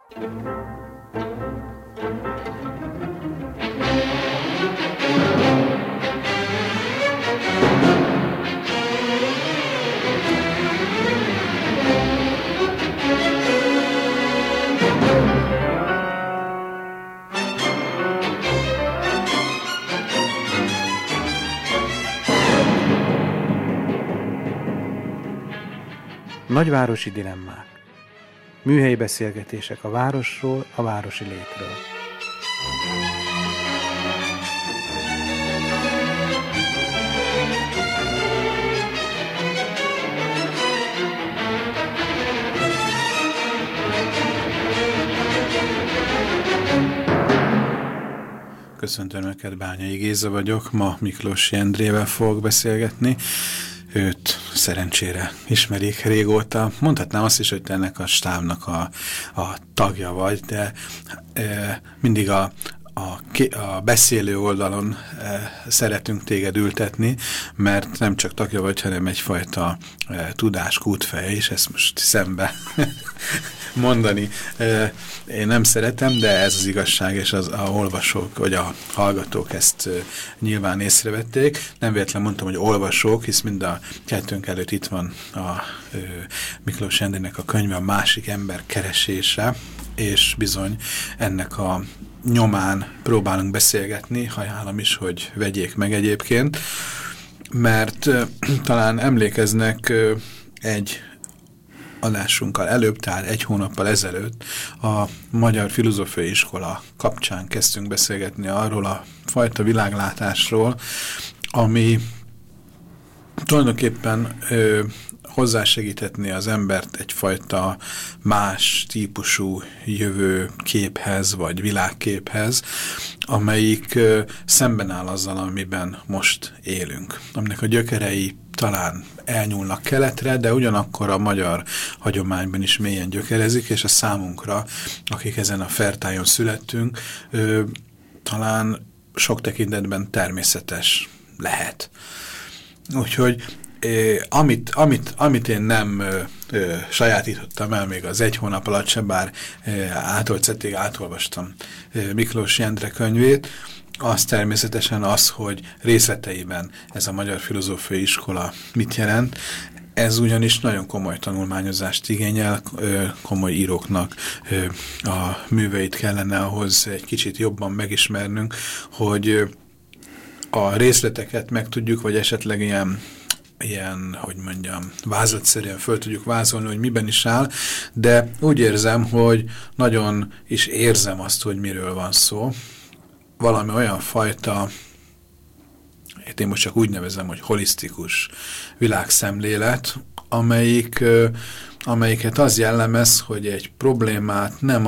Nagyvárosi dilemmák. Műhelyi beszélgetések a városról, a városi létről. Köszöntöm Önöket, Bányai Géza vagyok, ma Miklós Endrével fogok beszélgetni. Őt szerencsére ismerik régóta. Mondhatnám azt is, hogy te ennek a stábnak a tagja vagy, de mindig a beszélő oldalon szeretünk téged ültetni, mert nem csak tagja vagy, hanem egyfajta tudáskútfej, és ezt most szembe mondani én nem szeretem, de ez az igazság, és a olvasók, vagy a hallgatók ezt nyilván észrevették. Nem véletlen mondtam, hogy olvasók, hisz mind a kettőnk előtt itt van a Miklós Endrének a könyve, A másik ember keresése, és bizony ennek a nyomán próbálunk beszélgetni, ajánlom is, hogy vegyék meg egyébként, mert talán emlékeznek egy adásunkkal előbb, tehát 1 hónappal ezelőtt a Magyar Filozófiai Iskola kapcsán kezdtünk beszélgetni arról a fajta világlátásról, ami tulajdonképpen hozzásegíthetné az embert egyfajta más típusú jövőképhez, vagy világképhez, amelyik szemben áll azzal, amiben most élünk. Aminek a gyökerei talán elnyúlnak keletre, de ugyanakkor a magyar hagyományban is mélyen gyökerezik, és a számunkra, akik ezen a fertájon születtünk, talán sok tekintetben természetes lehet. Úgyhogy amit én nem sajátítottam el még az 1 hónap alatt se, bár átolvastam Miklós Endre könyvét, az természetesen az, hogy részleteiben ez a Magyar Filozófiai Iskola mit jelent. Ez ugyanis nagyon komoly tanulmányozást igényel, komoly íróknak a műveit kellene ahhoz egy kicsit jobban megismernünk, hogy a részleteket megtudjuk, vagy esetleg ilyen, hogy mondjam, vázlatszerűen föl tudjuk vázolni, hogy miben is áll, de úgy érzem, hogy nagyon is érzem azt, hogy miről van szó. Valami olyan fajta, én most csak úgy nevezem, hogy holisztikus világszemlélet, amelyiket az jellemez, hogy egy problémát nem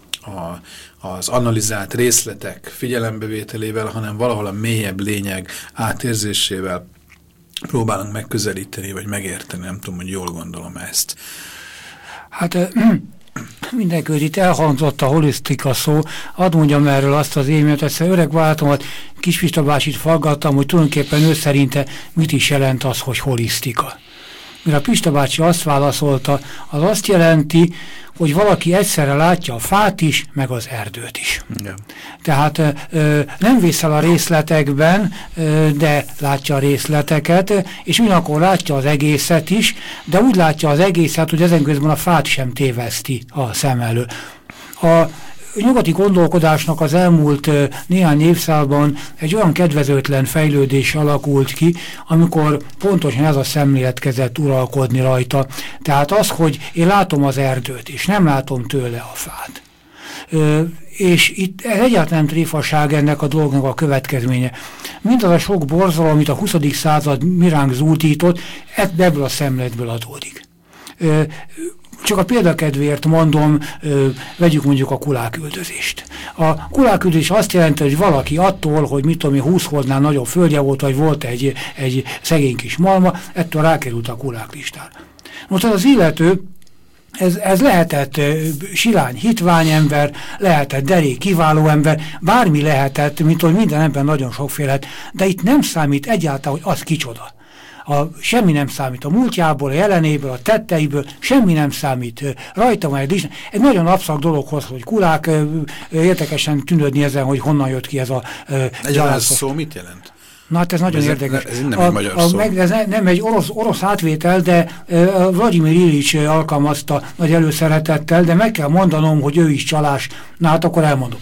az analizált részletek figyelembevételével, hanem valahol a mélyebb lényeg átérzésével próbálunk megközelíteni, vagy megérteni. Nem tudom, hogy jól gondolom ezt. Hát mindenki itt elhangzott a holisztika szó. Hadd mondjam erről azt az élményt, egyszer öreg barátomat, Kispista bácsit faggattam, hogy tulajdonképpen ő szerinte mit is jelent az, hogy holisztika. Mire a Pista bácsi azt válaszolta, az azt jelenti, hogy valaki egyszerre látja a fát is, meg az erdőt is. Igen. Tehát nem vészel a részletekben, de látja a részleteket, és ugyanakkor látja az egészet is, de úgy látja az egészet, hogy ezen közben a fát sem téveszti a szem elől. A nyugati gondolkodásnak az elmúlt néhány évszázadban egy olyan kedvezőtlen fejlődés alakult ki, amikor pontosan ez a szemlélet kezdett uralkodni rajta. Tehát az, hogy én látom az erdőt, és nem látom tőle a fát. És itt egyáltalán tréfaság ennek a dolgnak a következménye. Mindaz a sok borzalom, amit a 20. század miránk zúdított, ebből a szemléletből adódik. Csak a példakedvéért mondom, vegyük mondjuk a kuláküldözést. A kuláküldözés azt jelenti, hogy valaki attól, hogy mit tudom én, 20 holdnál nagyobb földje volt, vagy volt egy szegény kis malma, ettől rákerült a kuláklistára. Most az illető, ez lehetett silány, hitvány ember, lehetett derék, kiváló ember, bármi lehetett, mint hogy minden ember nagyon sokféle, de itt nem számít egyáltalán, hogy az kicsoda. semmi nem számít a múltjából, a jelenéből, a tetteiből, semmi nem számít. Rajta van egy nagyon absztrakt dologhoz, hogy kulák, érdekesen tűnődni ezen, hogy honnan jött ki ez a gyalázat. Szó mit jelent? Na hát ez nagyon érdekes. Ez nem egy magyar szó. Ez nem egy orosz átvétel, de Vladimir Iljics alkalmazta nagy előszeretettel, de meg kell mondanom, hogy ő is csalás. Na hát akkor elmondom.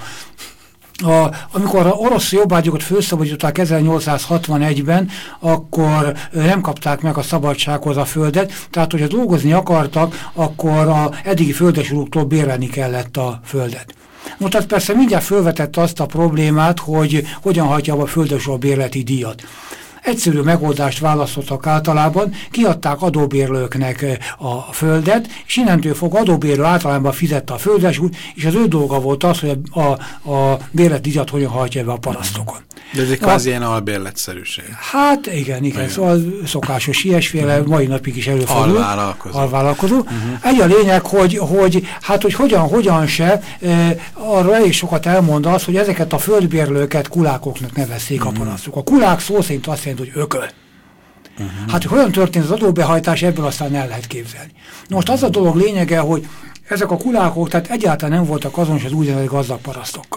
Amikor orosz jobbágyokat felszabadították 1861-ben, akkor nem kapták meg a szabadsághoz a földet, tehát hogyha dolgozni akartak, akkor az eddigi földesurúktól bérelni kellett a földet. Most az persze mindjárt felvetette azt a problémát, hogy hogyan hagyja a földesről bérleti díjat. Egyszerű megoldást választottak általában, kiadták adóbérlőknek a földet, és innentől fog adóbérlő általában fizette a földesúr, és az ő dolga volt az, hogy a bérletdíjat hogyan hajtja be a parasztokon. De ez egy kvázi ilyen albérletszerűség. Hát igen, szóval szokásos ilyesféle, mai napig is előfordul. Alvállalkozó. Egy a lényeg, hogy hogyan se, arra elég sokat elmond az, hogy ezeket a földbérlőket kulákoknak nevezzék a parasztok. A kulák szó szerint azt jelenti, hogy ököl. Hát, hogy hogyan történt az adóbehajtás, ebből aztán el lehet képzelni. Most az a dolog lényege, hogy ezek a kulákok, tehát egyáltalán nem voltak azonos az úgynevezett gazdag parasztokkal.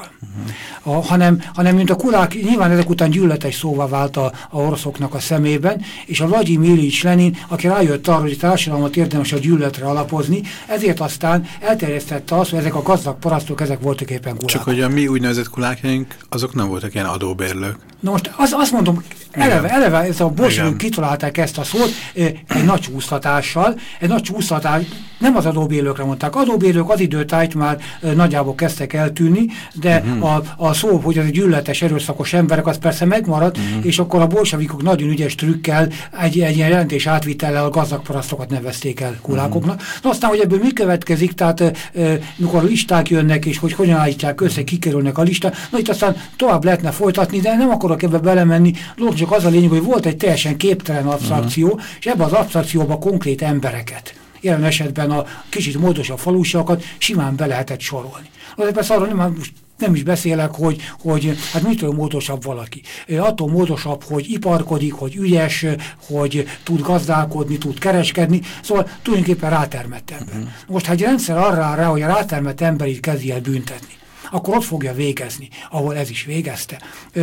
Hanem mint a kulák, nyilván ezek után gyűlöletes szóvá vált a oroszoknak a szemében, és a Vladimir Iljics Lenin, aki rájött arra, hogy a társadalmat érdemes a gyűlöletre alapozni, ezért aztán elterjesztette azt, hogy ezek a gazdag parasztok, ezek voltak éppen kulákok. Csak hogy a mi úgynevezett kulákjaink, azok nem voltak ilyen adóbérlők. Na most azt mondom, eleve ez a bolsevik kitalálták ezt a szót egy nagy csúsztatással. Egy nagy csúsztatás, nem az adóbérlőkre mondták. Adóbérlők az időtájt már nagyjából kezdtek eltűnni, de a szó, hogy az egy gyűlöletes, erőszakos emberek, az persze megmaradt, és akkor a bolsevikok nagyon ügyes trükkel, egy ilyen jelentés átvitellel a gazdag parasztokat nevezték el kulákoknak. Na aztán, hogy ebből mi következik, tehát mikor listák jönnek, és hogy hogyan állítják össze, kikerülnek a listán, na itt aztán tovább lehetne folytatni, de nem akarok ebbe belemenni, csak az a lényeg, hogy volt egy teljesen képtelen absztrakció, és ebben az absztrakcióban konkrét embereket, jelen esetben a kicsit módosabb falusiakat simán be lehetett sorolni. Azért persze arról nem is beszélek, hogy hát mitől módosabb valaki. Attól módosabb, hogy iparkodik, hogy ügyes, hogy tud gazdálkodni, tud kereskedni, szóval tulajdonképpen rátermett ember. Most ha egy rendszer arra áll rá, hogy a rátermett emberit kezdi el büntetni, akkor ott fogja végezni, ahol ez is végezte.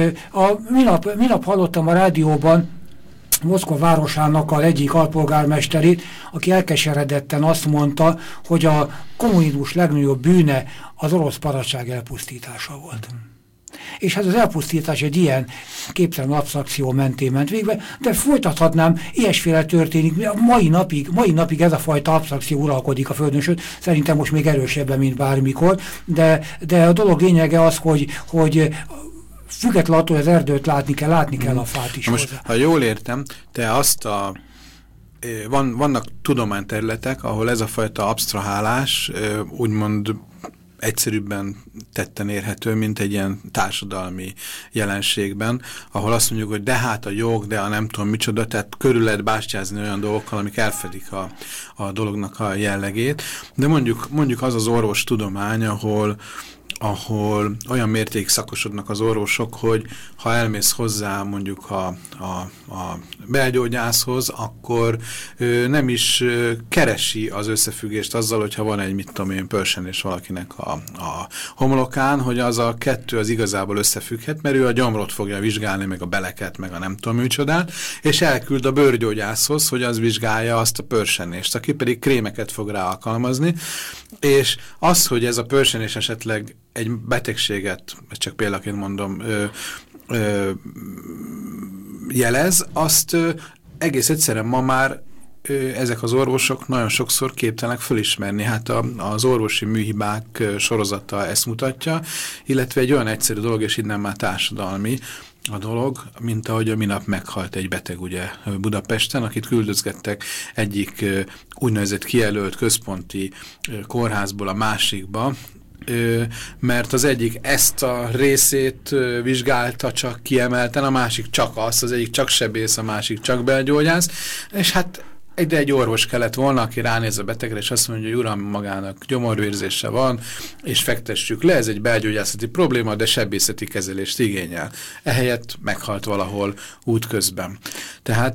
Minap hallottam a rádióban Moszkva városának az egyik alpolgármesterét, aki elkeseredetten azt mondta, hogy a kommunizmus legnagyobb bűne az orosz paradság elpusztítása volt. És hát az elpusztítás egy ilyen képtelen absztrakció mentén ment végbe, de folytathatnám, ilyesféle történik, mai napig ez a fajta absztrakció uralkodik a Földön, sőt, szerintem most még erősebben, mint bármikor, de a dolog lényege az, hogy függetlenül attól, hogy az erdőt látni kell a fát is. Most, ha jól értem, te azt vannak tudományterületek, ahol ez a fajta absztrahálás úgymond egyszerűbben tetten érhető, mint egy ilyen társadalmi jelenségben, ahol azt mondjuk, hogy de hát a jog, de a nem tudom micsoda, tehát körül lehet bástyázni olyan dolgokkal, amik elfedik a dolognak a jellegét. De mondjuk az orvostudomány, ahol olyan mértékig szakosodnak az orvosok, hogy ha elmész hozzá mondjuk a belgyógyászhoz, akkor nem is keresi az összefüggést azzal, hogyha van egy, mit tudom én, pörsenés valakinek a homlokán, hogy az a kettő az igazából összefügghet, mert ő a gyomrot fogja vizsgálni, meg a beleket, meg a nem tudom micsodát, és elküld a bőrgyógyászhoz, hogy az vizsgálja azt a pörsenést, aki pedig krémeket fog rá alkalmazni, és az, hogy ez a pörsenés esetleg egy betegséget, csak példaként mondom, jelez, azt egész egyszerűen ma már ezek az orvosok nagyon sokszor képtelenek fölismerni. Hát az orvosi műhibák sorozata ezt mutatja, illetve egy olyan egyszerű dolog, és innen már társadalmi a dolog, mint ahogy a minap meghalt egy beteg ugye Budapesten, akit küldözgettek egyik úgynevezett kijelölt központi kórházból a másikba, mert az egyik ezt a részét vizsgálta csak kiemelten, a másik csak azt, az egyik csak sebész, a másik csak belgyógyász, és hát egy orvos kellett volna, aki ránéz a betegre, és azt mondja, hogy uram, magának gyomorvérzése van, és fektessük le, ez egy belgyógyászati probléma, de sebészeti kezelést igényel. Ehelyett meghalt valahol útközben. Tehát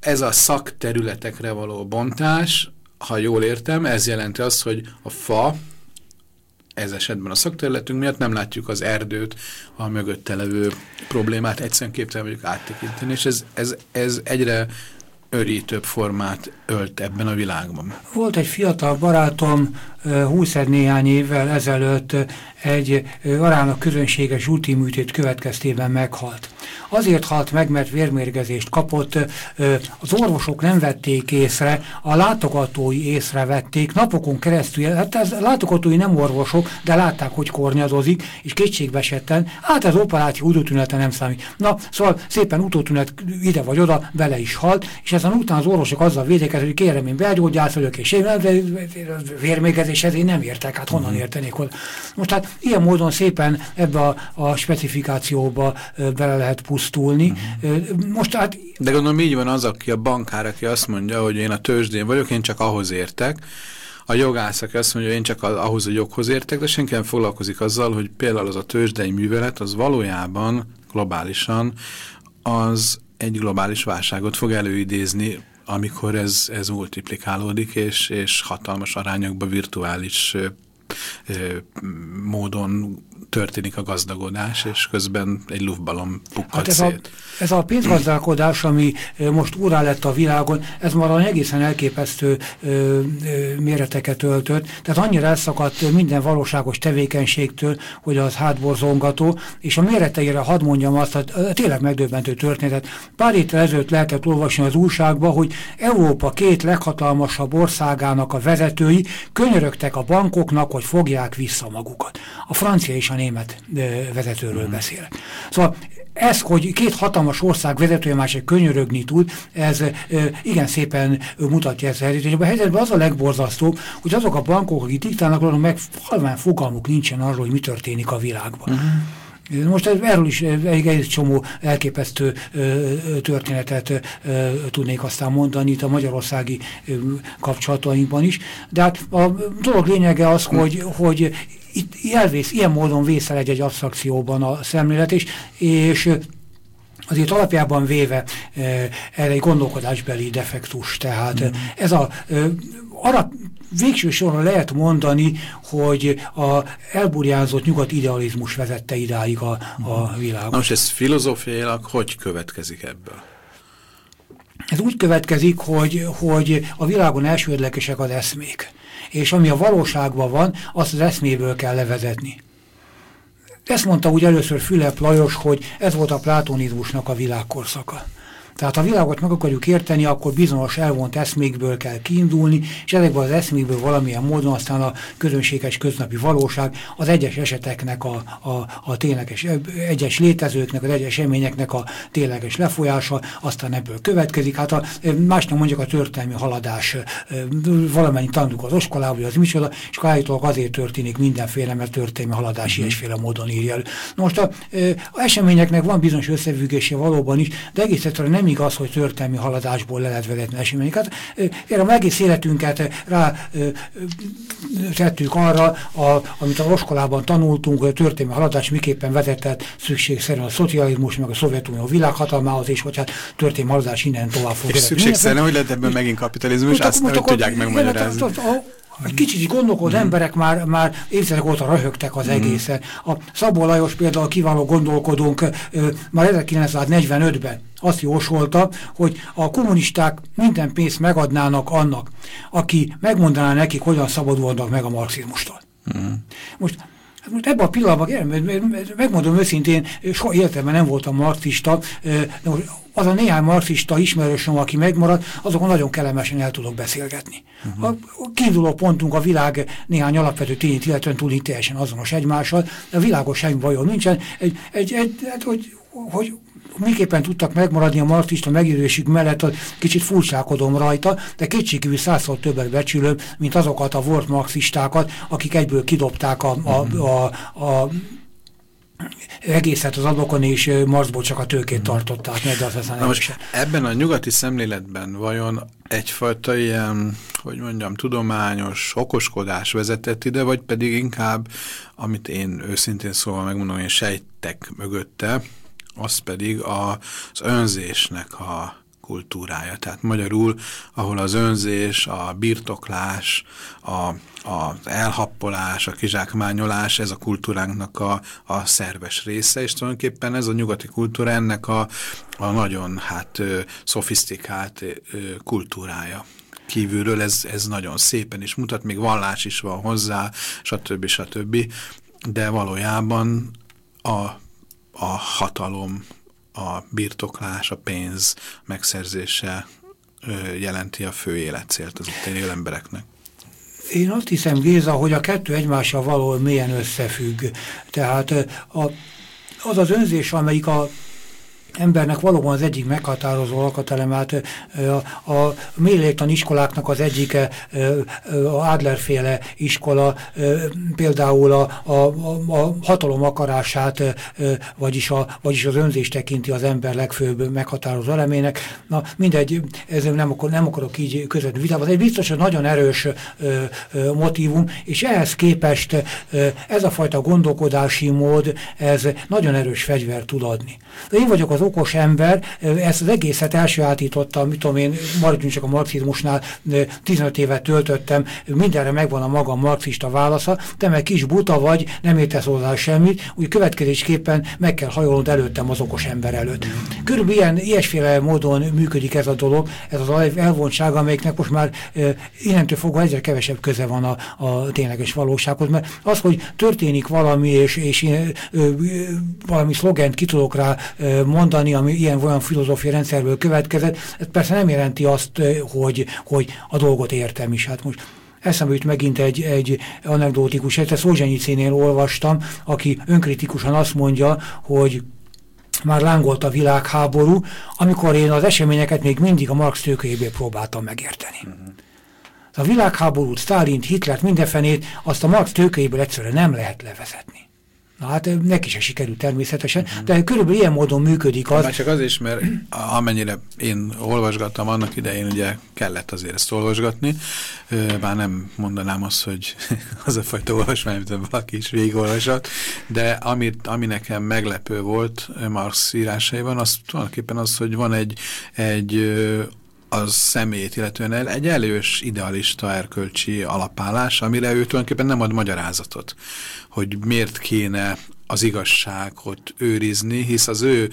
ez a szakterületekre való bontás, ha jól értem, ez jelenti azt, hogy a fa, ez esetben a szakterületünk miatt nem látjuk az erdőt, a mögötte levő problémát, egyszerűen képtelen vagyunk áttekinteni, és ez egyre örítőbb formát ölt ebben a világban. Volt egy fiatal barátom 20 néhány évvel ezelőtt egy arának közönséges útiműtét következtében meghalt. Azért halt meg, mert vérmérgezést kapott, az orvosok nem vették észre, a látogatói észrevették, napokon keresztül, hát ez látogatói nem orvosok, de látták, hogy kornyadozik, és kétségbeesetten, hát ez operáció utótünete nem számít. Na, szóval szépen utótünet ide vagy oda, bele is halt, és ezen után az orvosok azzal védekeztek, hogy kérem, én belgyógyász vagyok, és vérmérgezéshez én nem értek, hát honnan értenék oda. Most hát ilyen módon szépen ebbe a specifikációba bele lehet pusztulni. Most hát... De gondolom így van az, aki a bankár, aki azt mondja, hogy én a tőzsdén vagyok, én csak ahhoz értek. A jogász, aki azt mondja, hogy én csak ahhoz a joghoz értek, de senki nem foglalkozik azzal, hogy például az a tőzsdei művelet, az valójában globálisan az egy globális válságot fog előidézni, amikor ez multiplikálódik, és hatalmas arányokban virtuális módon történik a gazdagodás, és közben egy luftballon pukkad szét. Ez a pénzgazdálkodás, ami most úrrá lett a világon, ez már egészen elképesztő méreteket öltött, tehát annyira elszakadt minden valóságos tevékenységtől, hogy az hátborzongató, és a méreteire hadd mondjam azt, hogy tényleg megdöbbentő történetet. Pár héttel ezelőtt lehetett olvasni az újságba, hogy Európa 2 leghatalmasabb országának a vezetői könyörögtek a bankoknak, hogy fogják vissza magukat. A francia és a német vezetőről beszélek. Szóval ez, hogy 2 hatalmas ország vezetője már csak könyörögni tud, ez igen szépen mutatja ezt a helyzetet. És a helyzetben az a legborzasztóbb, hogy azok a bankok, akik diktálnak, meg halvány fogalmuk nincsen arról, hogy mi történik a világban. Most erről is egy csomó elképesztő történetet tudnék aztán mondani itt a magyarországi kapcsolatainkban is, de hát a dolog lényege az, hogy itt ilyen módon vészel egy absztrakcióban a szemlélet is, és azért alapjában véve ez egy gondolkodásbeli defektus, tehát ez arra végső soron lehet mondani, hogy a elburjánzott nyugati idealizmus vezette idáig a világot. Na most ez filozófiailag hogy következik ebből? Ez úgy következik, hogy a világon elsődlegesek az eszmék, és ami a valóságban van, azt az eszméből kell levezetni. Ezt mondta úgy először Fülep Lajos, hogy ez volt a plátonizmusnak a világkorszaka. Tehát ha a világot meg akarjuk érteni, akkor bizonyos elvont eszmékből kell kiindulni, és ezekből az eszmékből valamilyen módon aztán a közönséges köznapi valóság, az egyes eseteknek a tényleges, egyes létezőknek, az egyes eseményeknek a tényleges lefolyása, aztán ebből következik. Hát másnak mondjuk a történelmi haladás, valamennyi tanuljuk az iskolában, hogy az micsoda, és állítólag azért történik mindenféle, mert történelmi haladás ilyesféle módon írja elő. Most az eseményeknek van bizonyos összefüggése valóban is, de egész egyszerűen nem igaz, hogy történelmi haladásból le lehet vezetni eseményeket. Erre egész életünket rá tettük arra, amit a iskolában tanultunk, hogy a történelmi haladás miképpen vezetett szükségszerűen a szocializmus, meg a Szovjetunió világhatalmához, és hogy hát történelmi haladás innen tovább fog. És szükségszerűen, hogy lehet ebben megint kapitalizmus, azt nem tudják megmagyarázni. Egy kicsit gondolkodó emberek már évtizedek óta röhögtek az egészen. A Szabó Lajos például kiváló gondolkodónk már 1945-ben azt jósolta, hogy a kommunisták minden pénzt megadnának annak, aki megmondaná nekik, hogyan szabadulnak meg a marxizmustól. Most ebben a pillanatban, megmondom őszintén, soha életemben nem voltam marxista, de az a néhány marxista ismerősöm, aki megmaradt, azokon nagyon kellemesen el tudok beszélgetni. A kiinduló pontunk a világ néhány alapvető tényét, illetően túl teljesen azonos egymással, de a világos semmi bajom nincsen, hogy miképpen tudtak megmaradni a marxista megérésük mellett, hogy kicsit furcsálkodom rajta, de kétségkívül 100-szor többet becsülöm, mint azokat a volt marxistákat, akik egyből kidobták a egészet az ablakon, és Marxból csak a tőkét tartották. De az na most ebben a nyugati szemléletben vajon egyfajta ilyen, hogy mondjam, tudományos okoskodás vezetett ide, vagy pedig inkább, amit én őszintén szóval megmondom, én sejtek mögötte, az pedig az önzésnek a kultúrája. Tehát magyarul, ahol az önzés, a birtoklás, az elhappolás, a kizsákmányolás, ez a kultúránknak a szerves része, és tulajdonképpen ez a nyugati kultúra ennek a nagyon szofisztikált kultúrája. Kívülről ez nagyon szépen is mutat, még vallás is van hozzá, stb. De valójában a hatalom, a birtoklás, a pénz megszerzése jelenti a fő életcélt az itt élő embereknek. Én azt hiszem, Géza, hogy a kettő egymással valahol mélyen összefügg. Tehát az az önzés, amelyik a embernek valóban az egyik meghatározó alkatelemát, a mélyléktani iskoláknak az egyike, a Adler-féle iskola, például a hatalom akarását, vagyis az önzést tekinti az ember legfőbb meghatározó elemének. Na mindegy, ezzel nem akarok így közvetlenül vitába. Ez biztos, hogy nagyon erős motívum, és ehhez képest ez a fajta gondolkodási mód, ez nagyon erős fegyvert tud adni. Én vagyok az okos ember, ezt az egészet elsajátítottam, mit tudom én, maradjunk csak a marxizmusnál, 15 évet töltöttem, mindenre megvan a maga marxista válasza, te meg kis buta vagy, nem értesz hozzá semmit, úgy következésképpen meg kell hajolnod előttem az okos ember előtt. Körülbelül ilyesféle módon működik ez a dolog, ez az elvontság, amelyiknek most már innentől fogva egyre kevesebb köze van a tényleges valósághoz, mert az, hogy történik valami, és valami szlogent ki tudok rá mondani, ami ilyen-olyan filozófiai rendszerből következett, ez persze nem jelenti azt, hogy a dolgot értem is. Hát most eszembe jut megint egy anekdotikus, ezt Szolzsenyicénél olvastam, aki önkritikusan azt mondja, hogy már lángolt a világháború, amikor én az eseményeket még mindig a Marx tőkéjéből próbáltam megérteni. A világháborút, Sztálint, Hitlert, mindenfenét, azt a Marx tőkéjéből egyszerűen nem lehet levezetni. Na hát neki se sikerült természetesen, de körülbelül ilyen módon működik az. Már csak az is, mert amennyire én olvasgattam annak idején, ugye kellett azért ezt olvasgatni, bár nem mondanám azt, hogy az a fajta olvasmány, amit valaki is végigolvasott, de ami nekem meglepő volt Marx írásaiban, az tulajdonképpen az, hogy van egy az személyét, illetően egy elős idealista erkölcsi alapállás, amire ő tulajdonképpen nem ad magyarázatot, hogy miért kéne az igazságot őrizni, hisz az ő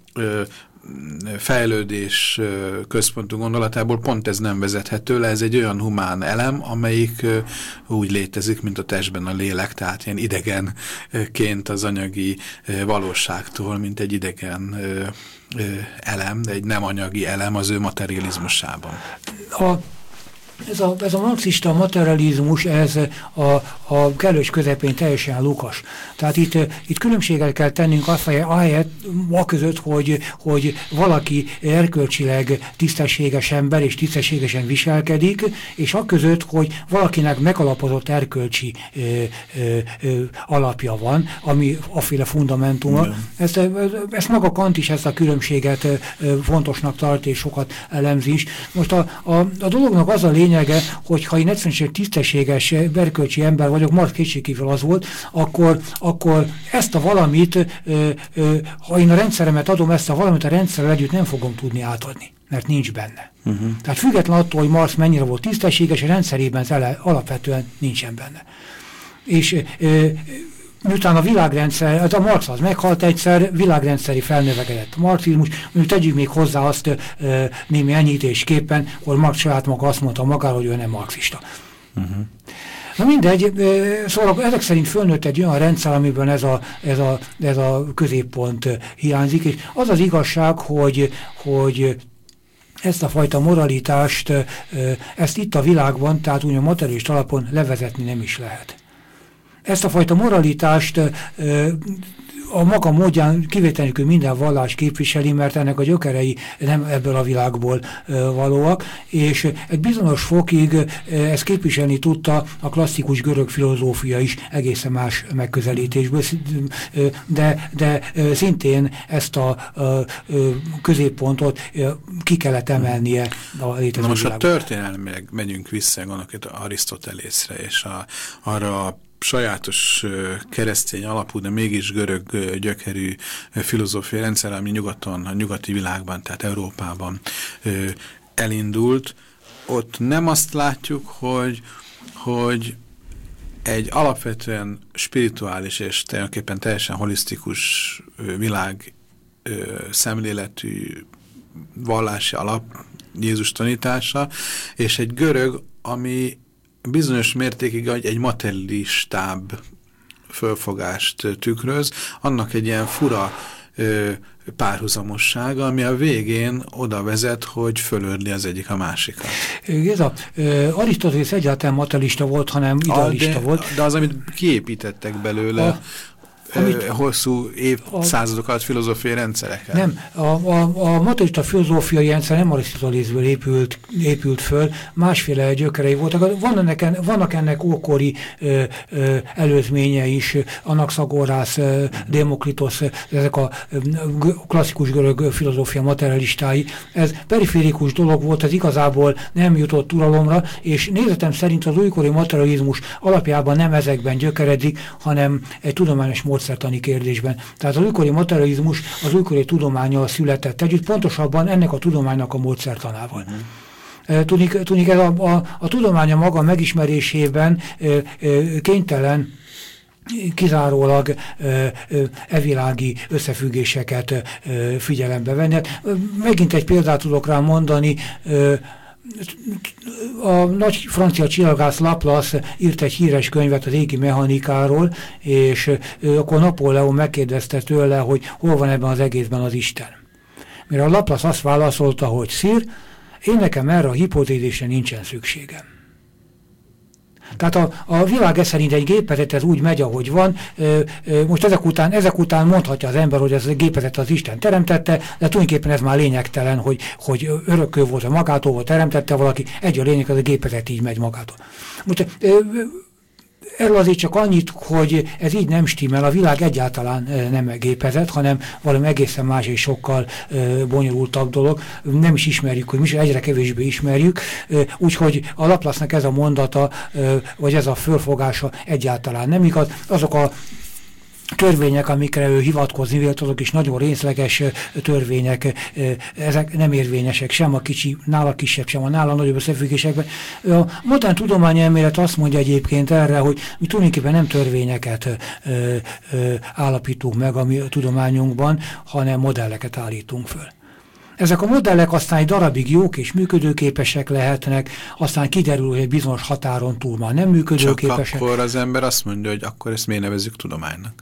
fejlődés központú gondolatából pont ez nem vezethető le, ez egy olyan humán elem, amelyik úgy létezik, mint a testben a lélek, tehát ilyen idegenként az anyagi valóságtól, mint egy idegen elem, de egy nem anyagi elem az ő materializmusában. Ez a marxista materializmus, ez a kellős közepén teljesen lukas. Tehát itt különbséget kell tennünk között, hogy valaki erkölcsileg tisztességes ember és tisztességesen viselkedik, és között, hogy valakinek megalapozott erkölcsi alapja van, ami aféle fundamentuma. Ezt maga Kant is ezt a különbséget fontosnak tart, és sokat elemzi is. Most a dolognak az a lényege, hogy ha én egyszerűen tisztességes erkölcsi ember vagyok, Marx kétségkívül az volt, akkor ezt a valamit, ha én a rendszeremet adom, ezt a valamit a rendszerrel együtt nem fogom tudni átadni, mert nincs benne. Tehát független attól, hogy Marx mennyire volt tisztességes, a rendszerében alapvetően nincsen benne. És miután a világrendszer, a Marx az meghalt egyszer, világrendszeri felnövekedett a marxizmus, tegyük még hozzá azt némi enyhítésképpen, hogy Marx saját maga azt mondta magáról, hogy ő nem marxista. Na mindegy, szóval ezek szerint fölnőtt egy olyan rendszer, amiben ez a középpont hiányzik, és az az igazság, hogy ezt a fajta moralitást, ezt itt a világban, tehát úgy a materialista alapon levezetni nem is lehet. Ezt a fajta moralitást a maga módján kivételenül minden vallás képviseli, mert ennek a gyökerei nem ebből a világból valóak, és egy bizonyos fokig ezt képviselni tudta a klasszikus görög filozófia is egészen más megközelítésből, de szintén ezt a középpontot ki kellett emelnie a létező most világban. a történelmileg megyünk vissza, gondolok itt Arisztotelészre, és arra a sajátos keresztény alapú, de mégis görög gyökerű filozófiai rendszer, ami nyugaton, a nyugati világban, tehát Európában elindult, ott nem azt látjuk, hogy egy alapvetően spirituális és tulajdonképpen teljesen holisztikus világ szemléletű vallási alap Jézus tanítása, és egy görög, ami bizonyos mértékig egy materialistább fölfogást tükröz, annak egy ilyen fura párhuzamossága, ami a végén oda vezet, hogy fölörli az egyik a másikat. Arisztotelész egyáltalán materialista volt, hanem idealista volt. De az, amit kiépítettek belőle, hosszú évszázadok alatt filozófiai rendszereken. Nem, a materialista filozófiai rendszer nem Arisztotelészből épült föl, másféle gyökerei voltak. Vannak ennek ókori előzménye is, Anaxagorász, Démokritosz, ezek a klasszikus görög filozófia materialistái. Ez periférikus dolog volt, ez igazából nem jutott uralomra, és nézetem szerint az újkori materializmus alapjában nem ezekben gyökeredik, hanem egy tudományos módszertani kérdésben. Tehát az újkori materializmus az újkori tudománnyal született együtt, pontosabban ennek a tudománynak a módszertanával. Tudnik, ez a tudománya maga megismerésében kénytelen kizárólag evilági összefüggéseket figyelembe venni. Megint egy példát tudok rá mondani, a nagy francia csillagász Laplace írt egy híres könyvet az égi mechanikáról, és akkor Napóleon megkérdezte tőle, hogy hol van ebben az egészben az Isten. Mire a Laplace azt válaszolta, hogy Sir, én nekem erre a hipotézisre nincsen szükségem. Tehát a világ szerint egy gépezet ez úgy megy, ahogy van. Most ezek után mondhatja az ember, hogy ez a gépezet az Isten teremtette, de tulajdonképpen ez már lényegtelen, hogy örökkő volt, vagy magától volt teremtette valaki, egy a lényeg, az a gépezet így megy magától. Most erről azért csak annyit, hogy ez így nem stimmel, a világ egyáltalán nem gépezet, hanem valami egészen más és sokkal bonyolultabb dolog. Nem is ismerjük, hogy mi is egyre kevésbé ismerjük, úgyhogy a Laplace-nak ez a mondata, vagy ez a fölfogása egyáltalán nem igaz. Azok a törvények, amikre ő hivatkozni vélt, azok is nagyon részleges törvények, ezek nem érvényesek, sem a kicsi, nála kisebb, sem a nála nagyobb összefüggésekben. A modern tudományelmélet azt mondja egyébként erre, hogy mi tulajdonképpen nem törvényeket állapítunk meg a mi tudományunkban, hanem modelleket állítunk föl. Ezek a modellek aztán egy darabig jók és működőképesek lehetnek, aztán kiderül, hogy egy bizonyos határon túl már nem működőképesek. Csak akkor az ember azt mondja, hogy akkor ezt miért nevezzük tudománynak?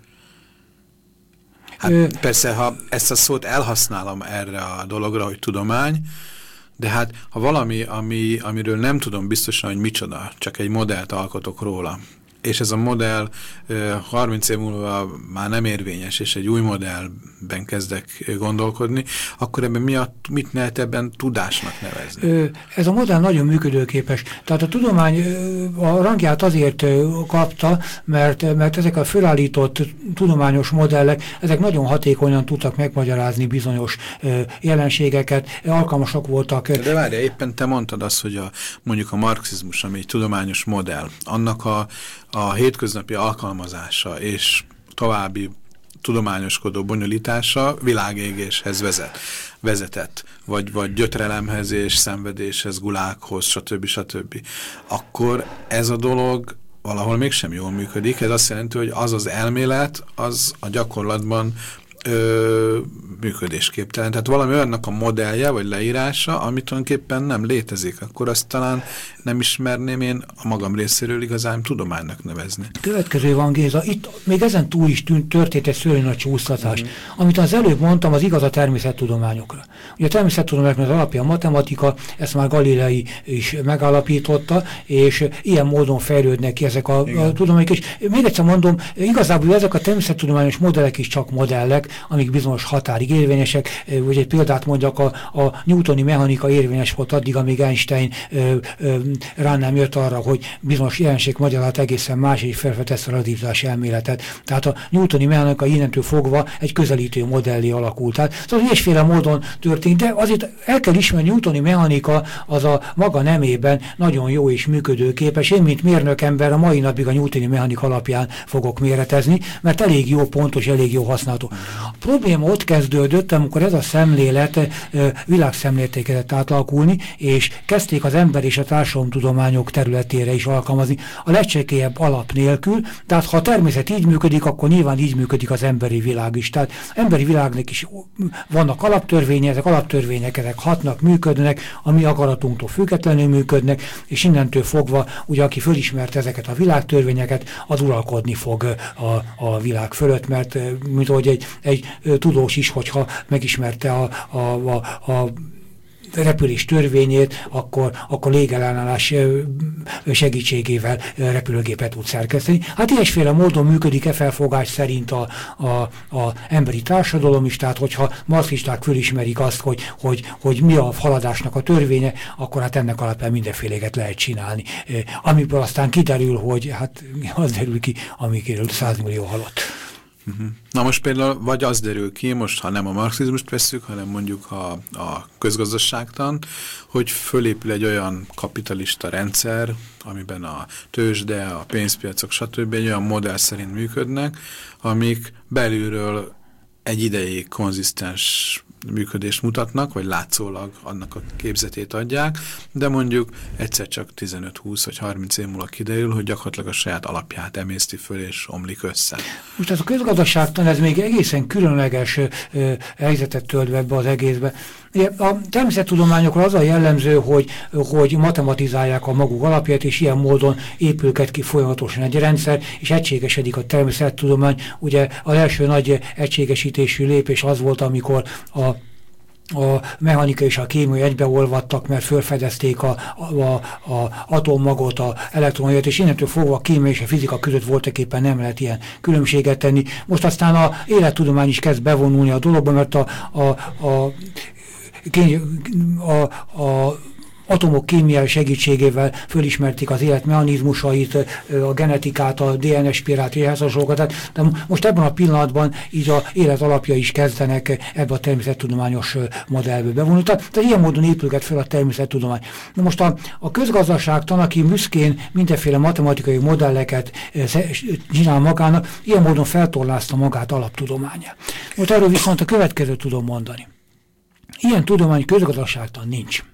Hát persze, ha ezt a szót elhasználom erre a dologra, hogy tudomány, de hát ha valami, amiről nem tudom biztosan, hogy micsoda, csak egy modellt alkotok róla, és ez a modell 30 év múlva már nem érvényes, és egy új modellben kezdek gondolkodni, akkor ebben mit lehet ebben tudásnak nevezni? Ez a modell nagyon működőképes. Tehát a tudomány a rangját azért kapta, mert ezek a fölállított tudományos modellek, ezek nagyon hatékonyan tudtak megmagyarázni bizonyos jelenségeket, alkalmasak voltak. De várja, éppen te mondtad azt, hogy mondjuk a marxizmus, ami egy tudományos modell, annak a hétköznapi alkalmazása és további tudományoskodó bonyolítása világégéshez vezetett, vagy gyötrelemhez és szenvedéshez, gulákhoz, stb. Akkor ez a dolog valahol mégsem jól működik. Ez azt jelenti, hogy az elmélet, az a gyakorlatban működésképtelen. Tehát valami olyannak a modellje, vagy leírása, amit tulajdonképpen nem létezik. Akkor azt talán nem ismerném én a magam részéről igazán tudománynak nevezni. Következő van, Géza, itt még ezen túl is történt egy szörnyű nagy csúsztatás. Amit az előbb mondtam, az igaz a természettudományokra. Ugye a természettudományoknak az alapja a matematika, ezt már Galilei is megállapította, és ilyen módon fejlődnek ki ezek a tudományok. És még egyszer mondom, igazából ezek a természettudományos modellek is csak modellek, amik bizonyos határig érvényesek, vagy egy példát mondjak, a newtoni mechanika érvényes volt addig, amíg Einstein rá nem jött arra, hogy bizonyos jelenség magyarázat egészen más, és felfedezte a relativitási elméletet. Tehát a newtoni mechanika innentől fogva egy közelítő modellé alakult. Tehát szóval ilyesféle módon történt, de azért el kell ismerni, newtoni mechanika az a maga nemében nagyon jó és működőképes. Én, mint mérnök ember, a mai napig a newtoni mechanika alapján fogok méretezni, mert elég jó pontos, elég jó használható. A probléma ott kezdődött, amikor ez a szemlélet világszemléleté kezdett átalakulni, és kezdték az ember és a társadalomtudományok területére is alkalmazni a legcsekélyebb alap nélkül. Tehát ha a természet így működik, akkor nyilván így működik az emberi világ is. Tehát emberi világnak is vannak alaptörvények, ezek alaptörvények, ezek hatnak, működnek, a mi akaratunktól függetlenül működnek, és innentől fogva, ugye aki fölismerte ezeket a világtörvényeket, az uralkodni fog a világ fölött, mert mint ahogy egy tudós is, hogyha megismerte a repülés törvényét, akkor légellenállás segítségével repülőgépet tud szerkeszteni. Hát ilyesféle módon működik felfogás szerint a emberi társadalom is, tehát hogyha marxisták fölismerik azt, hogy mi a haladásnak a törvénye, akkor hát ennek alapján mindenféléget lehet csinálni. Amiből aztán kiderül, hogy hát az derül ki, ami kiderül, 100 millió halott. Na most például vagy az derül ki, most ha nem a marxizmust vesszük, hanem mondjuk a közgazdaságtan, hogy fölépül egy olyan kapitalista rendszer, amiben a tőzsde, a pénzpiacok, stb. Egy olyan modell szerint működnek, amik belülről egy ideig konzisztens működést mutatnak, vagy látszólag annak a képzetét adják, de mondjuk egyszer csak 15-20 vagy 30 év múlva kiderül, hogy gyakorlatilag a saját alapját emészti föl és omlik össze. Most ez a közgazdaságtan, ez még egészen különleges helyzetet tölt be ebbe az egészbe. A természettudományokra az a jellemző, hogy matematizálják a maguk alapját, és ilyen módon épülket ki folyamatosan egy rendszer, és egységesedik a természettudomány. Ugye az első nagy egységesítésű lépés az volt, amikor a mechanika és a kémia egybeolvadtak, mert felfedezték a atommagot, a elektronját, és innentől fogva a kémia és a fizika között voltaképpen nem lehet ilyen különbséget tenni. Most aztán az élettudomány is kezd bevonulni a dologba, mert a atomok kémiai segítségével fölismerték az élet mechanizmusait, a genetikát, a DNS spirált, hasonlókat. De most ebben a pillanatban így az élet alapja is kezdenek ebbe a természettudományos modellbe bevonulni. Tehát ilyen módon épülget fel a természettudomány. Na most a közgazdaságtan, aki büszkén mindenféle matematikai modelleket csinál magának, ilyen módon feltorlázta magát alaptudományá. Most erről viszont a következőt tudom mondani. Ilyen tudomány közgazdaságtan nincs.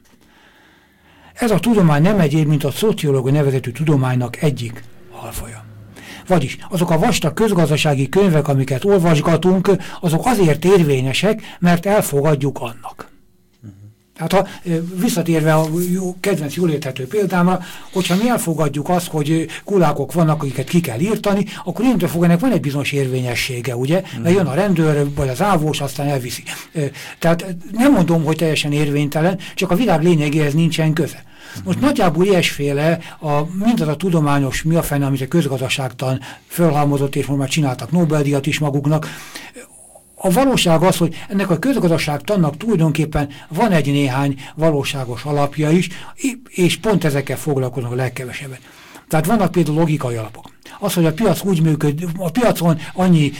Ez a tudomány nem egyéb, mint a szociológia nevezetű tudománynak egyik alfaja. Vagyis azok a vastag közgazdasági könyvek, amiket olvasgatunk, azok azért érvényesek, mert elfogadjuk annak. Tehát ha visszatérve a kedvenc jól érthető példámra, hogyha mi elfogadjuk azt, hogy kulákok vannak, akiket ki kell írtani, akkor innentől fogva ennek van egy bizonyos érvényessége, ugye? Mert jön a rendőr, vagy az ávós, aztán elviszi. Tehát nem mondom, hogy teljesen érvénytelen, csak a világ lényegéhez nincsen köze. Most nagyjából ilyesféle, mindaz a tudományos mi a fene, amit a közgazdaságtan fölhalmozott, és most már csináltak Nobel-díjat is maguknak. A valóság az, hogy ennek a közgazdaságtannak tulajdonképpen van egy néhány valóságos alapja is, és pont ezekkel foglalkoznak a legkevesebben. Tehát vannak például logikai alapok. Az, hogy a piac úgy működik, a piacon annyi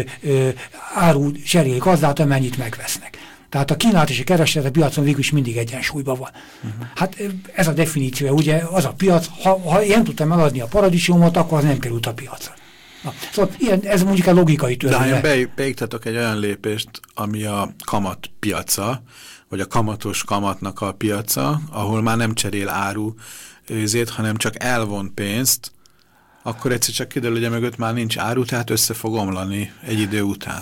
áru cserél gazdát, amennyit megvesznek. Tehát a kínálat és a kereslet a piacon végül is mindig egyensúlyban van. Hát ez a definíció, ugye az a piac, ha én tudtam eladni a paradicsomot, akkor az nem került a piacra. Na, szóval ez mondjuk a logikai törvény. De ha beiktatok egy olyan lépést, ami a kamat piaca, vagy a kamatos kamatnak a piaca, ahol már nem cserél áru őzét, hanem csak elvon pénzt, akkor egyszer csak kiderül, hogy mögött már nincs áru, tehát össze fog omlani egy idő után.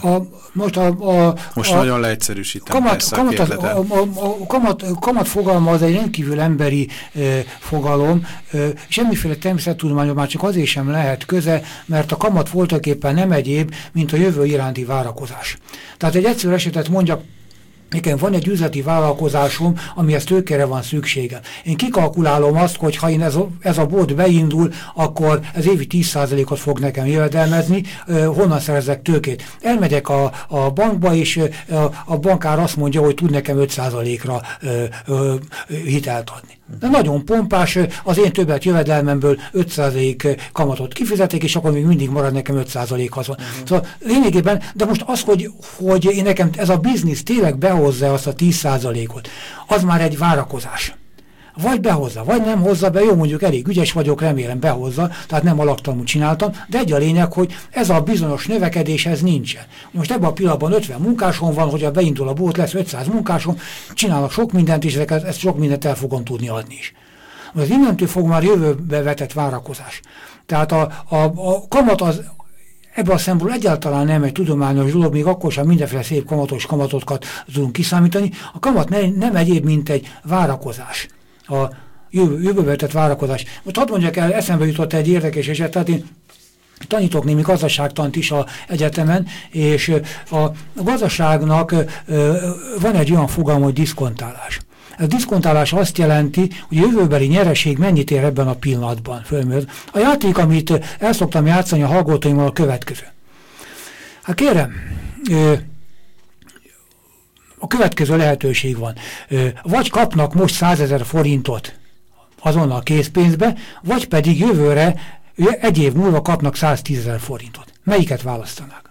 Most nagyon leegyszerűsítem persze a képletet. A kamat fogalma az egy rendkívül emberi fogalom, semmiféle természettudományban már csak azért sem lehet köze, mert a kamat voltaképpen nem egyéb, mint a jövő iránti várakozás. Tehát egy egyszerű esetet mondjak, Nekem van egy üzleti vállalkozásom, amihez tőkére van szükségem. Én kikalkulálom azt, hogy ha én ez a bolt beindul, akkor ez évi 10%-ot fog nekem jövedelmezni, honnan szerezek tőkét. Elmegyek a bankba, és a bankár azt mondja, hogy tud nekem 5%-ra hitelt adni. De nagyon pompás, az én többet jövedelmemből 5% kamatot kifizetek, és akkor még mindig marad nekem 5% hazon. Szóval lényegében, de most az, hogy én nekem ez a biznisz tényleg behozza azt a 10%-ot, az már egy várakozás. Vagy behozza, vagy nem hozza be, jó, mondjuk elég ügyes vagyok, remélem behozza, tehát nem alaktalanul csináltam, de egy a lényeg, hogy ez a bizonyos növekedés, ez nincsen. Most ebben a pillanatban 50 munkásom van, hogyha beindul a bolt, lesz 500 munkásom, csinálok sok mindent, és ezt sok mindent el fogom tudni adni is. Az innentől fog már jövőbe vetett várakozás. Tehát a kamat az ebben a szempontból egyáltalán nem egy tudományos dolog, még akkor sem mindenféle szép kamatokat tudunk kiszámítani. A kamat nem egyéb, mint egy várakozás. A jövőbe vetett várakozás. Most hadd mondjak el, eszembe jutott egy érdekes eset, tehát én tanítok némi gazdaságtant is az egyetemen, és a gazdaságnak van egy olyan fogalma, hogy diszkontálás. A diszkontálás azt jelenti, hogy a jövőbeli nyereség mennyit ér ebben a pillanatban. A játék, amit el szoktam játszani a hallgatóimmal, a következő. Hát kérem, a következő lehetőség van. Vagy kapnak most 100 000 forintot azonnal készpénzbe, vagy pedig jövőre, egy év múlva kapnak 110 000 forintot. Melyiket választanák?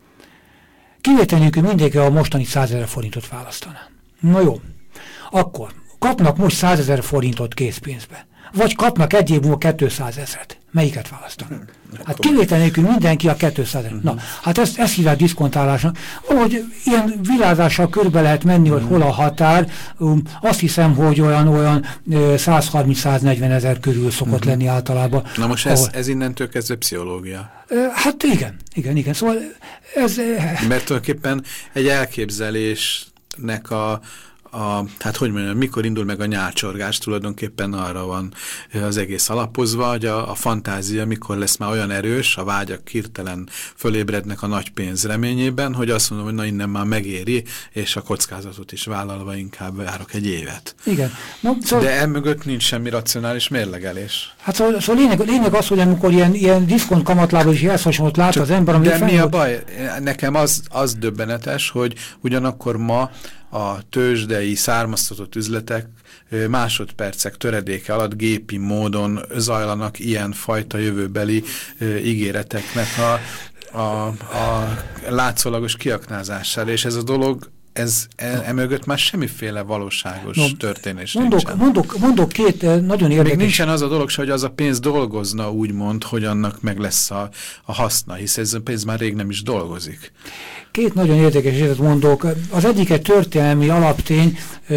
Kivétel nélkül mindenki a mostani 100 000 forintot választaná. Na jó. Akkor kapnak most 100 000 forintot készpénzbe, vagy kapnak egy év múlva 200 000-et. Melyiket választanak? Hát kivétel nélkül mindenki a 200 000. Na, hát ezt hívják diszkontálásnak. Valahogy ilyen világással körbe lehet menni, hogy hol a határ. Azt hiszem, hogy olyan 130-140 000 körül szokott lenni általában. Na most ez innentől kezdve pszichológia. Hát igen. Szóval ez... Mert tulajdonképpen egy elképzelésnek hát hogy mondjam, mikor indul meg a nyálcsorgás, tulajdonképpen arra van az egész alapozva, hogy a fantázia mikor lesz már olyan erős, a vágyak hirtelen fölébrednek a nagy pénz reményében, hogy azt mondom, hogy na innen már megéri, és a kockázatot is vállalva inkább várok egy évet. Igen. No, szóval, de emögött nincs semmi racionális mérlegelés. Hát szóval lényeg az, hogy amikor ilyen diszkont kamatlából is jelszhasonlót lát az ember, de mi a baj? Nekem az döbbenetes, hogy ugyanakkor ma a tőzsdei származtatott üzletek másodpercek töredéke alatt gépi módon zajlanak ilyen fajta jövőbeli ígéreteknek a látszólagos kiaknázására, és ez a dolog, emögött már semmiféle valóságos történés nincsen. Mondok két nagyon érdekes... Még nincsen az a dolog, hogy az a pénz dolgozna úgymond, hogy annak meg lesz a haszna, hisz ez a pénz már rég nem is dolgozik. Két nagyon érdekes esetet mondok. Az egyik egy történelmi alaptény,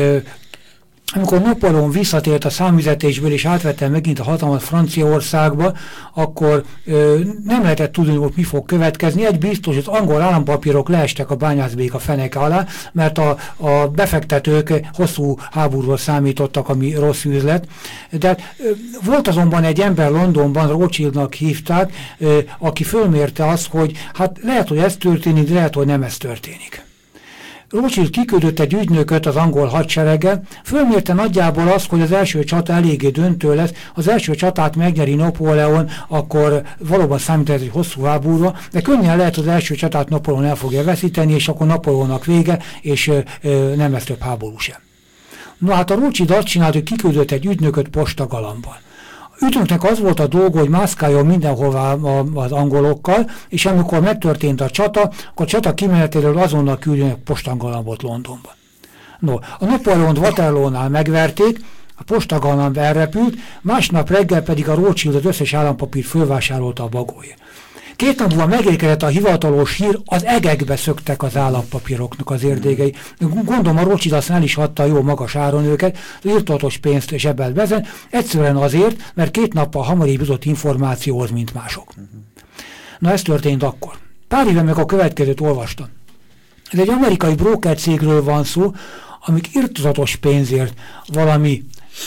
amikor Napóleon visszatért a számüzetésből és átvette megint a hatalmat Franciaországba, akkor nem lehetett tudni, hogy mi fog következni. Egy biztos, hogy az angol állampapírok leestek a bányászbéka feneke alá, mert a befektetők hosszú háborúról számítottak, ami rossz üzlet. De volt azonban egy ember Londonban, Rothschildnak hívták, aki fölmérte azt, hogy hát lehet, hogy ez történik, de lehet, hogy nem ez történik. Rothschild kiküldött egy ügynököt az angol hadsereggel, fölmérte nagyjából azt, hogy az első csata eléggé döntő lesz, az első csatát megnyeri Napóleon, akkor valóban számít ez egy hosszú háborúra, de könnyen lehet, hogy az első csatát Napóleon el fogja veszíteni, és akkor Napóleonnak vége, és nem lesz több háború sem. Na hát a Rothschild azt csinált, hogy kiküldött egy ügynököt postagalambban. Ügynöknek az volt a dolga, hogy mászkáljon mindenhová az angolokkal, és amikor megtörtént a csata, akkor a csata kimenetéről azonnal küldjön egy postagalambot Londonba. No, a Napóleont Waterloo-nál megverték, a postagalamb elrepült, másnap reggel pedig a Rothschild az összes állampapírt fölvásárolta a bagóért. 2 nap múlva megérkezett a hivatalos hír, az egekbe szöktek az állampapíroknak az érdégei. Gondolom a Rothschild aztán el is adta jó magas áron őket, írtatos pénzt zsebelt bezen, egyszerűen azért, mert 2 nappal hamarabb jutott információhoz, mint mások. Na ez történt akkor. Pár éve meg a következőt olvastam. Ez egy amerikai broker cégről van szó, amik irtozatos pénzért, valami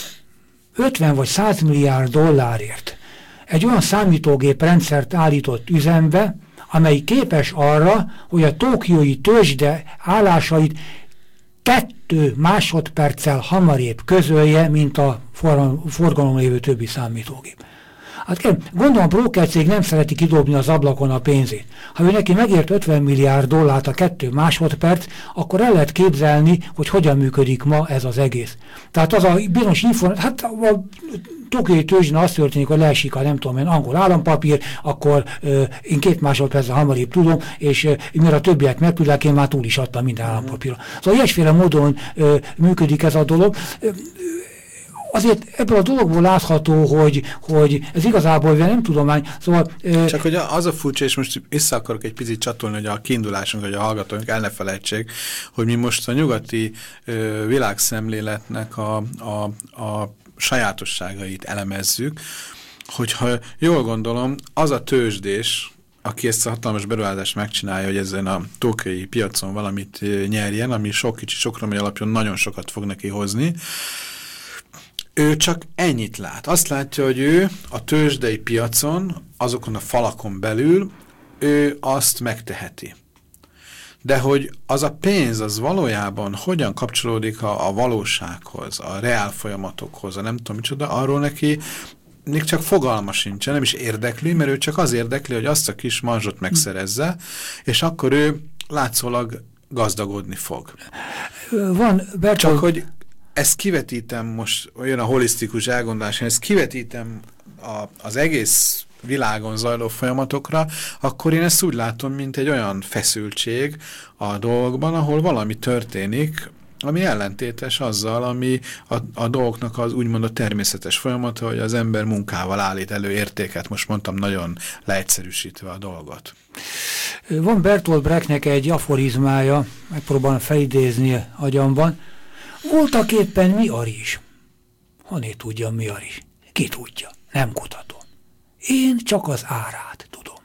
50 vagy 100 milliárd dollárért egy olyan számítógép rendszert állított üzembe, amely képes arra, hogy a tokiói tőzsde állásait 2 másodperccel hamarabb közölje, mint a forgalom lévő többi számítógép. Hát kérem, gondolom a broker cég nem szereti kidobni az ablakon a pénzét. Ha ő neki megért $50 milliárd a 2 másodperc, akkor el lehet képzelni, hogy hogyan működik ma ez az egész. Tehát az a bizonyos hát a tokiói tőzsdén az történik, hogy leesik a nem tudom én angol állampapír, akkor én 2 másodperccel hamarabb tudom, és mire a többiek megtudják, én már túl is adtam minden állampapírra. Szóval ilyesféle módon működik ez a dolog. Azért ebből a dologból látható, hogy ez igazából nem tudomány. Szóval, csak hogy az a furcsa, és most vissza akarok egy picit csatolni, hogy a kiindulásunk, hogy a hallgatóink el ne felejtsék, hogy mi most a nyugati világszemléletnek a sajátosságait elemezzük, hogyha jól gondolom, az a tőzsdés, aki ezt a hatalmas beruházást megcsinálja, hogy ezen a tokiói piacon valamit nyerjen, ami sok kicsi sokromy alapjon nagyon sokat fog neki hozni, ő csak ennyit lát. Azt látja, hogy ő a tőzsdei piacon, azokon a falakon belül, ő azt megteheti. De hogy az a pénz, az valójában hogyan kapcsolódik a valósághoz, a reál folyamatokhoz, a nem tudom micsoda, arról neki még csak fogalma sincsen, nem is érdekli, mert ő csak az érdekli, hogy azt a kis marzsot megszerezze, és akkor ő látszólag gazdagodni fog. Van, csak hogy ezt kivetítem most, olyan a holisztikus elgondolás, ezt kivetítem az egész világon zajló folyamatokra, akkor én ezt úgy látom, mint egy olyan feszültség a dolgokban, ahol valami történik, ami ellentétes azzal, ami a dolgoknak az úgymond a természetes folyamata, hogy az ember munkával állít elő értéket. Most mondtam nagyon leegyszerűsítve a dolgot. Van Bertolt Brechtnek egy aforizmája, megpróbálom felidézni agyamban. Voltak éppen mi a rizs? Honnét tudjam, mi a rizs? Ki tudja? Nem kutatom. Én csak az árát tudom.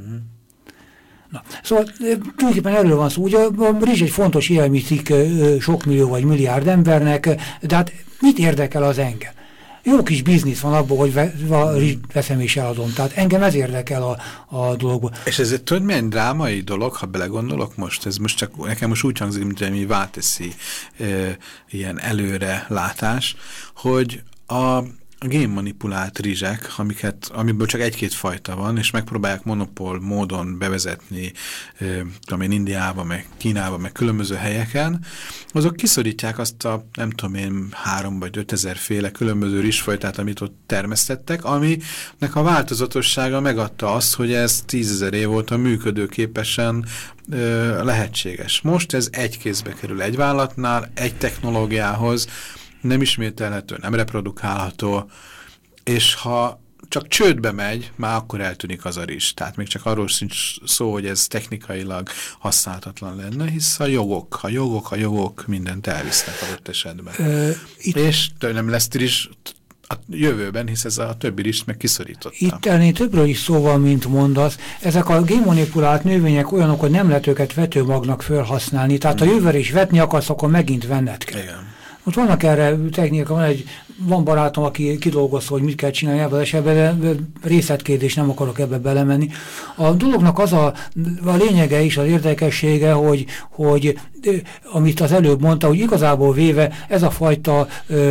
Na, szóval tulajdonképpen erről van szó. Ugye a rizs egy fontos élelmiszik sok millió vagy milliárd embernek, de hát mit érdekel az engem? Jó kis biznisz van abból, hogy veszem és eladom. Tehát engem ez érdekel a dologból. És ez tudod, milyen drámai dolog, ha belegondolok most? Ez most csak, nekem most úgy hangzik, mint egy válteszi ilyen előre látás, hogy a génmanipulált rizsek, amiből csak egy-két fajta van, és megpróbálják monopól módon bevezetni Indiába, meg Kínába, meg különböző helyeken, azok kiszorítják azt a, nem tudom én, 3 vagy 5 ezer féle különböző rizsfajtát, amit ott termesztettek, aminek a változatossága megadta azt, hogy ez 10 000 év óta működőképesen lehetséges. Most ez egy kézbe kerül egy vállalatnál, egy technológiához, nem ismételhető, nem reprodukálható, és ha csak csődbe megy, már akkor eltűnik az a rizs. Tehát még csak arról sincs szó, hogy ez technikailag használhatatlan lenne, hisz a jogok mindent elvisznek adott esetben. És nem lesz rizs a jövőben, hisz ez a többi rizst meg kiszorította. Itt ennél többről is szó van, mint mondasz. Ezek a génmanipulált nővények olyanok, hogy nem lehet őket vetőmagnak felhasználni. Tehát ha jövőre is vetni akarsz, akkor megint venned kell. Igen. Ott vannak erre technikák, van barátom, aki kidolgozta, hogy mit kell csinálni ebben az esetben, de részletkérdés, nem akarok ebbe belemenni. A dolognak az a lényege is, az érdekessége, hogy amit az előbb mondta, hogy igazából véve ez a fajta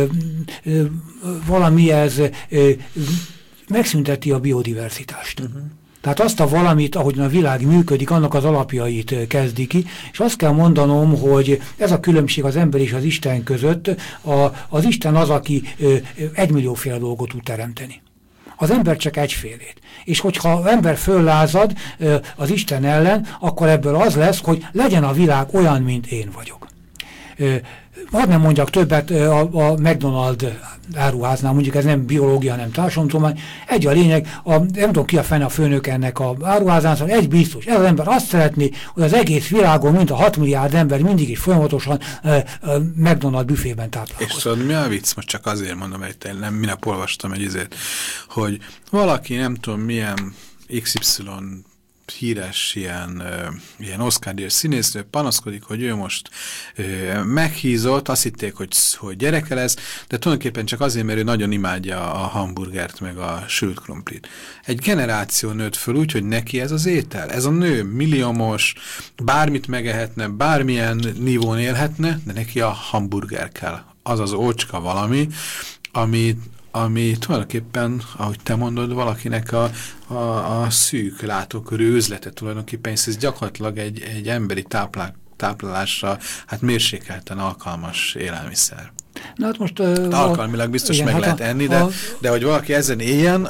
valami ez megszünteti a biodiverzitást. Tehát azt a valamit, ahogyan a világ működik, annak az alapjait kezdi ki, és azt kell mondanom, hogy ez a különbség az ember és az Isten között, az Isten az, aki 1 millióféle dolgot tud teremteni. Az ember csak egyfélét. És hogyha az ember föllázad az Isten ellen, akkor ebből az lesz, hogy legyen a világ olyan, mint én vagyok. Hadd nem mondjak többet a McDonald's áruháznál, mondjuk ez nem biológia, hanem társadalomtudomány. Egy a lényeg, nem tudom ki a fene a főnök ennek a áruházán, szóval egy biztos, ez az ember azt szeretné, hogy az egész világon, mint a 6 milliárd ember mindig is folyamatosan McDonald's büfében táplálkozik. És tudod, mi a vicc? Most csak azért mondom, hogy nem minap olvastam egy izét, hogy valaki nem tudom milyen XY híres ilyen Oscar-díjas színésznő panaszkodik, hogy ő most meghízott, azt hitték, hogy gyereke lesz, de tulajdonképpen csak azért, mert ő nagyon imádja a hamburgert, meg a sült krumplit. Egy generáció nőtt föl úgy, hogy neki ez az étel. Ez a nő milliómos, bármit megehetne, bármilyen nívón élhetne, de neki a hamburger kell. Az az ócska valami, ami tulajdonképpen, ahogy te mondod, valakinek a szűk látókörű üzlete tulajdonképpen, és ez gyakorlatilag egy emberi táplálásra mérsékelten alkalmas élelmiszer. Na hát most... alkalmilag biztos igen, meg lehet enni, de hogy valaki ezen éljen,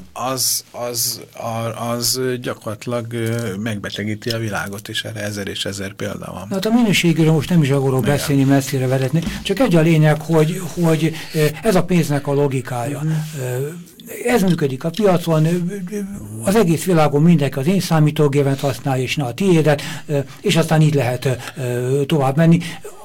az gyakorlatilag megbetegíti a világot, és erre 1000 és 1000 példa van. Na hát a minőségről most nem is akarok beszélni, messzire vezetni, csak egy a lényeg, hogy ez a pénznek a logikája. Ez működik a piacon, az egész világon mindenki az én számítógépet használja, és ne a tiédet, és aztán így lehet tovább menni.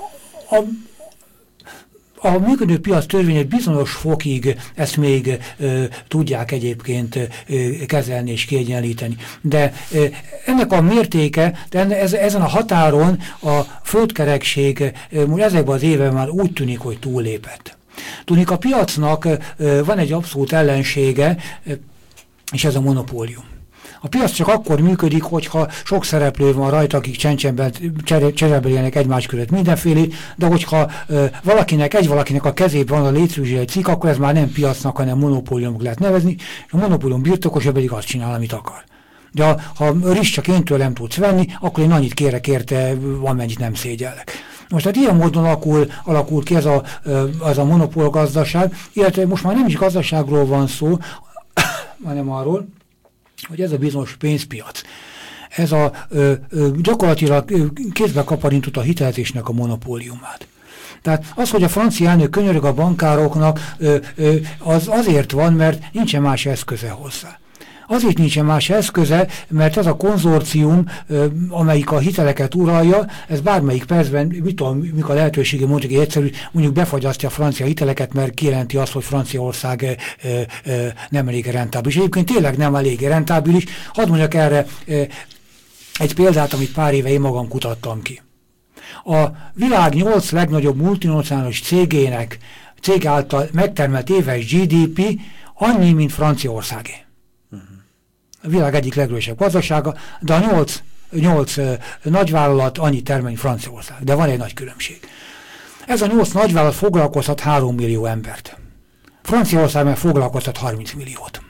A működő piac törvények bizonyos fokig ezt még tudják egyébként kezelni és kiegyenlíteni. De ennek a mértéke, ezen a határon a földkerekség ezekben az években már úgy tűnik, hogy túllépett. Tudnik, a piacnak van egy abszolút ellensége, és ez a monopólium. A piac csak akkor működik, hogyha sok szereplő van rajta, akik cserebeljenek egymás között mindenfélét, de hogyha valakinek a kezében van a létszűzsé egy cikk, akkor ez már nem piacnak, hanem monopóliumok lehet nevezni, a monopólium birtokosa pedig azt csinál, amit akar. De ha rizs csak én tőlem tudsz venni, akkor én annyit kérek érte, amennyit nem szégyellek. Most hát ilyen módon alakul ki ez a monopólgazdaság, illetve most már nem is gazdaságról van szó, hanem arról, hogy ez a bizonyos pénzpiac. Ez gyakorlatilag kézbe kaparintott a hitelezésnek a monopóliumát. Tehát az, hogy a francia elnök könyörög a bankároknak, az azért van, mert nincsen más eszköze hozzá. Azért nincsen más eszköze, mert ez a konzorcium, amelyik a hiteleket uralja, ez bármelyik percben, mikor a lehetősége mondjuk egyszerű, mondjuk befagyasztja a francia hiteleket, mert kijelenti azt, hogy Franciaország nem elég rentábilis. Egyébként tényleg nem elég rentábilis. Hadd mondjak erre egy példát, amit pár éve én magam kutattam ki. A világ 8 legnagyobb multinacionális cég által megtermelt éves GDP annyi, mint Franciaországé. A világ egyik legerősebb gazdasága, de a 8 nagyvállalat annyi termel, mint Franciaország. De van egy nagy különbség. Ez a 8 nagyvállalat foglalkoztat 3 millió embert. Franciaország meg foglalkoztat 30 milliót.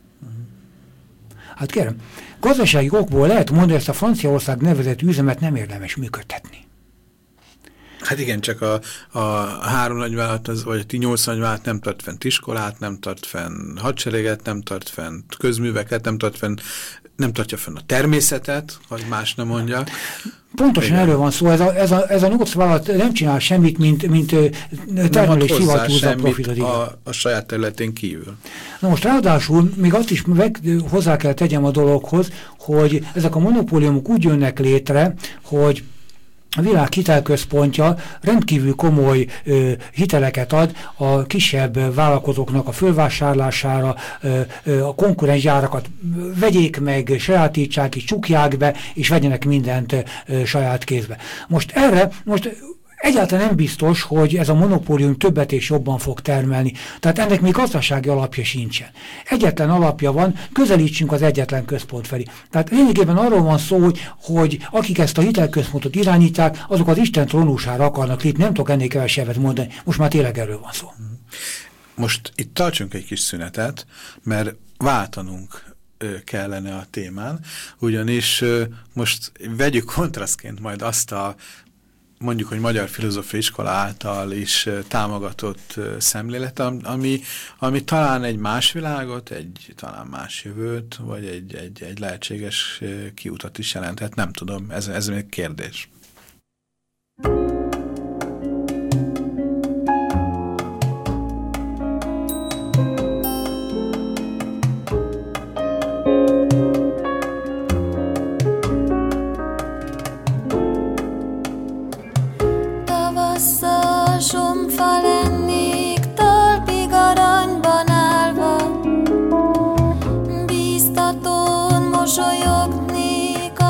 Hát kérem, gazdasági okból lehet mondani, hogy ezt a Franciaország nevezetű üzemet nem érdemes működtetni. Hát igen, csak a 3 nagyvállalat, vagy a 8 nagyvállalat nem tart fent iskolát, nem tart fenn hadsereget, nem tart fent közműveket, nem tartja fenn a természetet, hogy más nem mondja. Pontosan erről van szó, ez a 8 vállalat nem csinál semmit, mint termelés hivatúzza a profitot. A saját területén kívül. Na most ráadásul még azt is hozzá kell tegyem a dologhoz, hogy ezek a monopóliumok úgy jönnek létre, hogy a világ hitelközpontja rendkívül komoly hiteleket ad a kisebb vállalkozóknak a fölvásárlására, a konkurens gyárakat vegyék meg, sajátítsák és csukják be, és vegyenek mindent saját kézbe. Most egyáltalán nem biztos, hogy ez a monopólium többet és jobban fog termelni. Tehát ennek még gazdasági alapja sincsen. Egyetlen alapja van, közelítsünk az egyetlen központ felé. Tehát lényegében arról van szó, hogy akik ezt a hitelközpontot irányítják, azok az Isten trónusára akarnak lépni. Nem tudok ennél kevesebbet mondani. Most már tényleg erről van szó. Most itt tartsunk egy kis szünetet, mert váltanunk kellene a témán, ugyanis most vegyük kontrasztként majd azt a mondjuk, hogy Magyar Filozófiai Iskola által is támogatott szemlélet, ami talán egy más világot, egy talán más jövőt, vagy egy lehetséges kiutat is jelenthet. Nem tudom, ez még kérdés. Somfa lennék talpig aranyban állva, bíztatón mosolyognék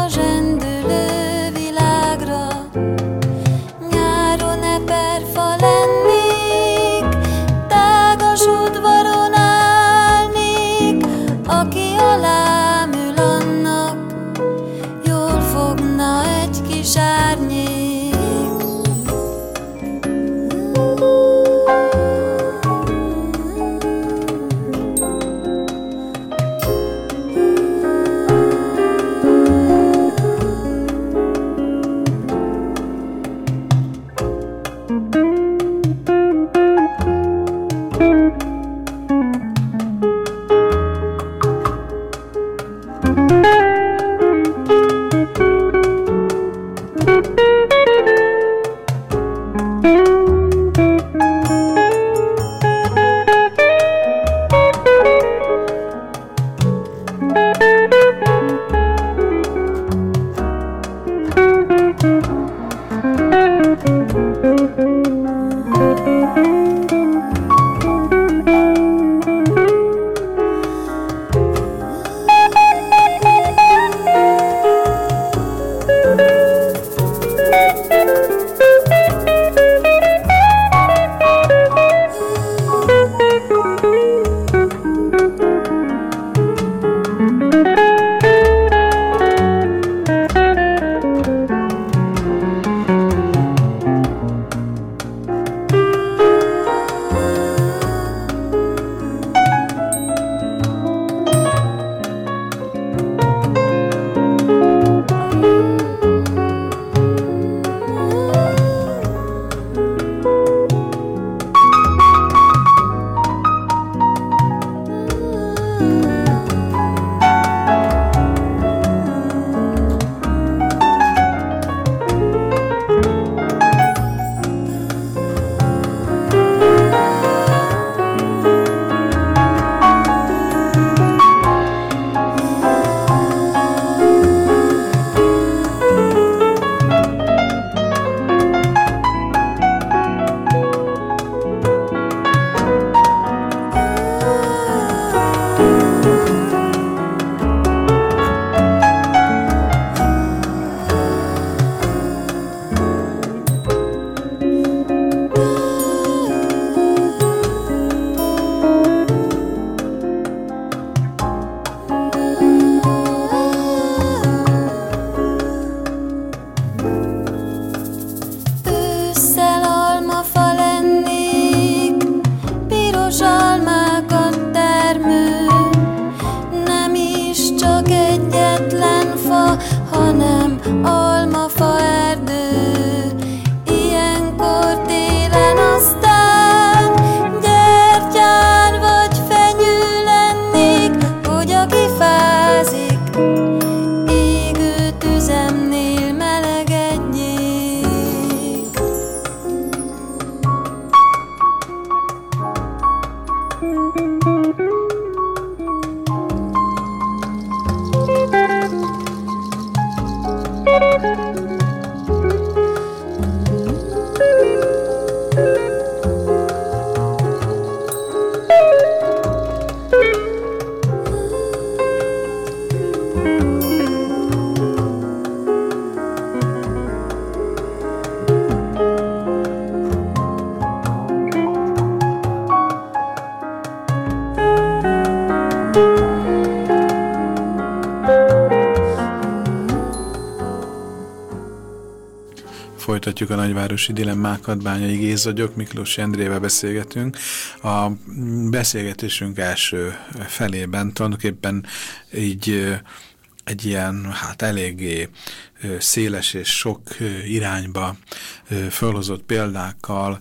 Folytatjuk a nagyvárosi dilemmákat, Bányai Géza vagyok, Miklós Endrével beszélgetünk. A beszélgetésünk első felében tulajdonképpen így egy ilyen, hát eléggé széles és sok irányba felhozott példákkal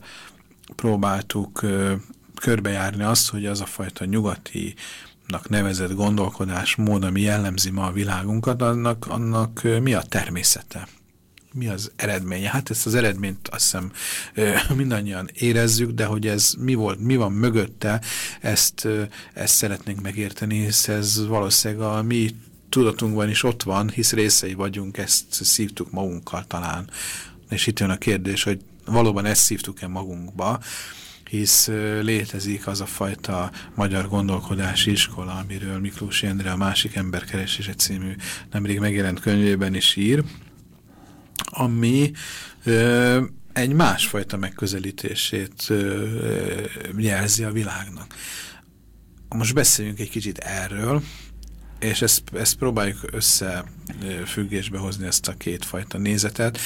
próbáltuk körbejárni azt, hogy az a fajta nyugatinak nevezett gondolkodásmód, ami jellemzi ma a világunkat, annak mi a természete? Mi az eredménye? Hát ezt az eredményt azt hiszem mindannyian érezzük, de hogy ez mi van mögötte, ezt szeretnénk megérteni, hisz ez valószínűleg a mi tudatunkban is ott van, hisz részei vagyunk, ezt szívtuk magunkkal talán. És itt jön a kérdés, hogy valóban ezt szívtuk-e magunkba, hisz létezik az a fajta magyar gondolkodási iskola, amiről Miklós Endre a Másik Emberkeresése című nemrég megjelent könyvében is ír, ami egy másfajta megközelítését jelzi a világnak. Most beszéljünk egy kicsit erről, és ezt próbáljuk összefüggésbe hozni, ezt a kétfajta nézetet,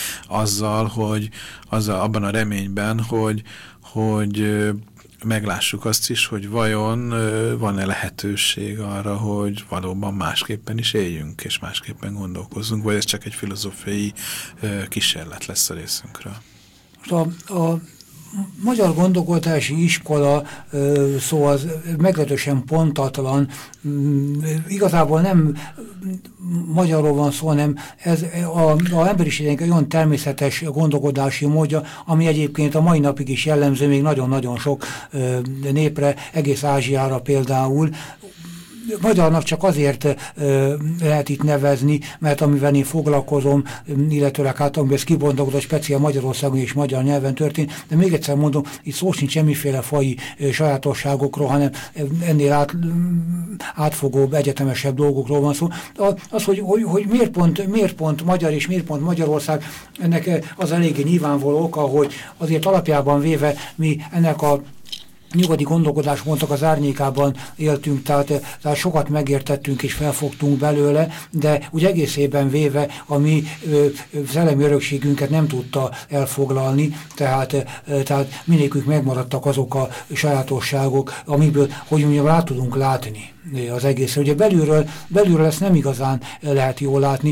abban a reményben, hogy meglássuk azt is, hogy vajon van-e lehetőség arra, hogy valóban másképpen is éljünk, és másképpen gondolkozzunk, vagy ez csak egy filozófiai kísérlet lesz a részünkről. A magyar gondolkodási iskola szó az meglehetősen pontatlan, igazából nem magyarról van szó, hanem ez az emberiségnek olyan természetes gondolkodási módja, ami egyébként a mai napig is jellemző még nagyon-nagyon sok népre, egész Ázsiára például. magyarnak csak azért lehet itt nevezni, mert amivel én foglalkozom, illetőleg hát amiben ez kibontakozott, speciál Magyarországon és magyar nyelven történt, de még egyszer mondom, itt szó sincs semmiféle faji sajátosságokról, hanem ennél átfogóbb, egyetemesebb dolgokról van szó. Az, hogy miért pont magyar és miért pont Magyarország, ennek az eléggé nyilvánvaló oka, hogy azért alapjában véve mi ennek a nyugati gondolkodásmódnak az árnyékában éltünk, tehát sokat megértettünk és felfogtunk belőle, de úgy egészében véve a mi szellemi örökségünket nem tudta elfoglalni, tehát mindegyikük megmaradtak azok a sajátosságok, amikből, hogy mondjam, rá tudunk látni az egészre. Ugye belülről ezt nem igazán lehet jól látni,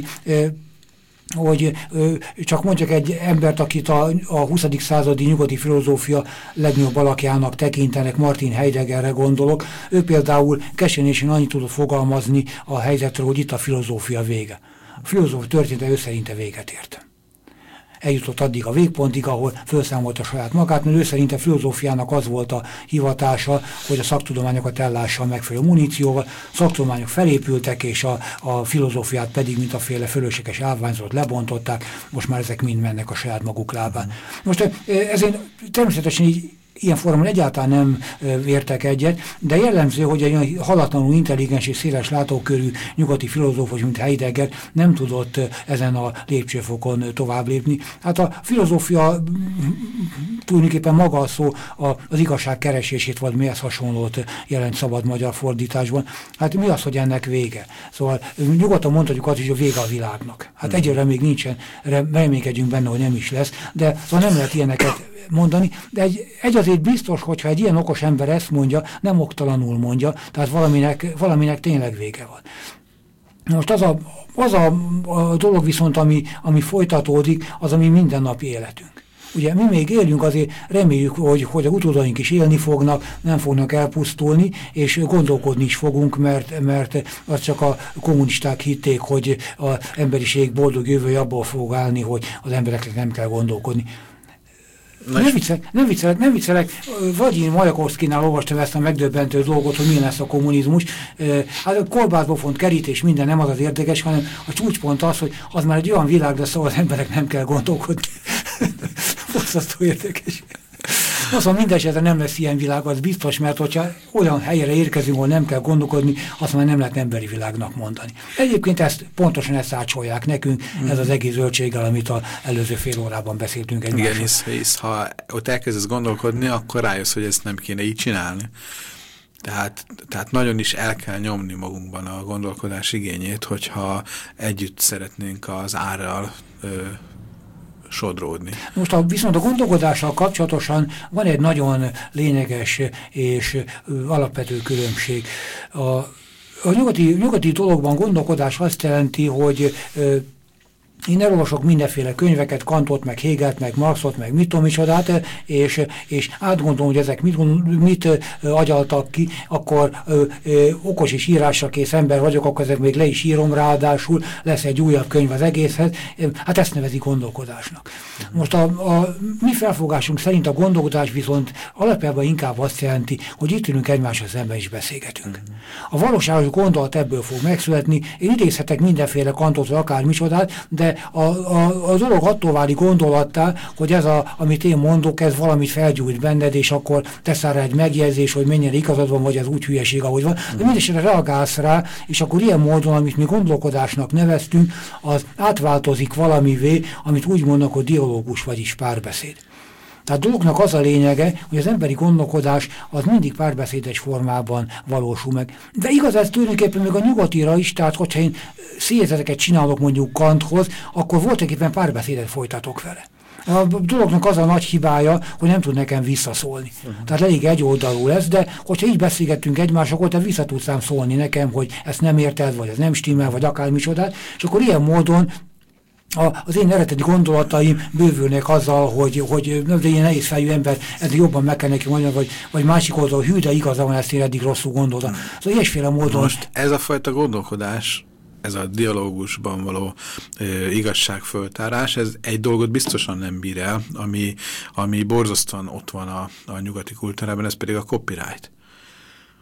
hogy csak mondjak egy embert, akit a 20. századi nyugati filozófia legnagyobb alakjának tekintenek, Martin Heideggerre gondolok. Ő például kesernyésen annyit tudott fogalmazni a helyzetről, hogy itt a filozófia vége. A filozófia története ő szerinte véget ért. Eljutott addig a végpontig, ahol felszámolta saját magát, mert ő szerint a filozófiának az volt a hivatása, hogy a szaktudományokat ellássa megfelelő munícióval. Szaktudományok felépültek, és a filozófiát pedig mintaféle fölösleges állványzatot lebontották, most már ezek mind mennek a saját maguk lábán. Most ezért természetesen így ilyen formán egyáltalán nem értek egyet, de jellemző, hogy egy halatlanul intelligens és széles látókörű nyugati filozófus, mint Heidegger nem tudott ezen a lépcsőfokon tovább lépni. Hát a filozófia tulajdonképpen maga a szó az igazság keresését, vagy mihez hasonlót jelent szabad magyar fordításban. Hát mi az, hogy ennek vége? Szóval nyugodtan mondhatjuk azt, hogy a vége a világnak. Hát egyre még nincsen, reménykedjünk benne, hogy nem is lesz, de szóval nem lehet ilyeneket mondani, de egy azért biztos, hogyha egy ilyen okos ember ezt mondja, nem oktalanul mondja, tehát valaminek tényleg vége van. Most az a dolog viszont, ami folytatódik, az a mi mindennapi életünk. Ugye mi még élünk, azért reméljük, hogy a utódaink is élni fognak, nem fognak elpusztulni, és gondolkodni is fogunk, mert az csak a kommunisták hitték, hogy az emberiség boldog jövője abból fog állni, hogy az embereknek nem kell gondolkodni. Nem viccelek. Vagyin Majakovszkinál olvastam ezt a megdöbbentő dolgot, hogy milyen lesz a kommunizmus. Hát a kolbászbofont kerítés minden nem az az érdekes, hanem a csúcspont az, hogy az már egy olyan világ lesz, ahol az emberek nem kell gondolkodni. Borzasztó érdekes. Azon mindesetre nem lesz ilyen világ, az biztos, mert hogyha olyan helyre érkezünk, ahol nem kell gondolkodni, azt már nem lehet emberi világnak mondani. Egyébként pontosan ezt ácsolják nekünk, ez az egész zöldséggel, amit az előző fél órában beszéltünk egymásról. Igen, hisz ha ott elkezdesz gondolkodni, akkor rájössz, hogy ezt nem kéne így csinálni. Tehát nagyon is el kell nyomni magunkban a gondolkodás igényét, hogyha együtt szeretnénk az árral sodródni. Most viszont a gondolkodással kapcsolatosan van egy nagyon lényeges és alapvető különbség. A nyugati dologban gondolkodás azt jelenti, hogy én elolvasok mindenféle könyveket, Kantot, meg Hegelt, meg Marxot, meg mit tudom micsodát, és átgondolom, hogy ezek mit agyaltak ki, akkor okos és írásra kész ember vagyok, akkor ezek még le is írom, ráadásul lesz egy újabb könyv az egészhez. Hát ezt nevezi gondolkodásnak. Most a mi felfogásunk szerint a gondolkodás viszont alapjában inkább azt jelenti, hogy itt ülünk egymással szemben is beszélgetünk. A valóságos gondolat ebből fog megszületni. Én idézhetek mindenféle Kantot, akár micsodát, de a dolog attól válik gondolattá, hogy ez amit én mondok, ez valamit felgyújt benned, és akkor teszel rá egy megjegyzés, hogy mennyire igazad van, vagy ez úgy hülyeség, ahogy van. De mindesetre reagálsz rá, és akkor ilyen módon, amit mi gondolkodásnak neveztünk, az átváltozik valamivé, amit úgy mondnak, hogy dialógus, vagyis párbeszéd. Tehát a dolognak az a lényege, hogy az emberi gondolkodás az mindig párbeszédes formában valósul meg. De igaz, ez tulajdonképpen még a nyugatira is, tehát hogyha én szézeteket csinálok mondjuk Kanthoz, akkor voltaképpen párbeszédet folytatok vele. A dolognak az a nagy hibája, hogy nem tud nekem visszaszólni. Tehát elég egyoldalú lesz, de hogyha így beszélgettünk egymás, akkor te vissza tudsz ám szólni nekem, hogy ezt nem érted, vagy ez nem stimmel, vagy akármicsodát, és akkor ilyen módon az én eredeti gondolataim bővülnek azzal, hogy ilyen nehéz fejű ember, eddig jobban meg kell neki mondani, vagy másik oldalon, hű, de igaza van, ezt én eddig rosszul gondoltam. Szóval ilyesféle módon... Most ez a fajta gondolkodás, ez a dialógusban való igazságföltárás, ez egy dolgot biztosan nem bír el, ami borzasztóan ott van a nyugati kultúrában, ez pedig a copyright.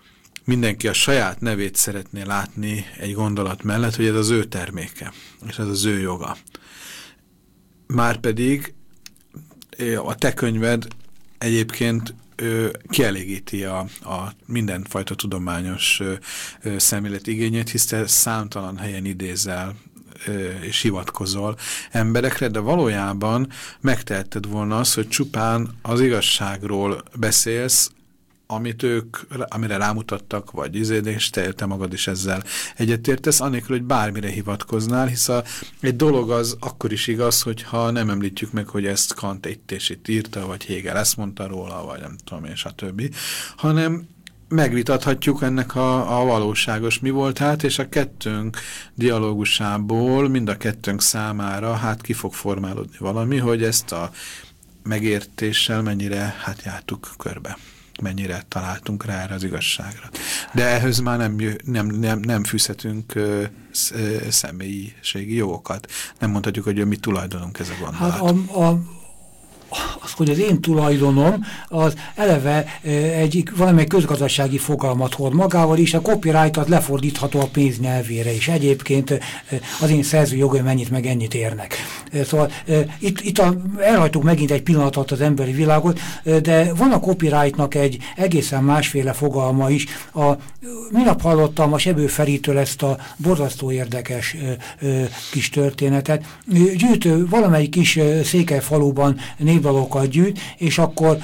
mindenki a saját nevét szeretné látni egy gondolat mellett, hogy ez az ő terméke, és ez az ő joga. Márpedig a te könyved egyébként kielégíti a mindenfajta tudományos szemlélet igényét, hisz te számtalan helyen idézel és hivatkozol emberekre, de valójában megtehetted volna azt, hogy csupán az igazságról beszélsz, amire rámutattak, vagy és te magad is ezzel egyetértesz, anélkül, hogy bármire hivatkoznál, hisz egy dolog az akkor is igaz, hogyha nem említjük meg, hogy ezt Kant itt és itt írta, vagy Hegel ezt mondta róla, vagy nem tudom én, stb., hanem megvitathatjuk ennek a valóságos mi voltát, és a kettőnk dialógusából mind a kettőnk számára hát ki fog formálódni valami, hogy ezt a megértéssel mennyire jártuk körbe, mennyire találtunk rá erre az igazságra. De ehhez már nem fűzhetünk személyiségi jogokat. Nem mondhatjuk, hogy a mi tulajdonunk ez a gondolat. Az, hogy az én tulajdonom, az eleve valamely közgazdasági fogalmat hord magával, és a copyright az lefordítható a pénz nyelvére is. Egyébként az én szerzőjogaim mennyit meg ennyit érnek. Szóval itt elhajtuk megint egy pillanatot az emberi világot, de van a copyrightnak egy egészen másféle fogalma is. Minap hallottam a Sebő Feritől ezt a borzasztó érdekes kis történetet. Gyűjtő valamelyik kis székelyfaluban népdalokat gyűjt, és akkor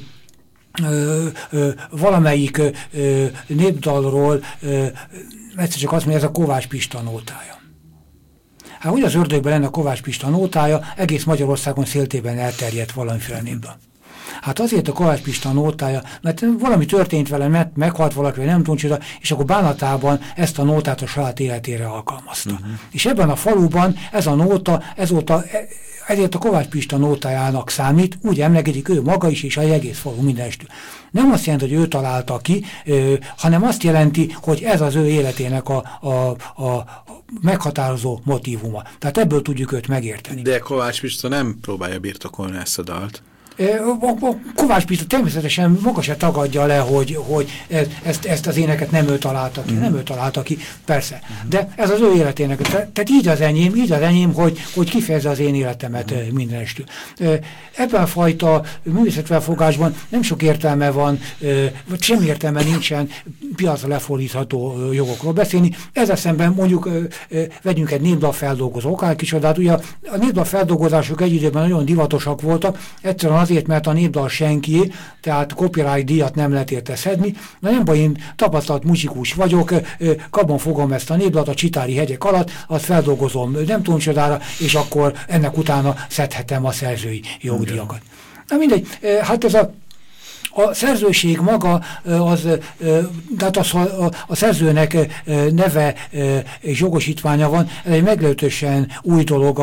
valamelyik népdalról egyszer csak azt mondja, ez a Kovács Pista nótája. Hát úgy az ördögben lenne a Kovács Pista nótája, egész Magyarországon széltében elterjedt valamiféle népdal. Hát azért a Kovács Pista nótája, mert valami történt vele, meghalt valaki, nem tudom csoda, és akkor bánatában ezt a nótát a saját életére alkalmazta. És ebben a faluban ez a nóta, ezért a Kovács Pista nótájának számít, úgy emlegetik ő maga is, és az egész falu mindenestül. Nem azt jelenti, hogy ő találta ki, hanem azt jelenti, hogy ez az ő életének a meghatározó motívuma. Tehát ebből tudjuk őt megérteni. De Kovács Pista nem próbálja birtokolni ezt a dalt. A Kovács Pista természetesen maga se tagadja le, hogy ezt az éneket nem ő találta ki, nem ő találta ki, persze. De ez az ő életének. Tehát így az enyém, hogy kifejezze az én életemet mindenestül. Ebben a fajta művészetfelfogásban nem sok értelme van, vagy semmi értelme nincsen piacra lefordítható jogokról beszélni. Ezzel szemben mondjuk vegyünk egy népdalfeldolgozó okálkicsodát. Ugye a népdalfeldolgozások egy időben nagyon divatosak voltak, egyszerűen azért, mert a népdal senki, tehát copyright díjat nem lehet érte szedni. Na nem baj, én tapasztalt muzsikus vagyok, kabon fogom ezt a népdalt a Csitári hegyek alatt, azt feldolgozom nem tudom csodára, és akkor ennek utána szedhetem a szerzői jogdíjakat. Na mindegy, hát ez a szerzőség maga, tehát a szerzőnek neve és jogosítványa van, ez egy meglehetősen új dolog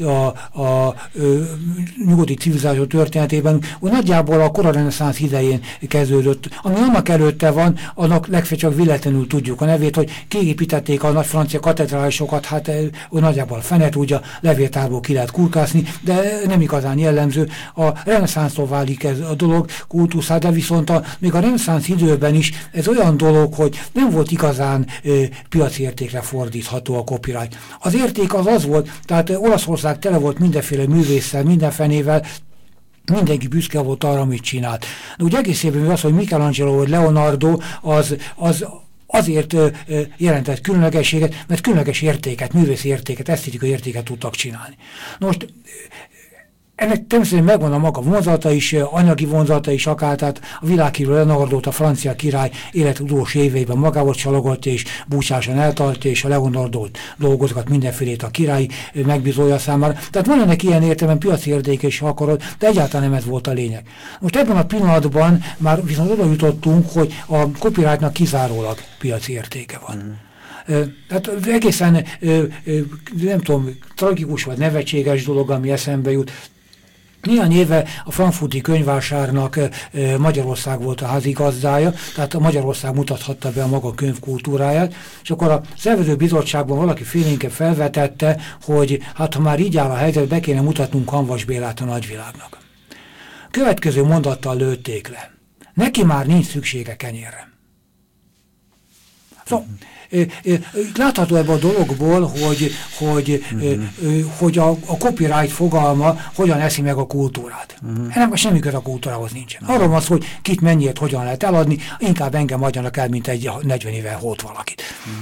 a nyugati civilizáció történetében. Nagyjából a kora reneszánsz idején kezdődött. Ami annak előtte van, annak legfeljebb csak véletlenül tudjuk a nevét, hogy kiépítették a nagy francia katedrálisokat, hát nagyjából a fene tudja, levéltárból ki lehet kurkászni, de nem igazán jellemző. A reneszánsztól válik ez a dolog kultuszát, de viszont még a reneszánsz időben is ez olyan dolog, hogy nem volt igazán piaci értékre fordítható a copyright. Az érték az volt, tehát Olaszország tele volt mindenféle művésszel, mindenfenével, mindenki büszke volt arra, amit csinált. De úgy egész évben az, hogy Michelangelo vagy Leonardo az azért jelentett különlegességet, mert különleges értéket, művészi értéket, esztétikai értéket tudtak csinálni. Most ennek természetesen megvan a maga vonzata is, anyagi vonzata is akár, tehát a világhírű Leonardót a francia király élet utolsó éveiben magával csalogott és búcsásan eltartja, és a Leonardót dolgozogat mindenfélét a király megbízója számára. Tehát van ennek ilyen értelemben piaci értéke is, ha akarod, de egyáltalán nem ez volt a lényeg. Most ebben a pillanatban már viszont oda jutottunk, hogy a copyrightnak kizárólag piaci értéke van. Tehát egészen, nem tudom, tragikus vagy nevetséges dolog, ami eszembe jut. Néhány éve a frankfurti könyvvásárnak Magyarország volt a házigazdája, tehát a Magyarország mutathatta be a maga könyvkultúráját, és akkor a szervező bizottságban valaki félénken felvetette, hogy hát ha már így áll a helyzet, be kéne mutatnunk Hamvas Bélát a nagyvilágnak. Következő mondattal lőtték le. Neki már nincs szüksége kenyérre. Szóval, látható ebben a dologból, hogy a copyright fogalma hogyan eszi meg a kultúrát. Ennek semmi köze a kultúrához nincsen. Arról van szó, hogy kit mennyiért hogyan lehet eladni, inkább engem adjanak el, mint egy 40 éve hót valakit.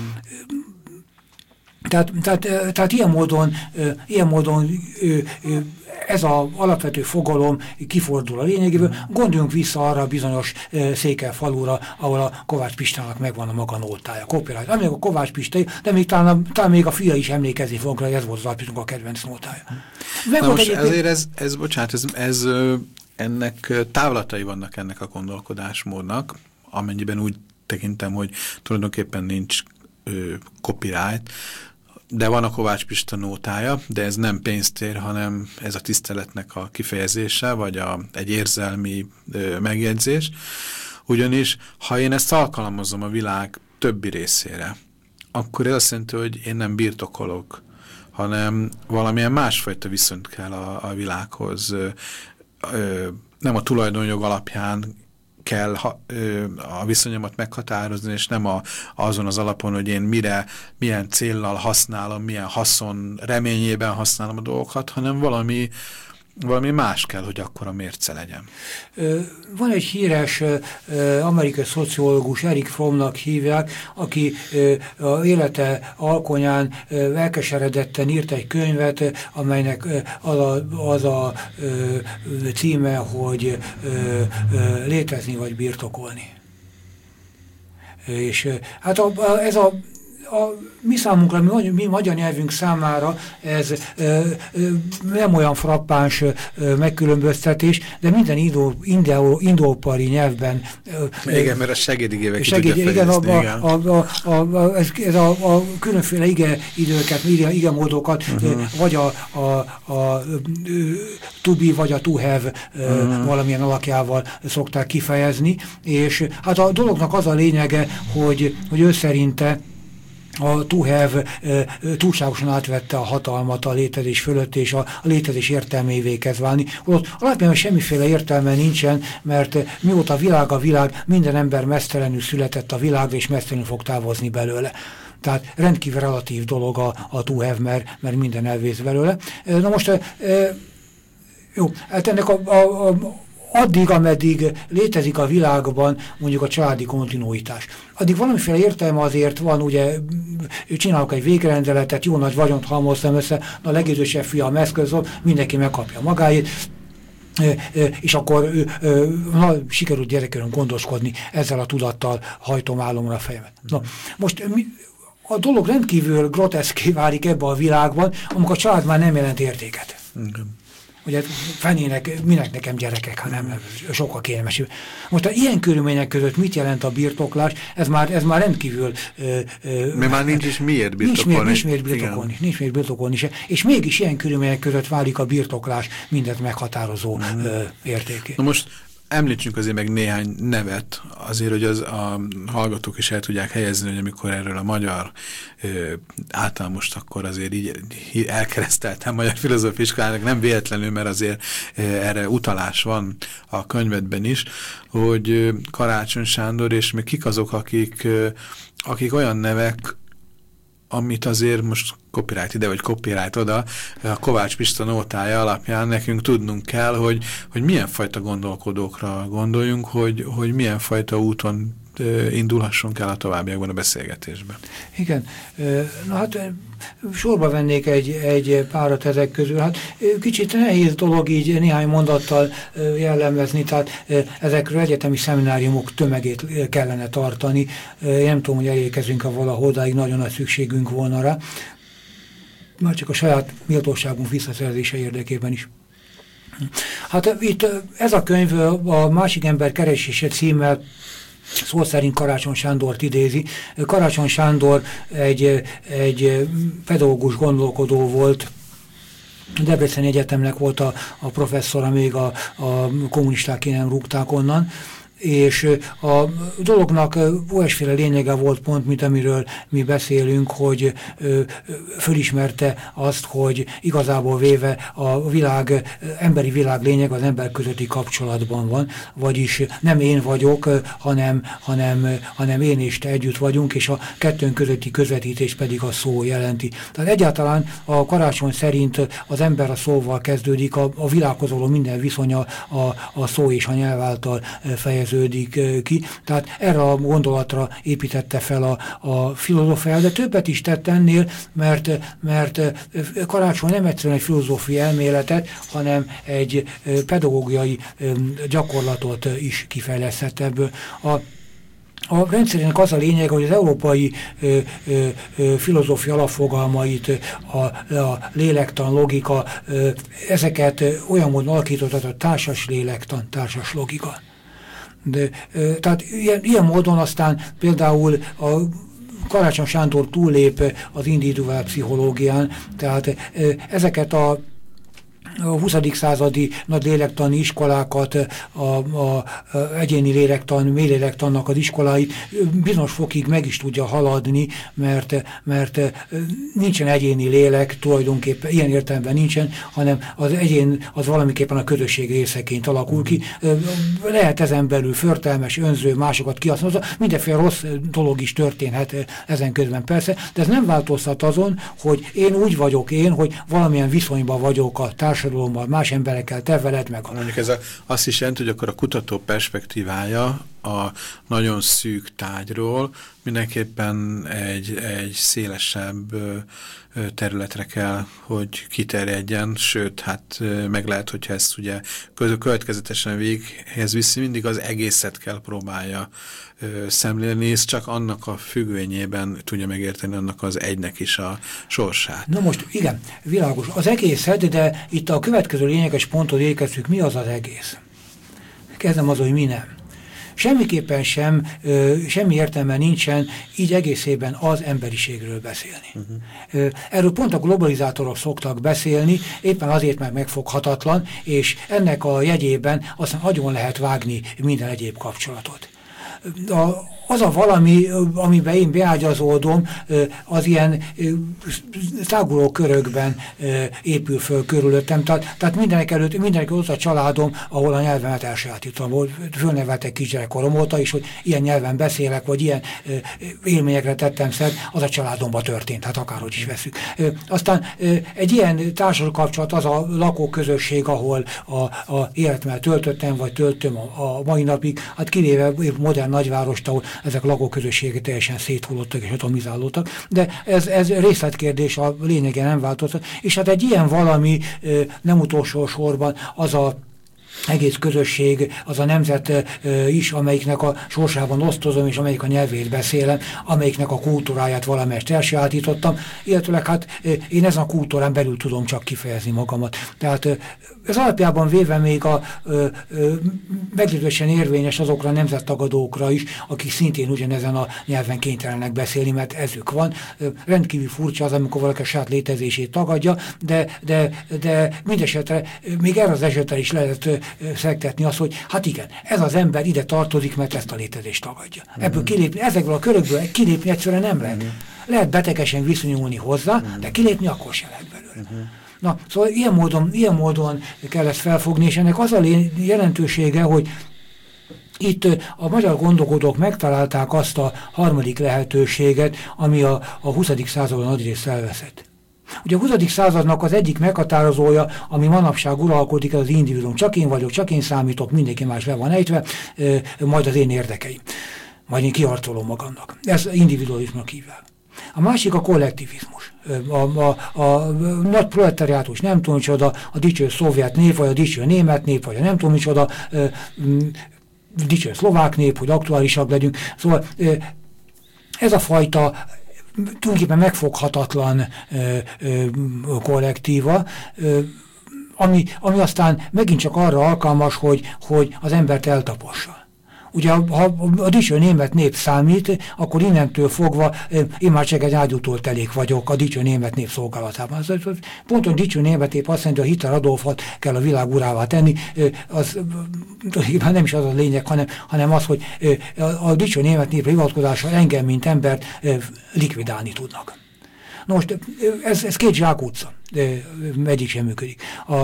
Tehát ilyen módon ez az alapvető fogalom kifordul a lényegéből. Gondoljunk vissza arra a bizonyos Székely falura, ahol a Kovács Pistának megvan a maga nótája, copyright. Amíg a Kovács Pista, de még talán még a fia is emlékezni fog, hogy ez volt az alapítunk a kedvenc nótája. Na most ezért ez ennek távlatai vannak ennek a gondolkodásmódnak, amennyiben úgy tekintem, hogy tulajdonképpen nincs copyright, de van a Kovács Pista nótája, de ez nem pénztér, hanem ez a tiszteletnek a kifejezése, vagy egy érzelmi megjegyzés. Ugyanis, ha én ezt alkalmazom a világ többi részére, akkor ez azt jelenti, hogy én nem birtokolok, hanem valamilyen másfajta viszonyt kell a világhoz. Nem a tulajdonjog alapján kell a viszonyomat meghatározni, és nem azon az alapon, hogy én milyen céllal használom, milyen haszon reményében használom a dolgokat, hanem valami más kell, hogy akkor a mérce legyen. Van egy híres amerikai szociológus, Erich Frommnak hívják, aki az élete alkonyán elkeseredetten írt egy könyvet, amelynek az a címe, hogy létezni vagy birtokolni. És hát ez a mi számunkra, mi magyar nyelvünk számára ez nem olyan frappáns megkülönböztetés, de minden indópari nyelvben... Igen, mert a segédigével ki tudja fejezni. Ez a különféle időket, igemódokat, vagy a to be, vagy a to have valamilyen alakjával szokták kifejezni, és hát a dolognak az a lényege, hogy ő szerinte a to have túlságosan átvette a hatalmat a létezés fölött, és a létezés értelmévé kezd válni. Holott alapján semmiféle értelme nincsen, mert mióta a világ, minden ember meztelenül született a világra, és meztelenül fog távozni belőle. Tehát rendkívül relatív dolog a to have, mert minden elvész belőle. Na most, jó, hát ennek addig, ameddig létezik a világban mondjuk a családi kontinuitás. Addig valamiféle értelme azért van, ugye csinálok egy végrendeletet, jó nagy vagyont halmoztam össze, a legidősebb fiam eszközöl, mindenki megkapja magáét, és akkor sikerült gyerekekön gondoskodni, ezzel a tudattal hajtom álomra a fejemet. Na, most a dolog rendkívül groteszké válik ebbe a világban, amikor a család már nem jelent értéket. Ugye fenének, minek nekem gyerekek, hanem sokkal kényelmesebb. Most ilyen körülmények között mit jelent a birtoklás? Ez már rendkívül... Mert már nincs is miért birtokolni. Nincs miért birtokolni se. És mégis ilyen körülmények között válik a birtoklás mindent meghatározó értéké. Na most említsünk azért meg néhány nevet, azért, hogy a hallgatók is el tudják helyezni, hogy amikor erről a magyar által most akkor azért így elkereszteltem magyar filozófiai iskolának, nem véletlenül, mert azért erre utalás van a könyvedben is, hogy Karácsony Sándor, és még kik azok, akik olyan nevek, amit azért most copyright ide, vagy copyright oda, a Kovács Pista nótája alapján nekünk tudnunk kell, hogy milyen fajta gondolkodókra gondoljunk, hogy milyen fajta úton indulhassunk el a továbbiakban a beszélgetésben. Igen. Na hát sorba vennék egy párat ezek közül. Hát kicsit nehéz dolog így néhány mondattal jellemezni, tehát ezekről egyetemi szemináriumok tömegét kellene tartani. Én nem tudom, hogy elérkezünk-e valahodáig, nagyon nagy szükségünk volna rá. Már csak a saját méltóságunk visszaszerzése érdekében is. Hát itt ez a könyv a Másik ember keresése címmel szó szerint Karácsony Sándort idézi. Karácsony Sándor egy pedagógus gondolkodó volt, Debreceni Egyetemnek volt a professzora, még a kommunisták ki nem rúgták onnan, És a dolognak olyasféle lényege volt pont, mint amiről mi beszélünk, hogy fölismerte azt, hogy igazából véve a világ, emberi világ lényeg az ember közötti kapcsolatban van, vagyis nem én vagyok, hanem én és te együtt vagyunk, és a kettőnk közötti közvetítés pedig a szó jelenti. Tehát egyáltalán a Karácsony szerint az ember a szóval kezdődik, a világhoz való minden viszonya a szó és a nyelv által fejeződik ki. Tehát erre a gondolatra építette fel a filozófia, de többet is tett ennél, mert Karácsony nem egyszerűen egy filozófiai elméletet, hanem egy pedagógiai gyakorlatot is kifejlesztett ebből. A rendszerének az a lényeg, hogy az európai filozófia alapfogalmait, a lélektan, logika, ezeket olyan módon alakította, a társas lélektan, társas logika. Tehát ilyen módon aztán például a Karácsony Sándor túllép az individuál pszichológián, tehát ezeket a 20. századi nagy lélektani iskolákat, a egyéni lélektan, mélylélektannak az iskoláit bizonyos fokig meg is tudja haladni, mert nincsen egyéni lélek, tulajdonképpen ilyen értelemben nincsen, hanem az egyén az valamiképpen a közösség részeként alakul ki. Lehet ezen belül förtelmes, önző, másokat kihasználva, mindenféle rossz dolog is történhet ezen közben persze, de ez nem változtat azon, hogy én úgy vagyok hogy valamilyen viszonyban vagyok a társadalommal, más emberekkel, te veled meg. Mondjuk ez azt is jelenti, hogy akkor a kutató perspektívája a nagyon szűk tárgyról mindenképpen egy szélesebb területre kell, hogy kiterjedjen, sőt, hát meg lehet, hogyha ezt ugye következetesen véghez viszi, mindig az egészet kell próbálja szemlélni, és csak annak a függvényében tudja megérteni annak az egynek is a sorsát. Na most igen, világos. Az egészet, de itt a következő lényeges ponton érkeztük, mi az az egész? Kezdem az, hogy mi nem. Semmiképpen semmi értelme nincsen így egészében az emberiségről beszélni. Erről pont a globalizátorok szoktak beszélni, éppen azért, mert megfoghatatlan, és ennek a jegyében aztán agyon lehet vágni minden egyéb kapcsolatot. Az a valami, amiben én beágyazódom, az ilyen táguló körökben épül föl körülöttem. Tehát mindenek ott a családom, ahol a nyelvemet elsajátítom, ahol fölneveltek kisgyerekkorom óta is, hogy ilyen nyelven beszélek, vagy ilyen élményekre tettem szert, az a családomban történt, hát akárhogy is veszük. Aztán egy ilyen társadalmi kapcsolat az a lakóközösség, ahol a életemmel töltöttem, vagy töltöm a mai napig, hát kivéve modern nagyvárost, ahol ezek a lakóközösségek teljesen széthullottak és atomizálódtak, de ez részletkérdés, a lényege nem változott, és hát egy ilyen valami nem utolsó sorban az a egész közösség, az a nemzet is, amelyiknek a sorsában osztozom, és amelyik a nyelvét beszélem, amelyiknek a kultúráját valamelyest elsajátítottam, illetőleg hát én ezen a kultúrán belül tudom csak kifejezni magamat. Tehát ez alapjában véve még meglehetősen érvényes azokra a nemzettagadókra is, akik szintén ugyanezen a nyelven kénytelenek beszélni, mert ezük van. Rendkívül furcsa az, amikor valaki a saját létezését tagadja, de mindesetre még erre az esetre is lehet szektetni azt, hogy hát igen, ez az ember ide tartozik, mert ezt a létezést tagadja. Ebből kilépni, ezekből a körökből kilépni egyszerűen nem lehet. Lehet betegesen viszonyulni hozzá, de kilépni akkor sem lehet belőle. Na, szóval ilyen módon kell ezt felfogni, és ennek az a jelentősége, hogy itt a magyar gondolkodók megtalálták azt a harmadik lehetőséget, ami a 20. században nagyrészt elveszett. Ugye a 20. századnak az egyik meghatározója, ami manapság uralkodik, az individuum. Csak én vagyok, csak én számítok, mindenki más le van ejtve, majd az én érdekeim. Majd én kiharcolom magamnak. Ez individualizmusnak hívják. A másik a kollektivizmus. A nagy proletariátus, nem tudom micsoda, a dicső szovjet nép, vagy a dicső német nép, vagy a nem tudom micsoda, dicső szlovák nép, hogy aktuálisabb legyünk. Szóval ez a fajta tulajdonképpen megfoghatatlan kollektíva, ami aztán megint csak arra alkalmas, hogy az embert eltapossa. Ugye, ha a dicső német nép számít, akkor innentől fogva én már csak egy ágyútól telék vagyok a dicső német nép szolgálatában. Pont a dicső német nép azt mondja, hogy Hitler Adolfot kell a világ urává tenni, az nem is az a lényeg, hanem az, hogy a dicső német nép hivatkozással engem, mint embert likvidálni tudnak. Na most ez két zsákutca, egyik sem működik.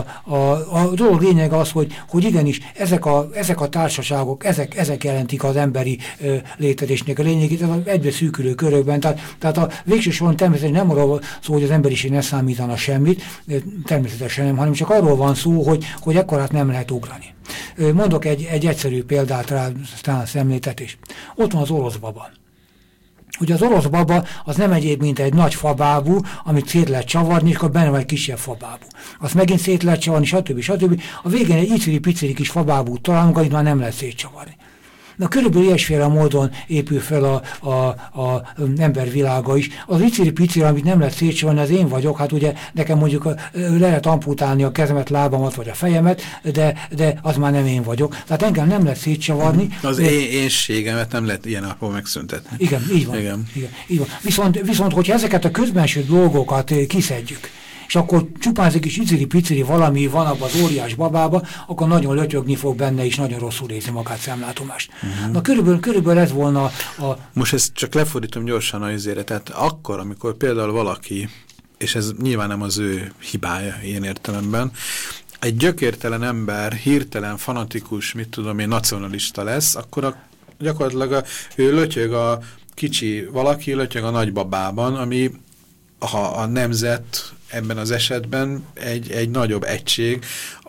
A dolog lényeg az, hogy igenis ezek a társaságok, ezek jelentik az emberi létezésnek a lényegét, az egyre szűkülő körökben. Tehát a végső soron természetesen nem arról szó, hogy az emberiség ne számítana semmit, természetesen nem, hanem csak arról van szó, hogy ekkorát nem lehet ugrani. Mondok egy egyszerű példát rá, aztán a szemléltetés. Ott van az orosz baba. Ugye az orosz baba az nem egyéb, mint egy nagy fabábú, amit szét lehet csavarni, és akkor benne van egy kisebb fabábú. Azt megint szét lehet csavarni, stb. A végén egy iciri-piciri kis fabábút találunk, amit már nem lehet szétcsavarni. Na körülbelül ilyesféle módon épül fel a embervilága is. Az iciri-piciri, amit nem lehet szétcsavarni, az én vagyok, hát ugye nekem mondjuk lehet amputálni a kezemet, lábamat vagy a fejemet, de az már nem én vagyok. Tehát engem nem lehet szétcsavarni. Az énségemet nem lehet ilyen alapon megszüntetni. Igen, így van. Igen, így van. Viszont, hogyha ezeket a közbenső dolgokat kiszedjük, és akkor csupán ez egy kis iciri-piciri valami van abban az óriás babába, akkor nagyon lötyögni fog benne, és nagyon rosszul érzi magát szemlátomást. Na körülbelül ez volna a... Most ezt csak lefordítom gyorsan az izére, tehát akkor, amikor például valaki, és ez nyilván nem az ő hibája ilyen értelemben, egy gyökértelen ember, hirtelen, fanatikus, mit tudom én, nacionalista lesz, akkor gyakorlatilag ő lötyög a kicsi valaki, lötyög a nagybabában, ami a nemzet ebben az esetben egy nagyobb egység,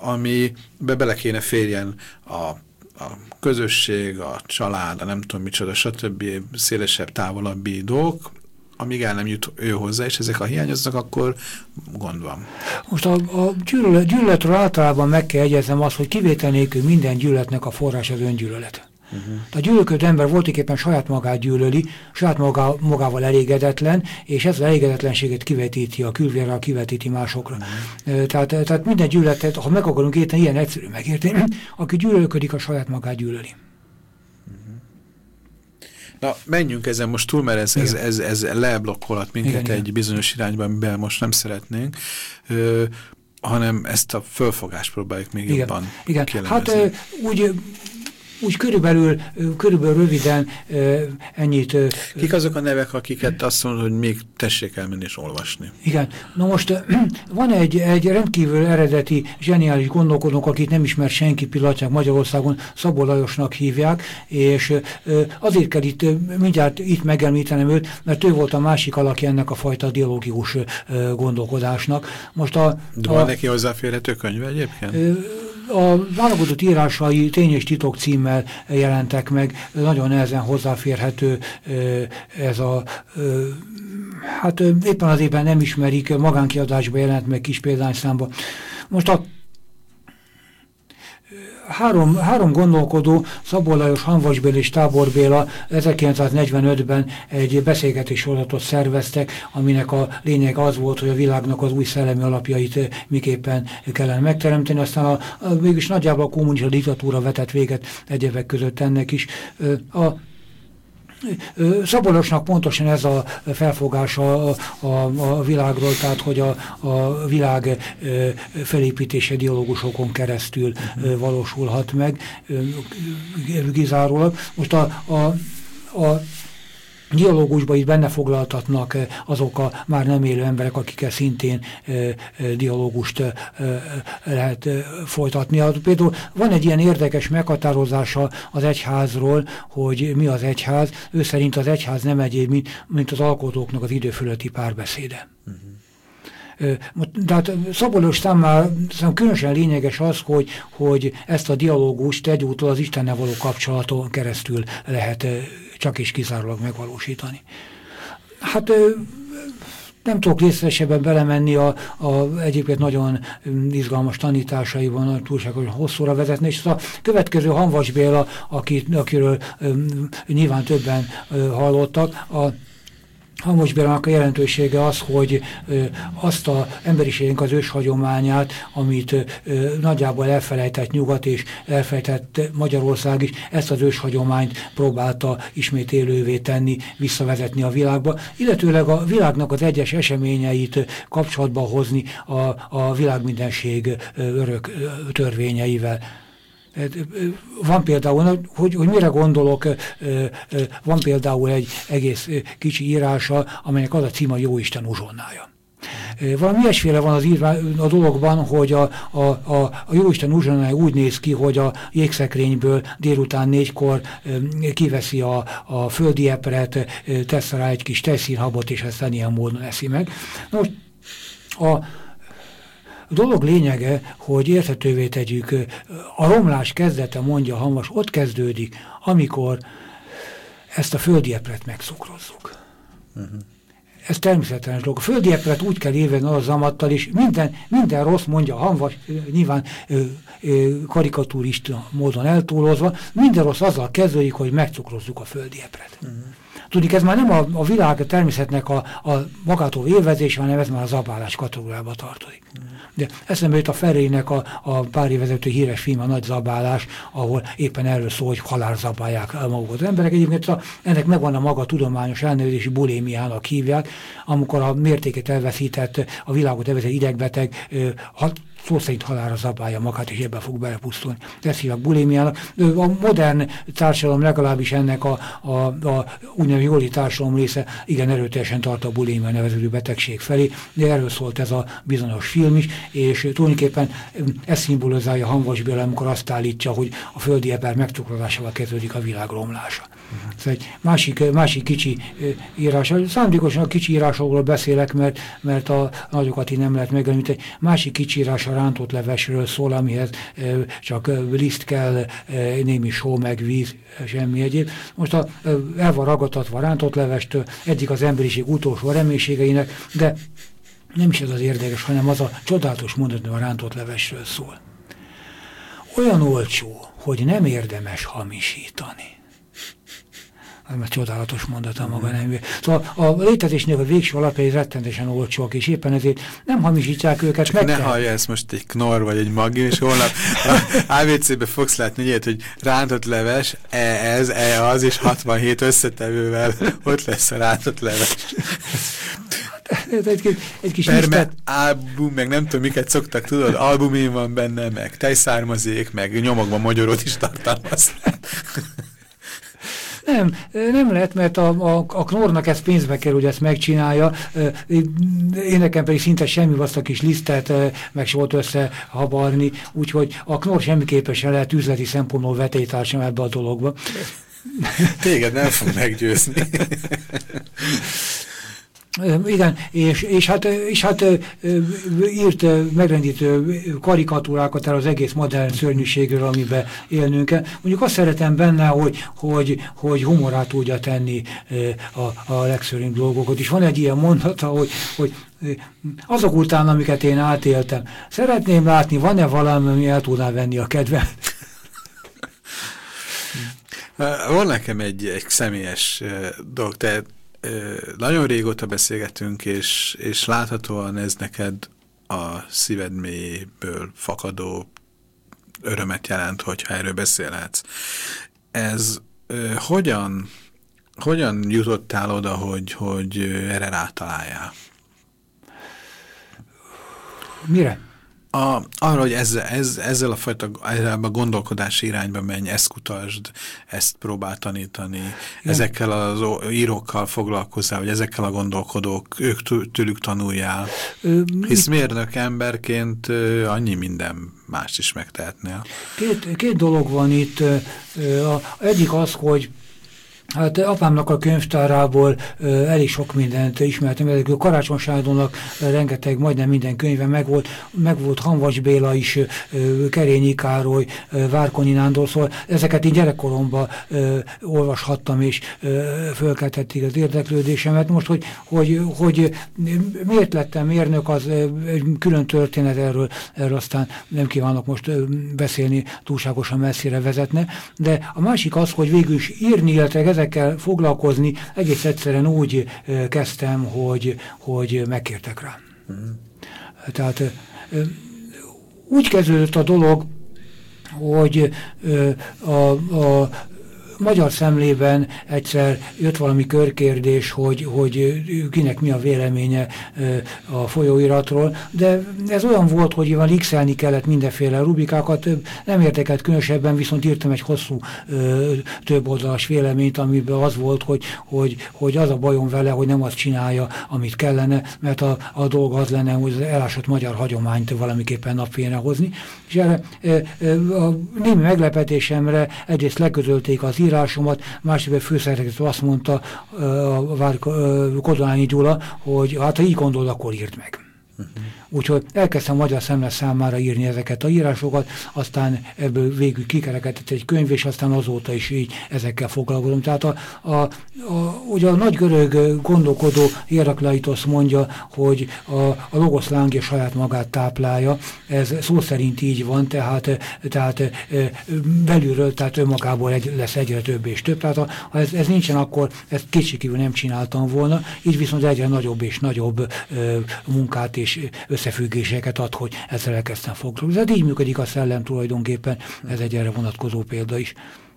amibe bele kéne férjen a közösség, a család, a nem tudom micsoda, stb. Szélesebb, távolabbi dolgok, amíg el nem jut ő hozzá, és ezek a hiányoznak, akkor gond van. Most a gyűlöletről általában meg kell jegyeznem azt, hogy kivétel nélkül minden gyűlöletnek a forrás az öngyűlölet. A gyűlölködő ember voltaképpen saját magát gyűlöli, saját magával elégedetlen, és ez az elégedetlenséget kivetíti a külvérrel, kivetíti másokra. Tehát minden gyűlöletet, ha meg akarunk érteni, ilyen egyszerű megérteni, aki gyűlölködik, a saját magát gyűlöli. Na, menjünk ezen most túl, mert ez leblokkolhat minket egy bizonyos irányban, amiben most nem szeretnénk, hanem ezt a fölfogást próbáljuk még jobban kielemezni. Hát úgy körülbelül röviden ennyit... Kik azok a nevek, akiket azt mondod, hogy még tessék elmenni és olvasni? Igen. Na most van egy rendkívül eredeti, zseniális gondolkodónk, akit nem ismer senki pillanatnyilag Magyarországon, Szabó Lajosnak hívják, és azért kell mindjárt itt megemlítenem őt, mert ő volt a másik alakja ennek a fajta dialógikus gondolkodásnak. Most van neki hozzáférhető könyve egyébként? A válogatott írásai Tény és titok címmel jelentek meg, nagyon nehezen hozzáférhető ez a... hát éppen az évben nem ismerik, magánkiadásban jelent meg kis példányszámba. Most a három gondolkodó, Szabó Lajos, Hanvas Béla és Tábor Béla 1945-ben egy beszélgetéssorozatot szerveztek, aminek a lényeg az volt, hogy a világnak az új szellemi alapjait miképpen kellene megteremteni. Aztán mégis nagyjából a kommunista diktatúra vetett véget egyebek között ennek is. Szabó Lajosnak pontosan ez a felfogása a világról, tehát hogy a világ felépítése dialógusokon keresztül valósulhat meg kizárólag. Most a dialógusban itt benne foglaltatnak azok a már nem élő emberek, akikkel szintén dialógust lehet folytatni. Például van egy ilyen érdekes meghatározása az egyházról, hogy mi az egyház. Ő szerint az egyház nem egyéb, mint az alkotóknak az idő fölötti párbeszéde. Tehát Szabó Lajos számára különösen lényeges az, hogy ezt a dialógust egyúttal az Istennel való kapcsolaton keresztül lehet csak és kizárólag megvalósítani. Hát nem tudok részletesebben belemenni a egyébként nagyon izgalmas tanításaiban, túlságosan hosszúra vezetni, és a következő Hanvas Béla, akiről nyilván többen hallottak, Hamvas Bélának a jelentősége az, hogy azt az emberiségünk az őshagyományát, amit nagyjából elfelejtett Nyugat és elfelejtett Magyarország is, ezt az őshagyományt próbálta ismét élővé tenni, visszavezetni a világba, illetőleg a világnak az egyes eseményeit kapcsolatba hozni a világmindenség örök törvényeivel. Van például, hogy mire gondolok, van például egy egész kicsi írása, amelynek az a címe Jóisten uzsonnája. Valami ilyesféle van a dologban, hogy a Jóisten uzsonnája úgy néz ki, hogy a jégszekrényből délután 4-kor kiveszi a földi epret, tesz rá egy kis tejszínhabot, és aztán ilyen módon eszi meg. Most a dolog lényege, hogy érthetővé tegyük, a romlás kezdete, mondja Hamvas, ott kezdődik, amikor ezt a földi epret megszokrozzuk. Ez természetes dolog. A földi epret úgy kell évenni az amattal, és minden rossz, mondja Hamvas, nyilván karikatúrista módon eltúlozva, minden rossz azzal kezdődik, hogy megcukrozzuk a földi epret. Tudjuk, ez már nem a világ, a természetnek a magától élvezés, hanem ez már a zabálás kategóriába tartozik. De eszembe jut a Ferrének a pár évezető híres film, a Nagy Zabálás, ahol éppen erről szól, hogy halárzabálják magukat az emberek. Egyébként ennek megvan a maga tudományos elnevezési bulémiának hívják, amikor a mértékét elveszített, a világot elveszített idegbeteg, szó szerint halálra zabálja magát, és ebben fog belepusztulni. Ezt hívják bulémiának. A modern társadalom, legalábbis ennek a úgynevezett jóli társadalom része igen erőteljesen tart a bulémia neveződő betegség felé, de erről szólt ez a bizonyos film is, és tulajdonképpen ez szimbolizálja Hamvas Béla, amikor azt állítja, hogy a földi eper megcukrozásával kezdődik a világ romlása. Ez egy másik kicsi írás. Szándékosan a kicsi írásokról beszélek, mert a nagyokat így nem lehet megemlíteni. Másik kicsi írás a rántott levesről szól, amihez csak liszt kell, némi só, meg víz, semmi egyéb. Most el van ragadtatva a rántott levestől, egyik az emberiség utolsó reménységeinek, de nem is ez az érdekes, hanem az a csodálatos mondat, a rántott levesről szól. Olyan olcsó, hogy nem érdemes hamisítani. Mert csodálatos mondata maga nem. Szóval a létezésnél a végső alapjai rettentesen olcsóak, és éppen ezért nem hamisítják őket. Csak ne hallja ezt most egy Knorr vagy egy Maggi, és holnap ABC-be fogsz látni ilyet, hogy rántott leves, ez, az, és 67 összetevővel ott lesz a rántott leves. Egy kis lisztet. Album, meg nem tudom, miket szoktak, tudod, albumén van benne, meg tejszármazék, meg nyomokban magyarot is tartalmaz. Nem lehet, mert a Knorrnak ez pénzbe kerül, hogy ezt megcsinálja. Én nekem pedig szinte semmi azt a kis lisztet meg se volt összehabarni, úgyhogy a Knorr semmiképpen sem lehet üzleti szempontból vetélytársam ebbe a dologba. Téged nem fog meggyőzni. Igen, és hát írt megrendítő karikatúrákat el az egész modern szörnyűségről, amiben élnünk kell. Mondjuk azt szeretem benne, hogy humorát tudja tenni a legszörnyűbb dolgokat. És van egy ilyen mondata, hogy azok után, amiket én átéltem, szeretném látni, van-e valami, ami el tudná venni a kedvem? Van nekem egy személyes dolog, tehát nagyon régóta beszélgetünk, és láthatóan ez neked a szíved mélyéből fakadó örömet jelent, hogyha erről beszélhetsz. Ez hogyan jutottál oda, hogy erre rátaláljál? Mire? Arra, hogy ezzel a fajta gondolkodási irányba menj, ezt kutasd, ezt próbál tanítani, ezekkel az írókkal foglalkozzál, vagy ezekkel a gondolkodók, tőlük tanuljál. Hisz mérnök emberként annyi minden mást is megtehetnél. Két dolog van itt. Egyik az, hogy hát apámnak a könyvtárából elég sok mindent ismertem. A Karácsony Sándornak rengeteg, majdnem minden könyve megvolt Hamvas Béla is, Kerényi Károly, Várkonyi Nándor, szóval ezeket így gyerekkoromban olvashattam, és fölkeltették az érdeklődésemet. Most, hogy miért lettem mérnök, az egy külön történet, erről aztán nem kívánok most beszélni, túlságosan messzire vezetne, de a másik az, hogy végül is írni, illetve ezekkel foglalkozni egész egyszerűen úgy kezdtem, hogy megkértek rá. Tehát úgy kezdődött a dolog, hogy a Magyar Szemlében egyszer jött valami körkérdés, hogy kinek mi a véleménye a folyóiratról, de ez olyan volt, hogy van x-elni kellett mindenféle rubrikákat, nem érdekelt különösebben, viszont írtam egy hosszú több oldalas véleményt, amiben az volt, hogy az a bajom vele, hogy nem azt csinálja, amit kellene, mert a dolga az lenne, hogy az elásott magyar hagyományt valamiképpen napfényre hozni. És erre a némi meglepetésemre egyrészt leközölték az írásomat, másrészt főszerkesztő azt mondta Kodolányi Gyula, hogy hát ha így gondol, akkor írd meg. Úgyhogy elkezdtem Magyar Szemle számára írni ezeket a írásokat, aztán ebből végül kikerekedett egy könyv, és aztán azóta is így ezekkel foglalkozom. Tehát ugye a nagy görög gondolkodó Herakleitosz mondja, hogy a logosz lángja saját magát táplálja, ez szó szerint így van, tehát belülről, tehát önmagából lesz egyre több és több. Tehát ha ez nincsen, akkor ezt kétségkívül nem csináltam volna, így viszont egyre nagyobb és nagyobb munkát és összefüggéseket ad, hogy ezzel elkezdtem foglalkozni. Tehát így működik a szellem tulajdonképpen, ez egy erre vonatkozó példa is.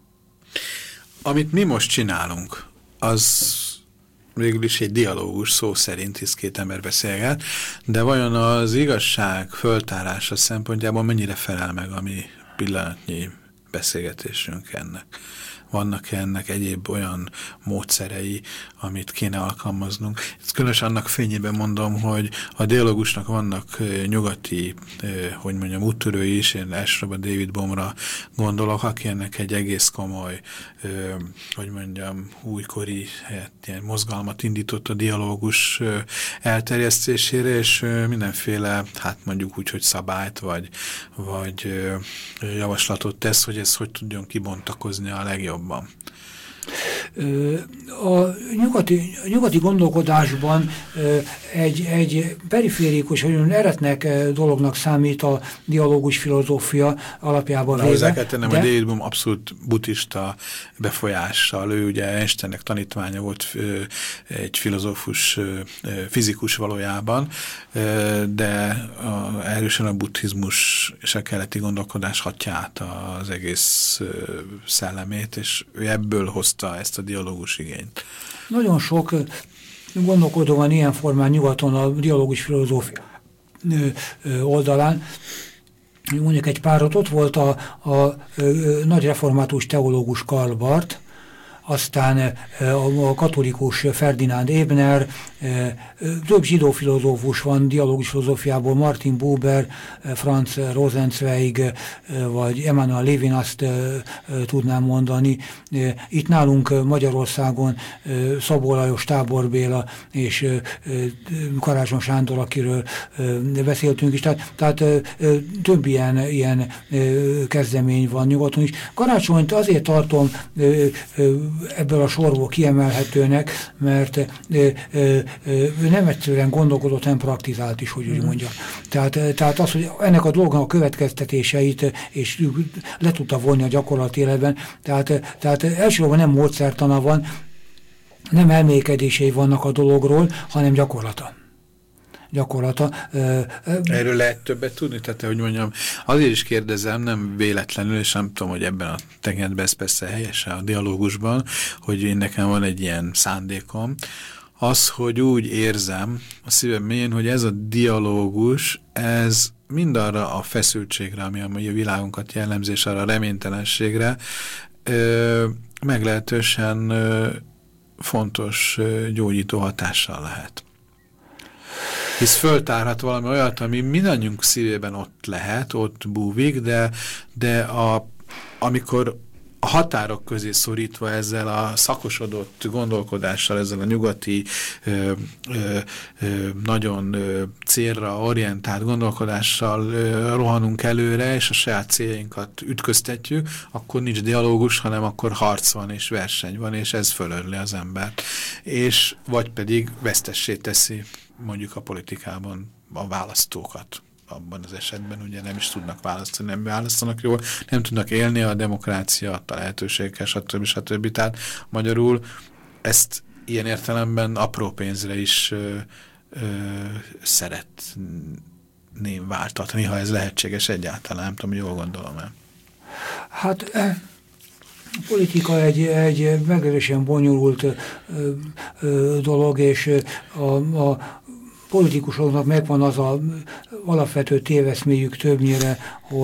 Amit mi most csinálunk, az végül is egy dialógus szó szerint, hisz két ember beszélget, de vajon az igazság föltárása szempontjából mennyire felel meg a mi pillanatnyi beszélgetésünk ennek? Vannak ennek egyéb olyan módszerei, amit kéne alkalmaznunk? Ezt különösen annak fényében mondom, hogy a dialógusnak vannak nyugati, hogy mondjam, úttörői is, én elsősorban David Bohmra gondolok, aki ennek egy egész komoly, hogy mondjam, újkori ilyen mozgalmat indított a dialógus elterjesztésére, és mindenféle, hát mondjuk úgy, hogy szabályt, vagy javaslatot tesz, hogy ez hogy tudjon kibontakozni a legjobban. A nyugati gondolkodásban egy periférikus, vagy eretnek dolognak számít a dialógus filozófia alapjában véve. Hozzá kell tennem, hogy David Bohm abszolút buddhista befolyással, ő ugye Einsteinnek tanítványa volt, egy filozófus, fizikus valójában, de erősen a buddhizmus és a keleti gondolkodás hatja át az egész szellemét, és ő ebből hozta ezt a dialógus igényt. Nagyon sok gondolkodó van ilyen formán nyugaton a dialógus filozófia oldalán. Mondjuk egy párat, ott volt a nagy református teológus Karl Barth, aztán a katolikus Ferdinand Ebner, több zsidó filozófus van dialógus filozófiából, Martin Buber, Franz Rosenzweig, vagy Emanuel Levinaszt tudnám mondani. Itt nálunk Magyarországon Szabó Lajos, Tábor Béla és Karácsony Sándor, akiről beszéltünk is. Tehát több ilyen kezdemény van nyugaton is. Karácsonyt azért tartom ebből a sorból kiemelhetőnek, mert nem egyszerűen gondolkodott, nem praktizált is, hogy úgy mondjam. Tehát az, hogy ennek a dolgnak a következtetéseit és le tudta vonni a gyakorlati életben, tehát elsősorban nem módszertana van, nem elmélykedései vannak a dologról, hanem gyakorlata. Erről lehet többet tudni? Tehát, hogy mondjam, azért is kérdezem, nem véletlenül, és nem tudom, hogy ebben a tekintetben ez persze helyesen a dialógusban, hogy én nekem van egy ilyen szándékom, az, hogy úgy érzem a szívem mélyén, hogy ez a dialógus, ez mindarra a feszültségre, ami a világunkat jellemzi, és arra a reménytelenségre meglehetősen fontos gyógyító hatással lehet. Hisz föltárhat valami olyat, ami mindannyiunk szívében ott lehet, ott búvik, de amikor a határok közé szorítva ezzel a szakosodott gondolkodással, ezzel a nyugati nagyon célra orientált gondolkodással rohanunk előre, és a saját céljainkat ütköztetjük, akkor nincs dialógus, hanem akkor harc van, és verseny van, és ez fölörli az embert. És vagy pedig vesztessé teszi mondjuk a politikában a választókat. abban az esetben ugye nem is tudnak választani, nem választanak jól, nem tudnak élni a demokrácia adta lehetőségekkel, stb. Tehát magyarul ezt ilyen értelemben apró pénzre is szeretném váltatni, ha ez lehetséges egyáltalán, nem tudom, jól gondolom-e. Hát politika egy meglehetősen bonyolult dolog, és a politikusoknak megvan az a alapvető téveszméjük többnyire,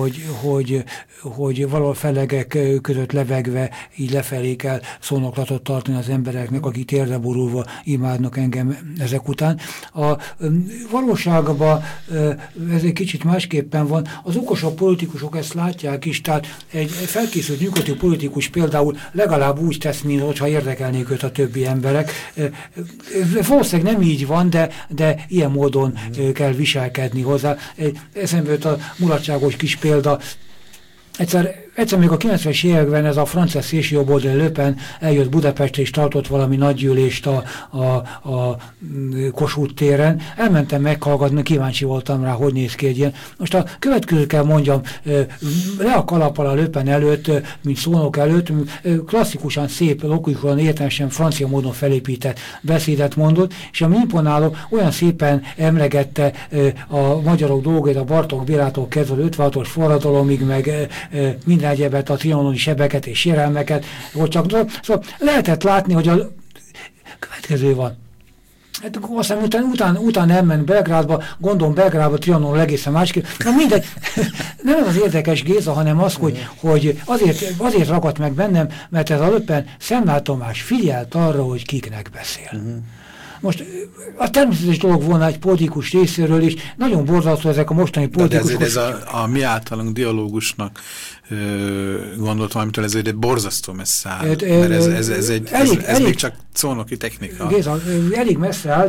hogy valahol felegek között levegve így lefelé kell szónoklatot tartani az embereknek, akik térdre borulva imádnak engem ezek után. A valóságban ez egy kicsit másképpen van. Az okosabb politikusok ezt látják is, tehát egy felkészült nyugati politikus például legalább úgy tesz, mintha érdekelnék őt a többi emberek. Valószínűleg nem így van, de ilyen módon kell viselkedni hozzá. Eszembe jött a mulatságos kis példa. Egyszer még a 90-es években ez a francia szélsőjobboldali Le Pen eljött Budapestre és tartott valami nagygyűlést a Kossuth téren. Elmentem meghallgatni, kíváncsi voltam rá, hogy néz ki egy ilyen. Most a következőt kell mondjam, le a kalappal a Le Pen előtt, mint szónok előtt, klasszikusan szép, logikusan, értelmesen francia módon felépített beszédet mondott, és ami imponáló, olyan szépen emlegette a magyarok dolgait, a Bartók Bélától kezdve 56-os forradalomig, meg minden egyebet, a trianoni sebeket és sérelmeket, hogy csak szóval lehetett látni, hogy a következő van. Hát aztán utána elment Belgrádba, gondolom Belgrádba, Trianon egészen másképp. Na mindegy, nem ez az érdekes, Géza, hanem az, hogy azért ragadt meg bennem, mert ez a Le Pen Szentár Tamás figyelt arra, hogy kiknek beszél. Most a természetes dolog volna egy politikus részéről is, nagyon borzasztó ezek a mostani politikusok. De ez a mi általunk dialógusnak gondoltam, amitől ez egy borzasztó messze áll, mert ez még csak szónoki technika. Géza, elég messze áll,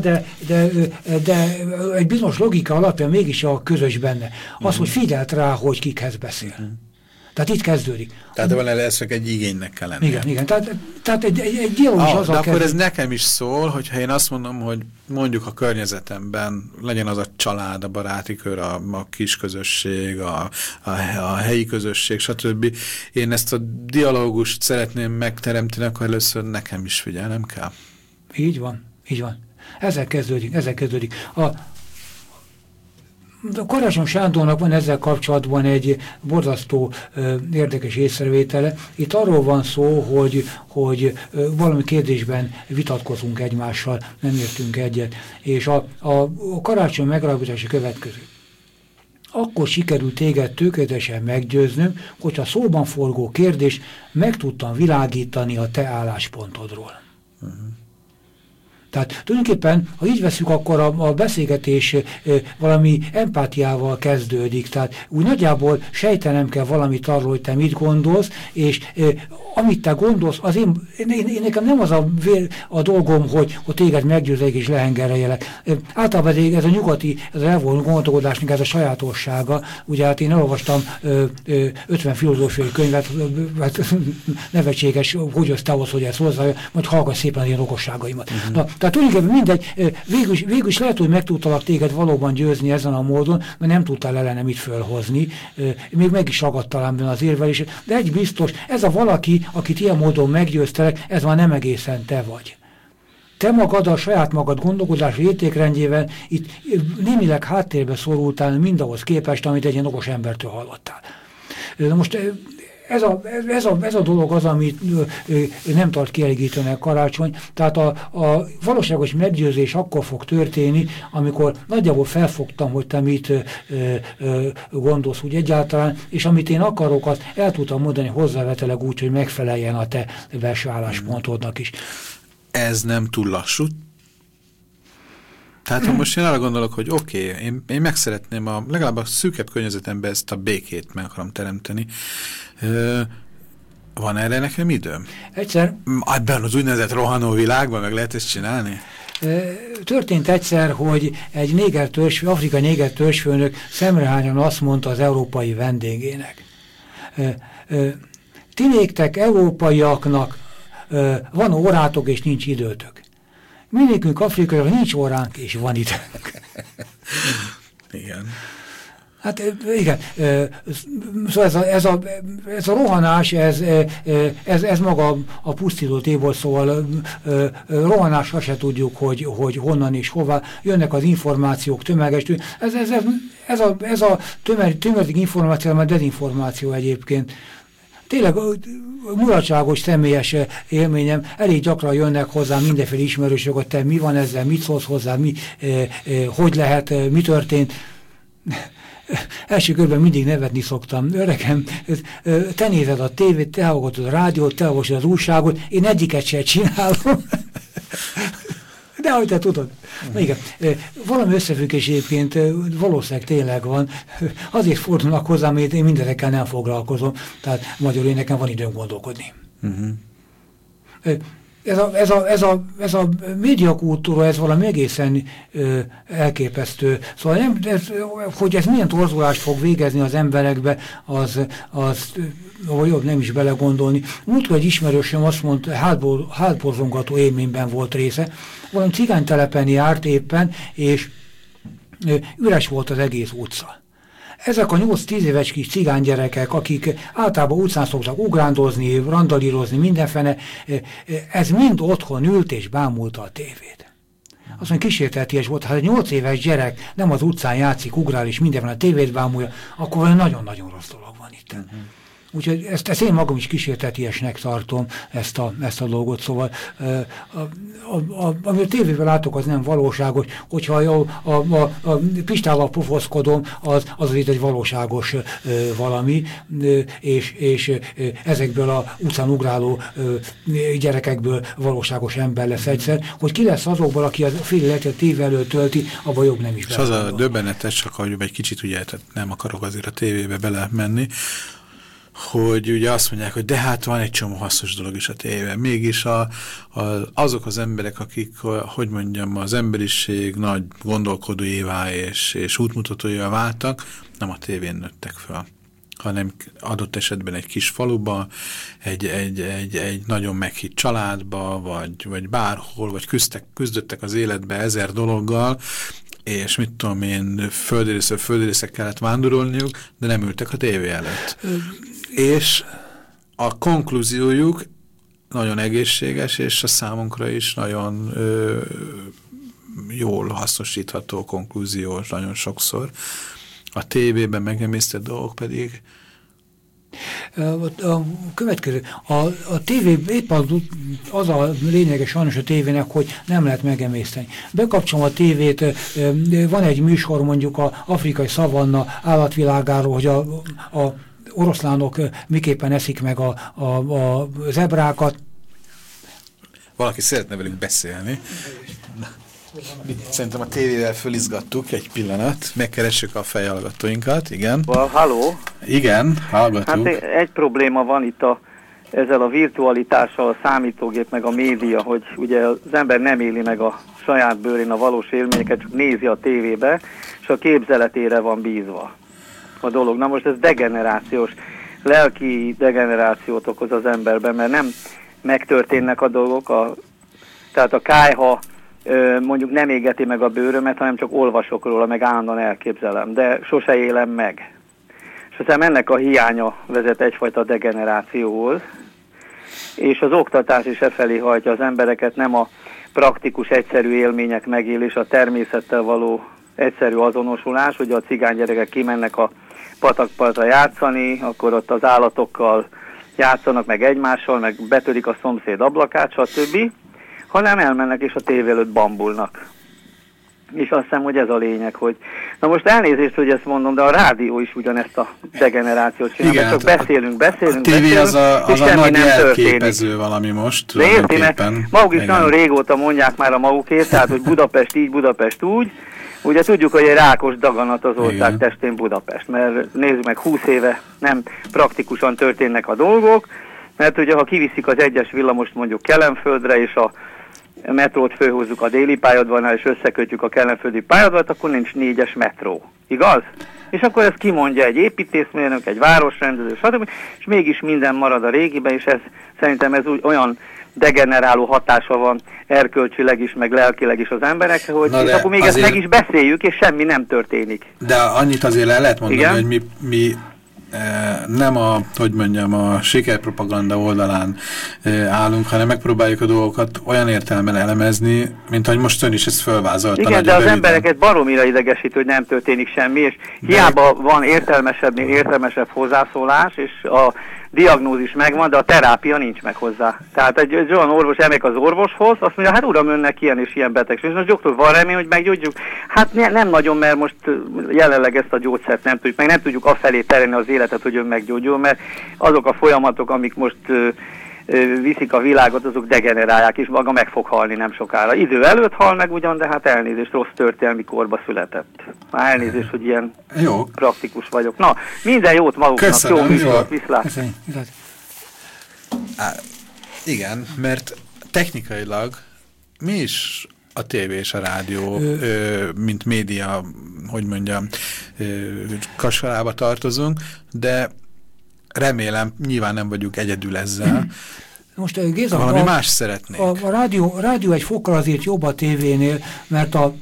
de egy bizonyos logika alapján mégis a közös benne. Az, hogy figyelt rá, hogy kikhez beszél. Tehát itt kezdődik. Tehát van ez csak egy igénynek kell lenni. Igen. Tehát egy dialógus azzal de akkor kezdődik. ez nekem is szól, hogyha én azt mondom, hogy mondjuk a környezetemben legyen az a család, a baráti kör, a kis közösség, a helyi közösség, stb. Én ezt a dialógust szeretném megteremteni, akkor először nekem is figyelnem kell. Így van. Ezzel kezdődik. A Karácsony Sándornak van ezzel kapcsolatban egy borzasztó érdekes észrevétele. Itt arról van szó, hogy valami kérdésben vitatkozunk egymással, nem értünk egyet. És a Karácsony megállapítása következő. Akkor sikerült téged tökéletesen meggyőznöm, hogyha szóban forgó kérdést meg tudtam világítani a te álláspontodról. Tehát tulajdonképpen, ha így veszük, akkor a beszélgetés valami empátiával kezdődik. Tehát úgy nagyjából sejtenem kell valamit arról, hogy te mit gondolsz, és amit te gondolsz, az én nekem nem az a dolgom, hogy téged meggyőzek és lehengereljelek. Általában ez a nyugati, ez a elvonuló gondolkodásnak ez a sajátossága. Ugye hát én elolvastam 50 filozófiai könyvet, nevetséges, hogy az te ahhoz, hogy ezt hozzá, majd hallgass szépen az én okosságaimat. Tehát tulajdonképpen mindegy, végül is lehet, hogy meg tudtalak téged valóban győzni ezen a módon, mert nem tudtál ellenem itt fölhozni, még meg is ragadtalám benne az érvelés, de egy biztos, ez a valaki, akit ilyen módon meggyőztelek, ez már nem egészen te vagy. Te magad a saját magad gondolkodási értékrendjével itt némileg háttérbe szorultál mindahhoz képest, amit egy ilyen okos embertől hallottál. De most ez a dolog az, amit nem tart kielégítőnek Karácsony. Tehát a valóságos meggyőzés akkor fog történni, amikor nagyjából felfogtam, hogy te mit gondolsz úgy egyáltalán, és amit én akarok, azt el tudtam mondani hozzávetőleg úgy, hogy megfeleljen a te belső álláspontodnak is. Ez nem túl lassú? Tehát ha most én arra gondolok, hogy oké, én meg szeretném legalább a szűkebb környezetemben ezt a békét meg akarom teremteni. Van erre nekem időm? Egyszer. Ebben az úgynevezett rohanó világban meg lehet ezt csinálni? Történt egyszer, hogy egy afrikai néger törzsfőnök szemrehányan azt mondta az európai vendégének. Ti néktek, európaiaknak van órátok és nincs időtök. Mi nékünk afrikaiak nincs óránk és van időnk. Igen. Hát igen, szóval ez a rohanás, ez maga a pusztító téból, szóval rohanásra se tudjuk, hogy honnan és hová jönnek az információk tömeges. Ez a tömeges információ, mert dezinformáció egyébként. Tényleg mulatságos személyes élményem, elég gyakran jönnek hozzá mindenféle ismerősök, hogy te mi van ezzel, mit szólsz hozzá, hogy lehet, mi történt. Első körben mindig nevetni szoktam. Öregem, te nézed a tévét, te hallgatod a rádiót, te hallgatod az újságot, én egyiket sem csinálom. De ahogy te tudod. Na igen, valami összefüggés egyébként valószínűleg tényleg van. Azért fordulnak hozzám, mert én mindezekkel nem foglalkozom. Tehát magyarul én nekem van időm gondolkodni. Ez a médiakultúra, ez valami egészen elképesztő. Szóval hogy ez milyen torzulást fog végezni az emberekbe, az jobb nem is belegondolni. Múltkor egy ismerősöm azt mondta, hátborzongató élményben volt része, valami cigánytelepen járt éppen, és üres volt az egész utca. Ezek a 8-10 éves kis cigánygyerekek, akik általában utcán szoktak ugrándozni, randalírozni, mindenfene, ez mind otthon ült és bámulta a tévét. Azt mondja, kísérteties volt, ha egy 8 éves gyerek nem az utcán játszik, ugrál és mindenfene a tévét bámulja, akkor valami nagyon-nagyon rossz dolog van itt. Úgyhogy ezt én magam is kísértetiesnek tartom, ezt a dolgot, szóval amit a tévében látok, az nem valóságos, hogyha a Pistával pufoszkodom, az itt egy valóságos valami, és ezekből a utcán ugráló gyerekekből valóságos ember lesz egyszer, hogy ki lesz azokból, aki a fél életet tévé előtt tölti, abban jobb nem is és az a döbbenetes, csak hogy egy kicsit ugye, tehát nem akarok azért a tévébe belemenni, hogy ugye azt mondják, hogy de hát van egy csomó hasznos dolog is a tévében. Mégis azok az emberek, akik, hogy mondjam, az emberiség nagy gondolkodóévá és útmutatóévá váltak, nem a tévén nőttek fel, hanem adott esetben egy kis faluba, egy nagyon meghitt családba, vagy bárhol, vagy küzdöttek az életbe 1000 dologgal, és mit tudom én, földrészre kellett vándorolniuk, de nem ültek a tévé előtt. És a konklúziójuk nagyon egészséges, és a számunkra is nagyon jól hasznosítható konklúziós nagyon sokszor. A tévében megemésztett dolgok pedig... A következő, a tévé, épp az a lényeges sajnos a tévének, hogy nem lehet megemészteni. Bekapcsolom a tévét, van egy műsor mondjuk az afrikai szavanna állatvilágáról, hogy a oroszlánok miképpen eszik meg a zebrákat. Valaki szeretne velünk beszélni. Szerintem a tévével fölizgattuk egy pillanat. Megkeressük a fejhallgatóinkat, igen. Halló? Igen, hallgatunk. Hát egy probléma van itt ezzel a virtualitással, a számítógép meg a média, hogy ugye az ember nem éli meg a saját bőrén a valós élményeket, csak nézi a tévébe, és a képzeletére van bízva a dolog. Na most ez degenerációs, lelki degenerációt okoz az emberben, mert nem megtörténnek a dolgok, tehát a kályha mondjuk nem égeti meg a bőrömet, hanem csak olvasok róla, meg állandóan elképzelem, de sose élem meg. És aztán ennek a hiánya vezet egyfajta degenerációhoz, és az oktatás is efelé hajtja az embereket, nem a praktikus, egyszerű élmények megélés, a természettel való egyszerű azonosulás, ugye a cigánygyerekek kimennek a patakpartra játszani, akkor ott az állatokkal játszanak meg egymással, meg betörik a szomszéd ablakát, stb., hanem elmennek és a tévé előtt bambulnak. És azt hiszem, hogy ez a lényeg, hogy... Na most elnézést, hogy ezt mondom, de a rádió is ugyanezt a degenerációt csinál, mert csak beszélünk, a tévé az a nagy elképező valami most. De érti, mert maguk is nagyon régóta mondják már a magukét, tehát, hogy Budapest így, Budapest úgy. Ugye tudjuk, hogy egy rákos daganat az ország testén Budapest, mert nézzük meg, 20 éve nem praktikusan történnek a dolgok, mert ugye, ha kiviszik az egyes villamost mondjuk Kelenföldre, és a metrót fölhúzzuk a déli pályaudvarnál, és összekötjük a kelenföldi pályadvart, akkor nincs 4-es metró. Igaz? És akkor ezt kimondja egy építészmérnök, egy városrendező, stb. És mégis minden marad a régiben, és ez szerintem ez olyan degeneráló hatása van erkölcsileg is, meg lelkileg is az emberekre, hogy és akkor még azért... ezt meg is beszéljük, és semmi nem történik. De annyit azért el lehet mondani, igen? hogy mi nem a sikerpropaganda oldalán állunk, hanem megpróbáljuk a dolgokat olyan értelemben elemezni, mint ahogy most ön is ezt fölvázolta. Igen, de az embereket baromira idegesít, hogy nem történik semmi, és hiába van értelmesebb hozzászólás, és a diagnózis megvan, de a terápia nincs meg hozzá. Tehát egy olyan orvos elmegy az orvoshoz, azt mondja, hát uram, önnek ilyen és ilyen betegség. És most doktor, van remény, hogy meggyógyjuk? Hát nem nagyon, mert most jelenleg ezt a gyógyszert nem tudjuk, meg nem tudjuk afelé terelni az életet, hogy ön meggyógyul, mert azok a folyamatok, amik most viszik a világot, azok degenerálják, és maga meg fog halni nem sokára. Idő előtt hal meg ugyan, de hát elnézést, rossz történelmi korba született. Már elnézést, hogy ilyen jó. Praktikus vagyok. Na, minden jót maguknak. Köszönöm, jó műsort, viszlát. Igen, mert technikailag mi is a tévé és a rádió, mint média, hogy mondjam, kasarába tartozunk, de remélem, nyilván nem vagyunk egyedül ezzel. Most Géza, valami más szeretnék. A rádió egy fokkal azért jobb a tévénél, mert a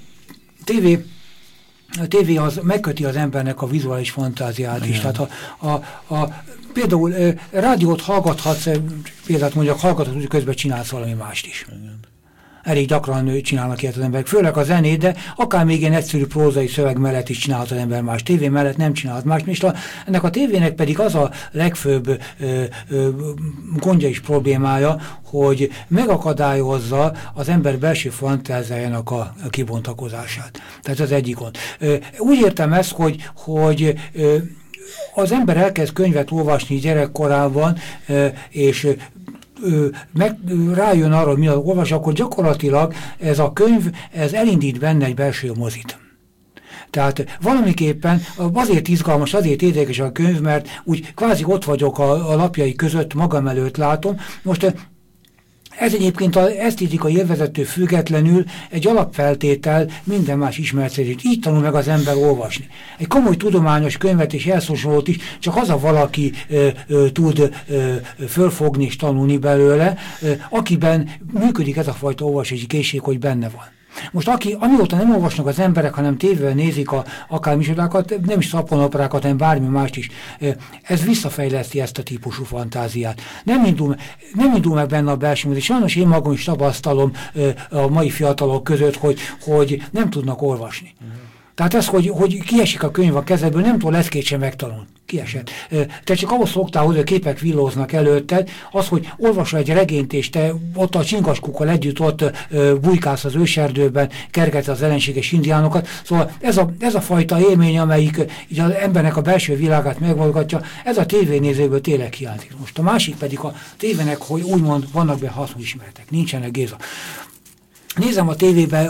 tévé az megköti az embernek a vizuális fantáziát is. Tehát például rádiót hallgathatsz, például mondjuk hallgathatsz, hogy közben csinálsz valami mást is. Igen. Elég gyakran csinálnak ilyet az emberek, főleg a zenét, de akár még ilyen egyszerű prózai szöveg mellett is csinálhat az ember más. Tévé mellett nem csinálhat más. És ennek a tévének pedig az a legfőbb gondja és problémája, hogy megakadályozza az ember belső fantáziájának a kibontakozását. Tehát az egyik gond. Úgy értem ezt, hogy az ember elkezd könyvet olvasni gyerekkorában, és rájön arra, hogy mi az olvas, akkor gyakorlatilag ez a könyv, ez elindít benne egy belső mozit. Tehát valamiképpen azért izgalmas, azért érdekes a könyv, mert úgy kvázi ott vagyok a lapjai között, magam előtt látom. Most ez egyébként az esztétikai élvezettől függetlenül egy alapfeltétel minden más ismeretszerzést. Így tanul meg az ember olvasni. Egy komoly tudományos könyvet és elszósolót is csak az a valaki tud fölfogni és tanulni belőle, akiben működik ez a fajta olvasási készség, hogy benne van. Most amióta nem olvasnak az emberek, hanem tévében nézik akár műsorákat, nem is szaponoperákat, hanem bármi mást is, ez visszafejleszti ezt a típusú fantáziát. Nem indul meg benne a belső mozit. Sajnos én magam is tapasztalom a mai fiatalok között, hogy nem tudnak olvasni. Tehát ez, hogy kiesik a könyv a kezedből, nem tud leszkét sem megtanulni. Kiesett. Te csak ahhoz szoktál, hogy a képek villóznak előtted, az, hogy olvasol egy regényt, és te ott a csinkaskukkal együtt ott bujkálsz az őserdőben, kergetsz az ellenséges indiánokat. Szóval ez a fajta élmény, amelyik így az embernek a belső világát megmozgatja, ez a tévénézőből tényleg hiányzik. Most a másik pedig a tévének, hogy úgymond vannak be hasznismeretek. Nincsenek, Géza. Nézem a tévében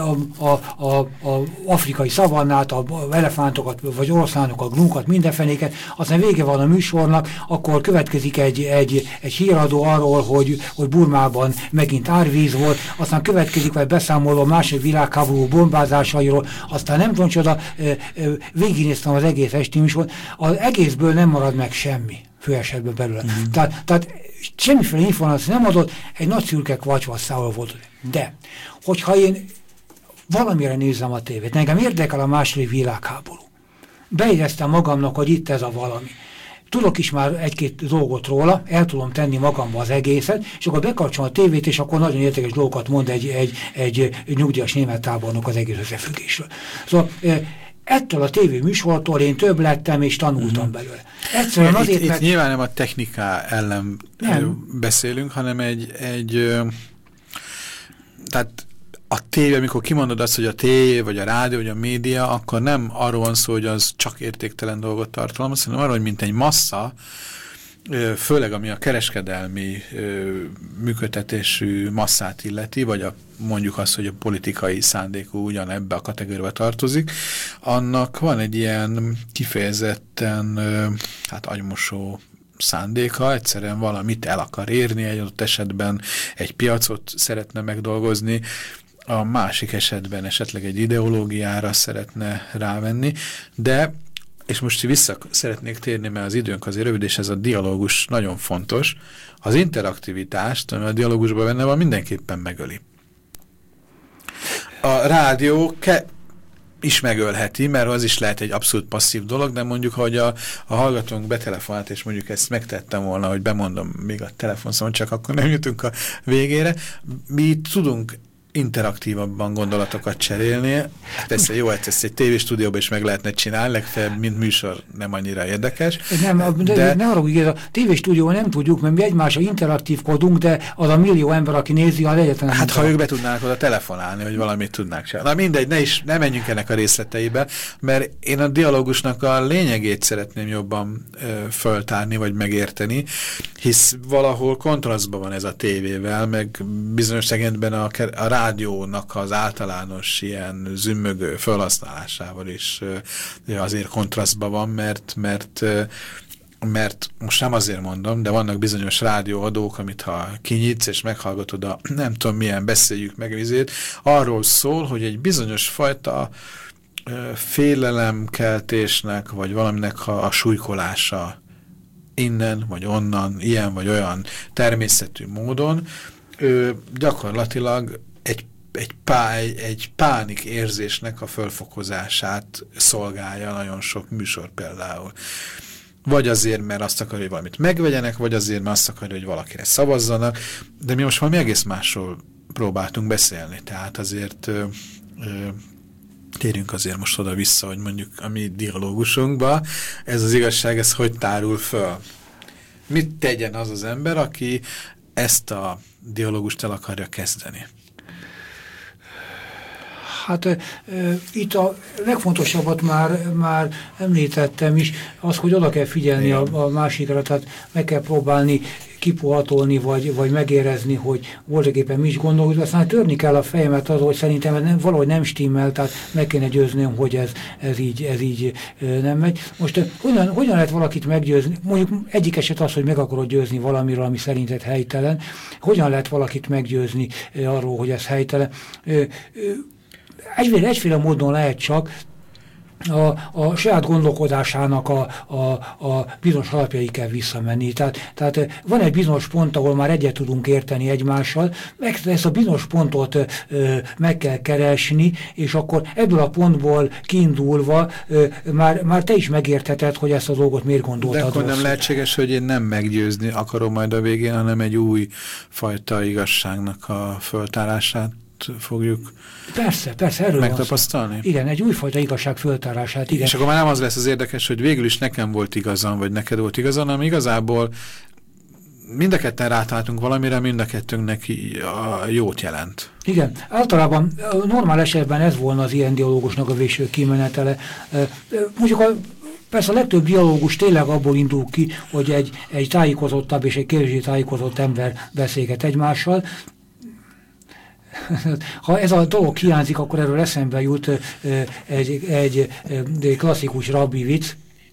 a afrikai szavannát, a elefántokat, vagy oroszlánokat, gnúkat, mindenfenéket, aztán vége van a műsornak, akkor következik egy híradó arról, hogy Burmában megint árvíz volt, aztán következik egy beszámoló a második világháború bombázásairól, aztán nem tudom csoda, végignéztem az egész esti műsort, az egészből nem marad meg semmi, főesetben belőle. Tehát semmiféle információ nem adott, egy nagy szürke kvacsvasszával volt. De, hogyha én valamire nézem a tévét, engem érdekel a második világháború. Beéreztem magamnak, hogy itt ez a valami. Tudok is már egy-két dolgot róla, el tudom tenni magamba az egészet, és akkor bekapcsolom a tévét, és akkor nagyon érdekes dolgokat mond egy nyugdíjas német tábornok az egész összefüggésről. Szóval ettől a tévé műsortól én több lettem, és tanultam belőle. Egyszerűen azért, itt nyilván nem a techniká ellen beszélünk, hanem tehát a tévé, amikor kimondod azt, hogy a tévé, vagy a rádió, vagy a média, akkor nem arról van szó, hogy az csak értéktelen dolgot tartalmaz, hanem arról, hogy mint egy massza, főleg ami a kereskedelmi működtetésű masszát illeti, vagy mondjuk azt, hogy a politikai szándékú ugyanebbe a kategóriába tartozik, annak van egy ilyen kifejezetten agymosó szándéka, egyszerűen valamit el akar érni, egy adott esetben egy piacot szeretne megdolgozni, a másik esetben esetleg egy ideológiára szeretne rávenni, de és most vissza szeretnék térni, mert az időnk azért rövid, és ez a dialógus nagyon fontos, az interaktivitást, ami a dialógusban benne van, mindenképpen megöli. A rádió is megölheti, mert az is lehet egy abszolút passzív dolog, de mondjuk, hogy a hallgatónk betelefonált, és mondjuk ezt megtettem volna, hogy bemondom még a telefonszámot, csak akkor nem jutunk a végére. Mi tudunk interaktívabban gondolatokat cserélni. Persze jó, hogy ezt egy tévéstúdióban is meg lehetne csinálni, legfeljebb, mint műsor nem annyira érdekes. De ne arra, hogy a tévéstúdióban nem tudjuk, mert mi egymásra interaktívkodunk, de az a millió ember, aki nézi, az egyetlen. Hát ha ők be tudnának oda telefonálni, hogy valamit tudnák csinálni. Na mindegy, ne menjünk ennek a részleteibe, mert én a dialógusnak a lényegét szeretném jobban föltárni, vagy megérteni, hisz valahol kontrasztban van ez a tévével, meg bizonyos szegényben a rádiónak az általános ilyen zümmögő felhasználásával is azért kontrasztban van, mert most nem azért mondom, de vannak bizonyos rádióadók, amit ha kinyitsz és meghallgatod a nem tudom milyen beszéljük meg vizét, arról szól, hogy egy bizonyos fajta félelemkeltésnek, vagy valaminek a súlykolása innen, vagy onnan, ilyen vagy olyan természetű módon gyakorlatilag egy pánik érzésnek a fölfokozását szolgálja nagyon sok műsor például. Vagy azért, mert azt akarja, hogy valamit megvegyenek, vagy azért, mert azt akarja, hogy valakire szavazzanak, de mi most valami egész másról próbáltunk beszélni, tehát azért térjünk azért most oda-vissza, hogy mondjuk a mi dialógusunkba ez az igazság, ez hogy tárul föl? Mit tegyen az az ember, aki ezt a dialógust el akarja kezdeni? Hát itt a legfontosabbat már említettem is, az, hogy oda kell figyelni a másikra, tehát meg kell próbálni kipuhatolni, vagy megérezni, hogy voltaképpen mi is gondoljuk, de aztán törni kell a fejemet az, hogy szerintem valahogy nem stimmel, tehát meg kéne győznöm, hogy ez így nem megy. Most hogyan lehet valakit meggyőzni? Mondjuk egyik eset az, hogy meg akarod győzni valamiről, ami szerinted helytelen. Hogyan lehet valakit meggyőzni arról, hogy ez helytelen? Egyféle módon lehet csak a saját gondolkodásának a bizonyos alapjai kell visszamenni. Tehát van egy bizonyos pont, ahol már egyet tudunk érteni egymással, ezt a bizonyos pontot meg kell keresni, és akkor ebből a pontból kiindulva már te is megértheted, hogy ezt a dolgot miért gondoltad. De akkor nem lehetséges, hogy én nem meggyőzni akarom majd a végén, hanem egy új fajta igazságnak a föltárását fogjuk persze, erről megtapasztalni. Igen, egy újfajta igazság föltárását. Igen. És akkor már nem az lesz az érdekes, hogy végül is nekem volt igazam, vagy neked volt igazam, hanem igazából mind a ketten rátaláltunk valamire, mind a kettőnknek a jót jelent. Igen, általában normál esetben ez volna az ilyen dialógusnak a végső kimenetele. Mondjuk persze a legtöbb dialógus tényleg abból indul ki, hogy egy tájékozottabb és egy kevésbé tájékozott ember beszélget egymással. Ha ez a dolog hiányzik, akkor erről eszembe jut egy klasszikus rabbi vicc.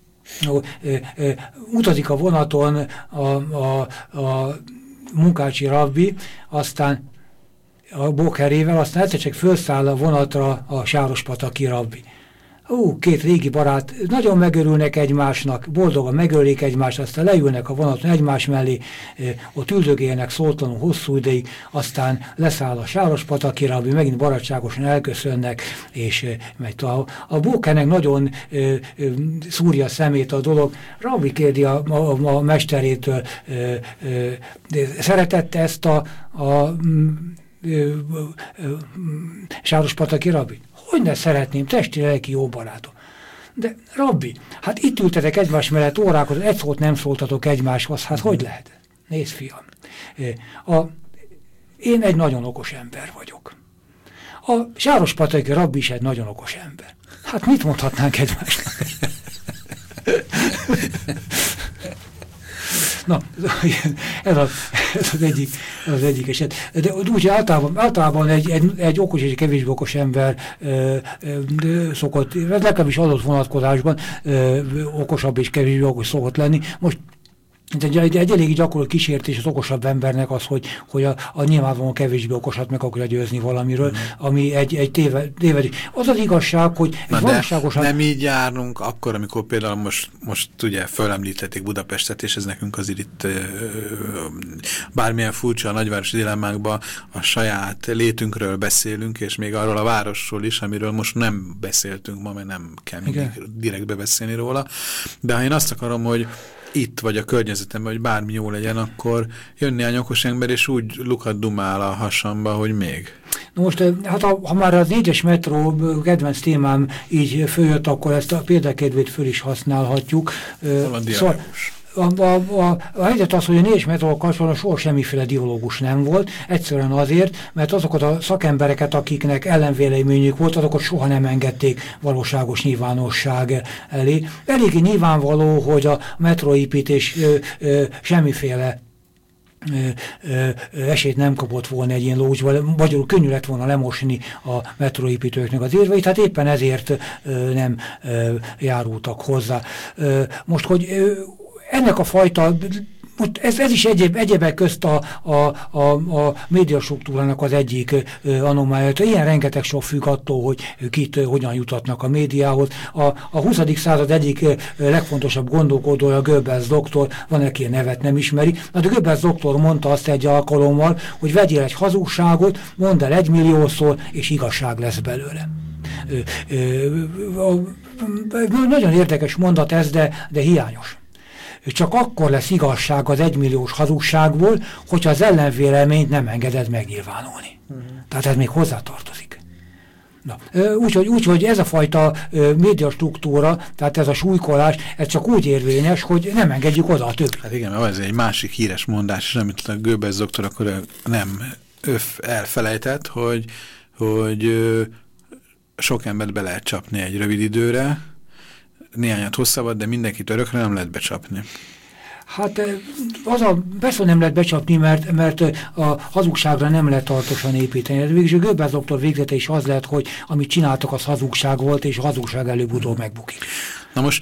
Utazik a vonaton a munkácsi rabbi, aztán a bokherével, aztán egyszer csak felszáll a vonatra a sárospataki rabbi. Két régi barát nagyon megörülnek egymásnak, boldogan megölik egymást, aztán leülnek a vonaton egymás mellé, ott üldögélnek szótlanul hosszú ideig, aztán leszáll a sárospataki rabbi, megint barátságosan elköszönnek, és megy tovább. A bókernek nagyon szúrja a szemét a dolog. Rabbi kérdi a mesterétől, szeretette ezt a sárospataki rabbi? Hogy ne szeretném, testi-lelki jó barátom. De rabbi, hát itt ültetek egymás mellett órákat, egy szót nem szóltatok egymáshoz, hát hogy lehet? Nézd, fiam, én egy nagyon okos ember vagyok. A sárospataki rabbi is egy nagyon okos ember. Hát mit mondhatnánk egymásnak? Na, ez az egyik eset. De úgy általában egy okos és egy kevésbé okos ember szokott, legalábbis adott vonatkozásban okosabb és kevésbé okos szokott lenni. Most Egy elég gyakori kísértés az okosabb embernek az, hogy a nyilvánvalóan kevésbé okosat meg akarja győzni valamiről, ami egy tévedés. Az az igazság, hogy valóságosan... Nem így járunk akkor, amikor például most ugye fölemlítették Budapestet, és ez nekünk azért itt bármilyen furcsa a nagyvárosi dilemmákban a saját létünkről beszélünk, és még arról a városról is, amiről most nem beszéltünk ma, mert nem kell mindig direktbe beszélni róla. De ha én azt akarom, hogy itt vagy a környezetemben, hogy bármi jó legyen, akkor jön néhány okos ember, és úgy lukat dumál a hasamba, hogy még. Na most, hát ha már az 4-es metró kedvenc témám így följött, akkor ezt a példakedvét föl is használhatjuk. A helyzet az, hogy a 4-es metróval kapcsolatban soha semmiféle dialógus nem volt, egyszerűen azért, mert azokat a szakembereket, akiknek ellenvéleményük volt, azokat soha nem engedték valóságos nyilvánosság elé. Eléggé nyilvánvaló, hogy a metróépítés semmiféle esélyt nem kapott volna egy ilyen lócsba, magyarul könnyű lett volna lemosni a metróépítőknek az érveit, tehát éppen ezért nem járultak hozzá. Most, hogy ennek a fajta, ez is egyebek közt a médiastruktúrának az egyik anomália. Ilyen rengeteg sok függ attól, hogy kit hogyan jutatnak a médiához. A 20. század egyik legfontosabb gondolkodója, Goebbels doktor, van, aki a nevet nem ismeri, de Goebbels doktor mondta azt egy alkalommal, hogy vegyél egy hazugságot, mondd el 1 milliószor, és igazság lesz belőle. Nagyon érdekes mondat ez, de hiányos. Csak akkor lesz igazság az 1 milliós hazugságból, hogyha az ellenvéleményt nem engeded megnyilvánulni. Tehát ez még hozzátartozik. Úgyhogy ez a fajta médiastruktúra, tehát ez a súlykolás, ez csak úgy érvényes, hogy nem engedjük oda a többit. Hát igen, mert ez egy másik híres mondás, és amit a Goebbels doktor akkor nem elfelejtett, hogy sok embert be lehet csapni egy rövid időre, néhányat hosszabbat, de mindenkit örökre nem lehet becsapni. Hát persze nem lehet becsapni, mert a hazugságra nem lehet tartósan építeni. Végülis a Goebbels doktor végzete is az lehet, hogy amit csináltak, az hazugság volt, és a hazugság előbb-utóbb megbukik. Na most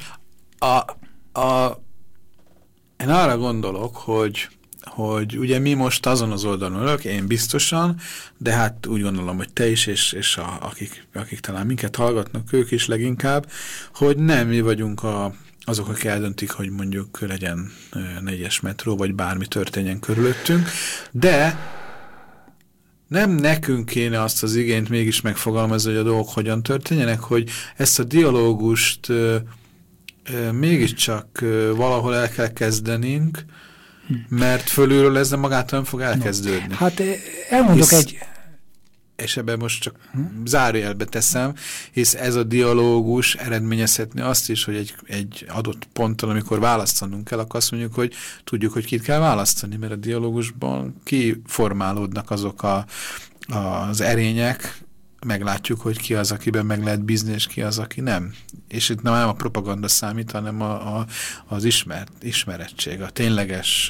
én arra gondolok, hogy ugye mi most azon az oldalon ülök, én biztosan, de hát úgy gondolom, hogy te is, és akik talán minket hallgatnak, ők is leginkább, hogy nem mi vagyunk azok, akik eldöntik, hogy mondjuk legyen 4-es metró, vagy bármi történjen körülöttünk, de nem nekünk kéne azt az igényt mégis megfogalmazni, hogy a dolgok hogyan történjenek, hogy ezt a dialógust mégiscsak valahol el kell kezdenünk, mert fölülről ez magától nem fog elkezdődni. Hát elmondok és ebben most csak zárójelbe teszem, hisz ez a dialógus eredményezhetni azt is, hogy egy adott ponton, amikor választanunk kell, akkor azt mondjuk, hogy tudjuk, hogy kit kell választani, mert a dialógusban kiformálódnak azok az erények, meglátjuk, hogy ki az, akiben meg lehet bízni, és ki az, aki nem. És itt nem a propaganda számít, hanem az ismerettség, a tényleges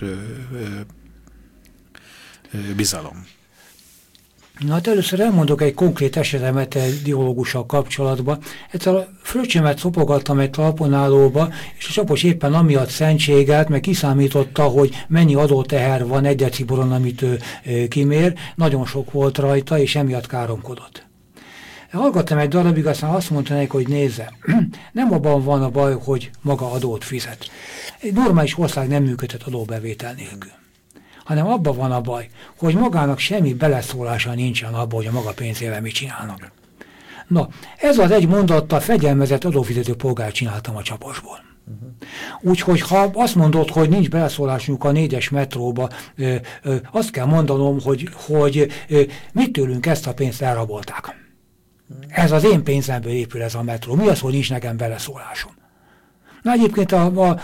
bizalom. Na hát először elmondok egy konkrét esetemet egy dialógussal kapcsolatban. Egyszer a fröccsémet szopogattam egy talponálóba, és a csapos éppen amiatt szentségelt, meg kiszámította, hogy mennyi adóteher van egy decibolon, amit ő kimér. Nagyon sok volt rajta, és emiatt káromkodott. Hallgattam egy darabig, aztán azt mondta neki, hogy nézze, nem abban van a baj, hogy maga adót fizet. Egy normális ország nem működhet adóbevétel nélkül. Hanem abban van a baj, hogy magának semmi beleszólása nincsen abban, hogy a maga pénzével mit csinálnak. Na, ez az egy mondattal fegyelmezett adófizető polgár csináltam a Csaposból. Úgyhogy ha azt mondod, hogy nincs beleszólásunk a 4-es metróba, azt kell mondanom, hogy mit tőlünk ezt a pénzt elrabolták. Ez az én pénzemből épül ez a metró. Mi az, hogy nincs nekem beleszólásom? Na egyébként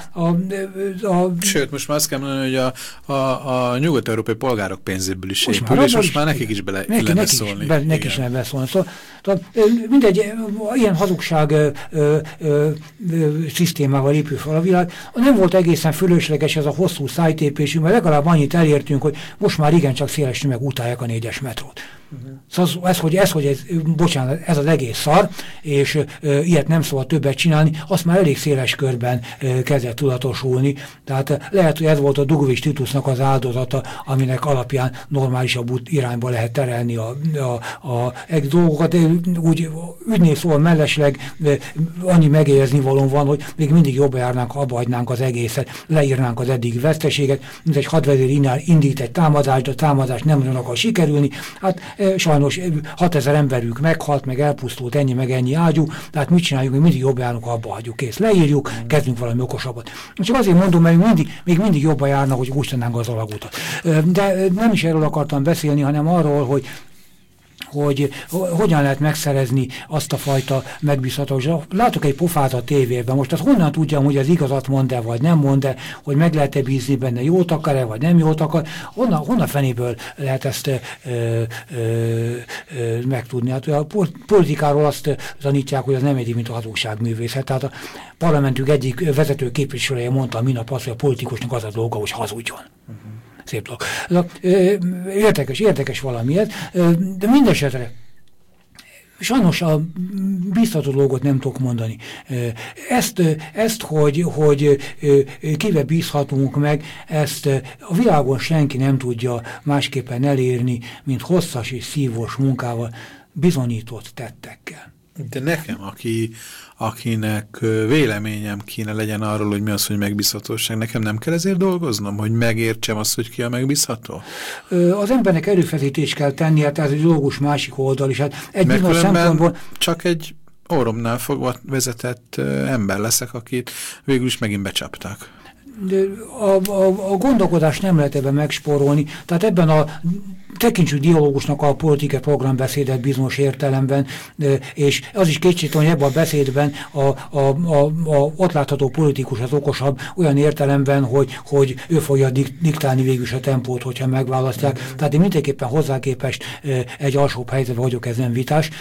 Sőt, most már azt kell mondani, hogy a nyugat-európai polgárok pénzéből is épül, és most már nekik is bele kellene szólni. Nekik is nem beszólni. Szóval, mindegy, ilyen hazugság szisztémával épül fel a világ. Nem volt egészen fölösleges ez a hosszú szájtépésünk, mert legalább annyit elértünk, hogy most már igencsak szélesű meg utálják a 4-es metrót. Szóval bocsánat, ez az egész szar, és ilyet nem szabad többet csinálni, azt már elég széles körben kezdett tudatosulni. Tehát lehet, hogy ez volt a Dugvich Titusnak az áldozata, aminek alapján normálisabb irányba lehet terelni a dolgokat. Úgy ügynél szól mellesleg annyi megérzni való van, hogy még mindig jobban járnánk, ha abba hagynánk az egészet, leírnánk az eddigi veszteséget, mint egy hadvezér indít egy támadást, a támadás nem nagyon akar sikerülni. Hát sajnos 6000 emberünk meghalt, meg elpusztult ennyi, meg ennyi ágyú, tehát mit csináljuk, még mindig jobban járnak, abba hagyjuk, kész, leírjuk, kezdünk valami okosabbat. Csak azért mondom, mert még mindig jobban járna, hogy úgy tennánk az alagutat. De nem is erről akartam beszélni, hanem arról, hogy hogyan lehet megszerezni azt a fajta megbízhatóságot. Látok egy pofát a tévében, most azt honnan tudjam, hogy az igazat mond-e, vagy nem mond-e, hogy meg lehet-e bízni benne, jót akar-e, vagy nem jót akar, honnan fenéből lehet ezt megtudni. Hát a politikáról azt tanítják, hogy az nem egyik, mint a hazugságművészet. Tehát a parlamentünk egyik vezető képviselője mondta minap azt, hogy a politikusnak az a dolga, hogy hazudjon. Szép dolog. Érdekes valami ez, de mindesetre sajnos a biztató dolgot nem tudok mondani. Ezt hogy kivel bízhatunk meg, ezt a világon senki nem tudja másképpen elérni, mint hosszas és szívós munkával, bizonyított tettekkel. De nekem, akinek véleményem kéne legyen arról, hogy mi az, hogy megbízhatóság, nekem nem kell ezért dolgoznom, hogy megértsem azt, hogy ki a megbízható? Az embernek erőfeszítést kell tenni, hát ez egy logikus másik oldal is. Hát egy bizonyos szempontból csak egy orromnál fogva vezetett ember leszek, akit végül is megint becsaptak. De a gondolkodást nem lehet ebben megspórolni, tehát ebben a tekintsük dialógusnak a politikai programbeszédet bizonyos értelemben, és az is kétségtelen, hogy ebben a beszédben ott látható politikus az okosabb, olyan értelemben, hogy ő fogja diktálni végül is a tempót, hogyha megválasztják. Tehát én mindenképpen hozzá képest egy alsóbb helyzetben vagyok, ez nem vitás.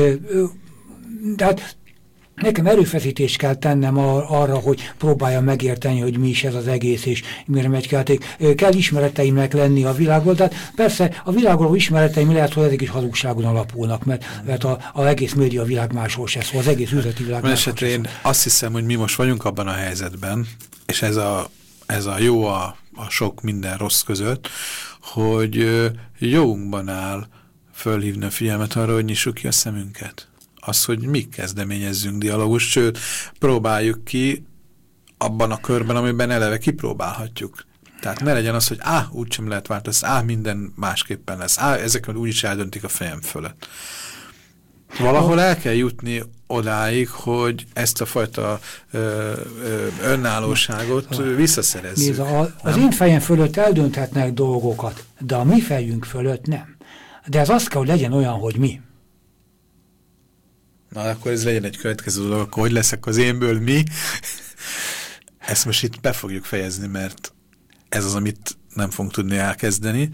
Tehát nekem erőfeszítést kell tennem arra, hogy próbáljam megérteni, hogy mi is ez az egész, és mire megy kelték. Kell ismereteimnek lenni a világból, tehát persze a világról ismereteim lehet, hogy ezek is hazugságon alapulnak, mert az egész média világ máshol se szól, az egész üzleti világ máshol se szól. Én azt hiszem, hogy mi most vagyunk abban a helyzetben, és ez a jó a sok minden rossz között, hogy jóunkban áll fölhívni a figyelmet arra, hogy nyissuk ki a szemünket. Az, hogy mi kezdeményezzünk dialógust, sőt, próbáljuk ki abban a körben, amiben eleve kipróbálhatjuk. Tehát ne legyen az, hogy úgysem lehet változni, minden másképpen lesz, ezeket úgyis eldöntik a fejem fölött. Valahol el kell jutni odáig, hogy ezt a fajta önállóságot visszaszerezzük. Az én fejem fölött eldönthetnek dolgokat, de a mi fejünk fölött nem. De ez azt kell, hogy legyen olyan, hogy mi. Na, akkor ez legyen egy következő dolog, akkor hogy leszek az énből mi? Ezt most itt be fogjuk fejezni, mert ez az, amit nem fogunk tudni elkezdeni.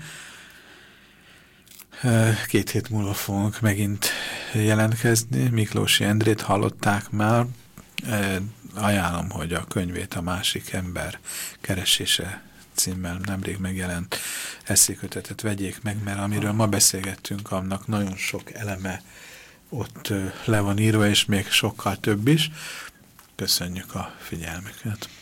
2 hét múlva fogunk megint jelentkezni. Miklósi Endrét hallották már. Ajánlom, hogy a könyvét, A másik ember keresése címmel nemrég megjelent eszékötetet vegyék meg, mert amiről ma beszélgettünk, annak nagyon sok eleme ott le van írva, és még sokkal több is. Köszönjük a figyelmüket!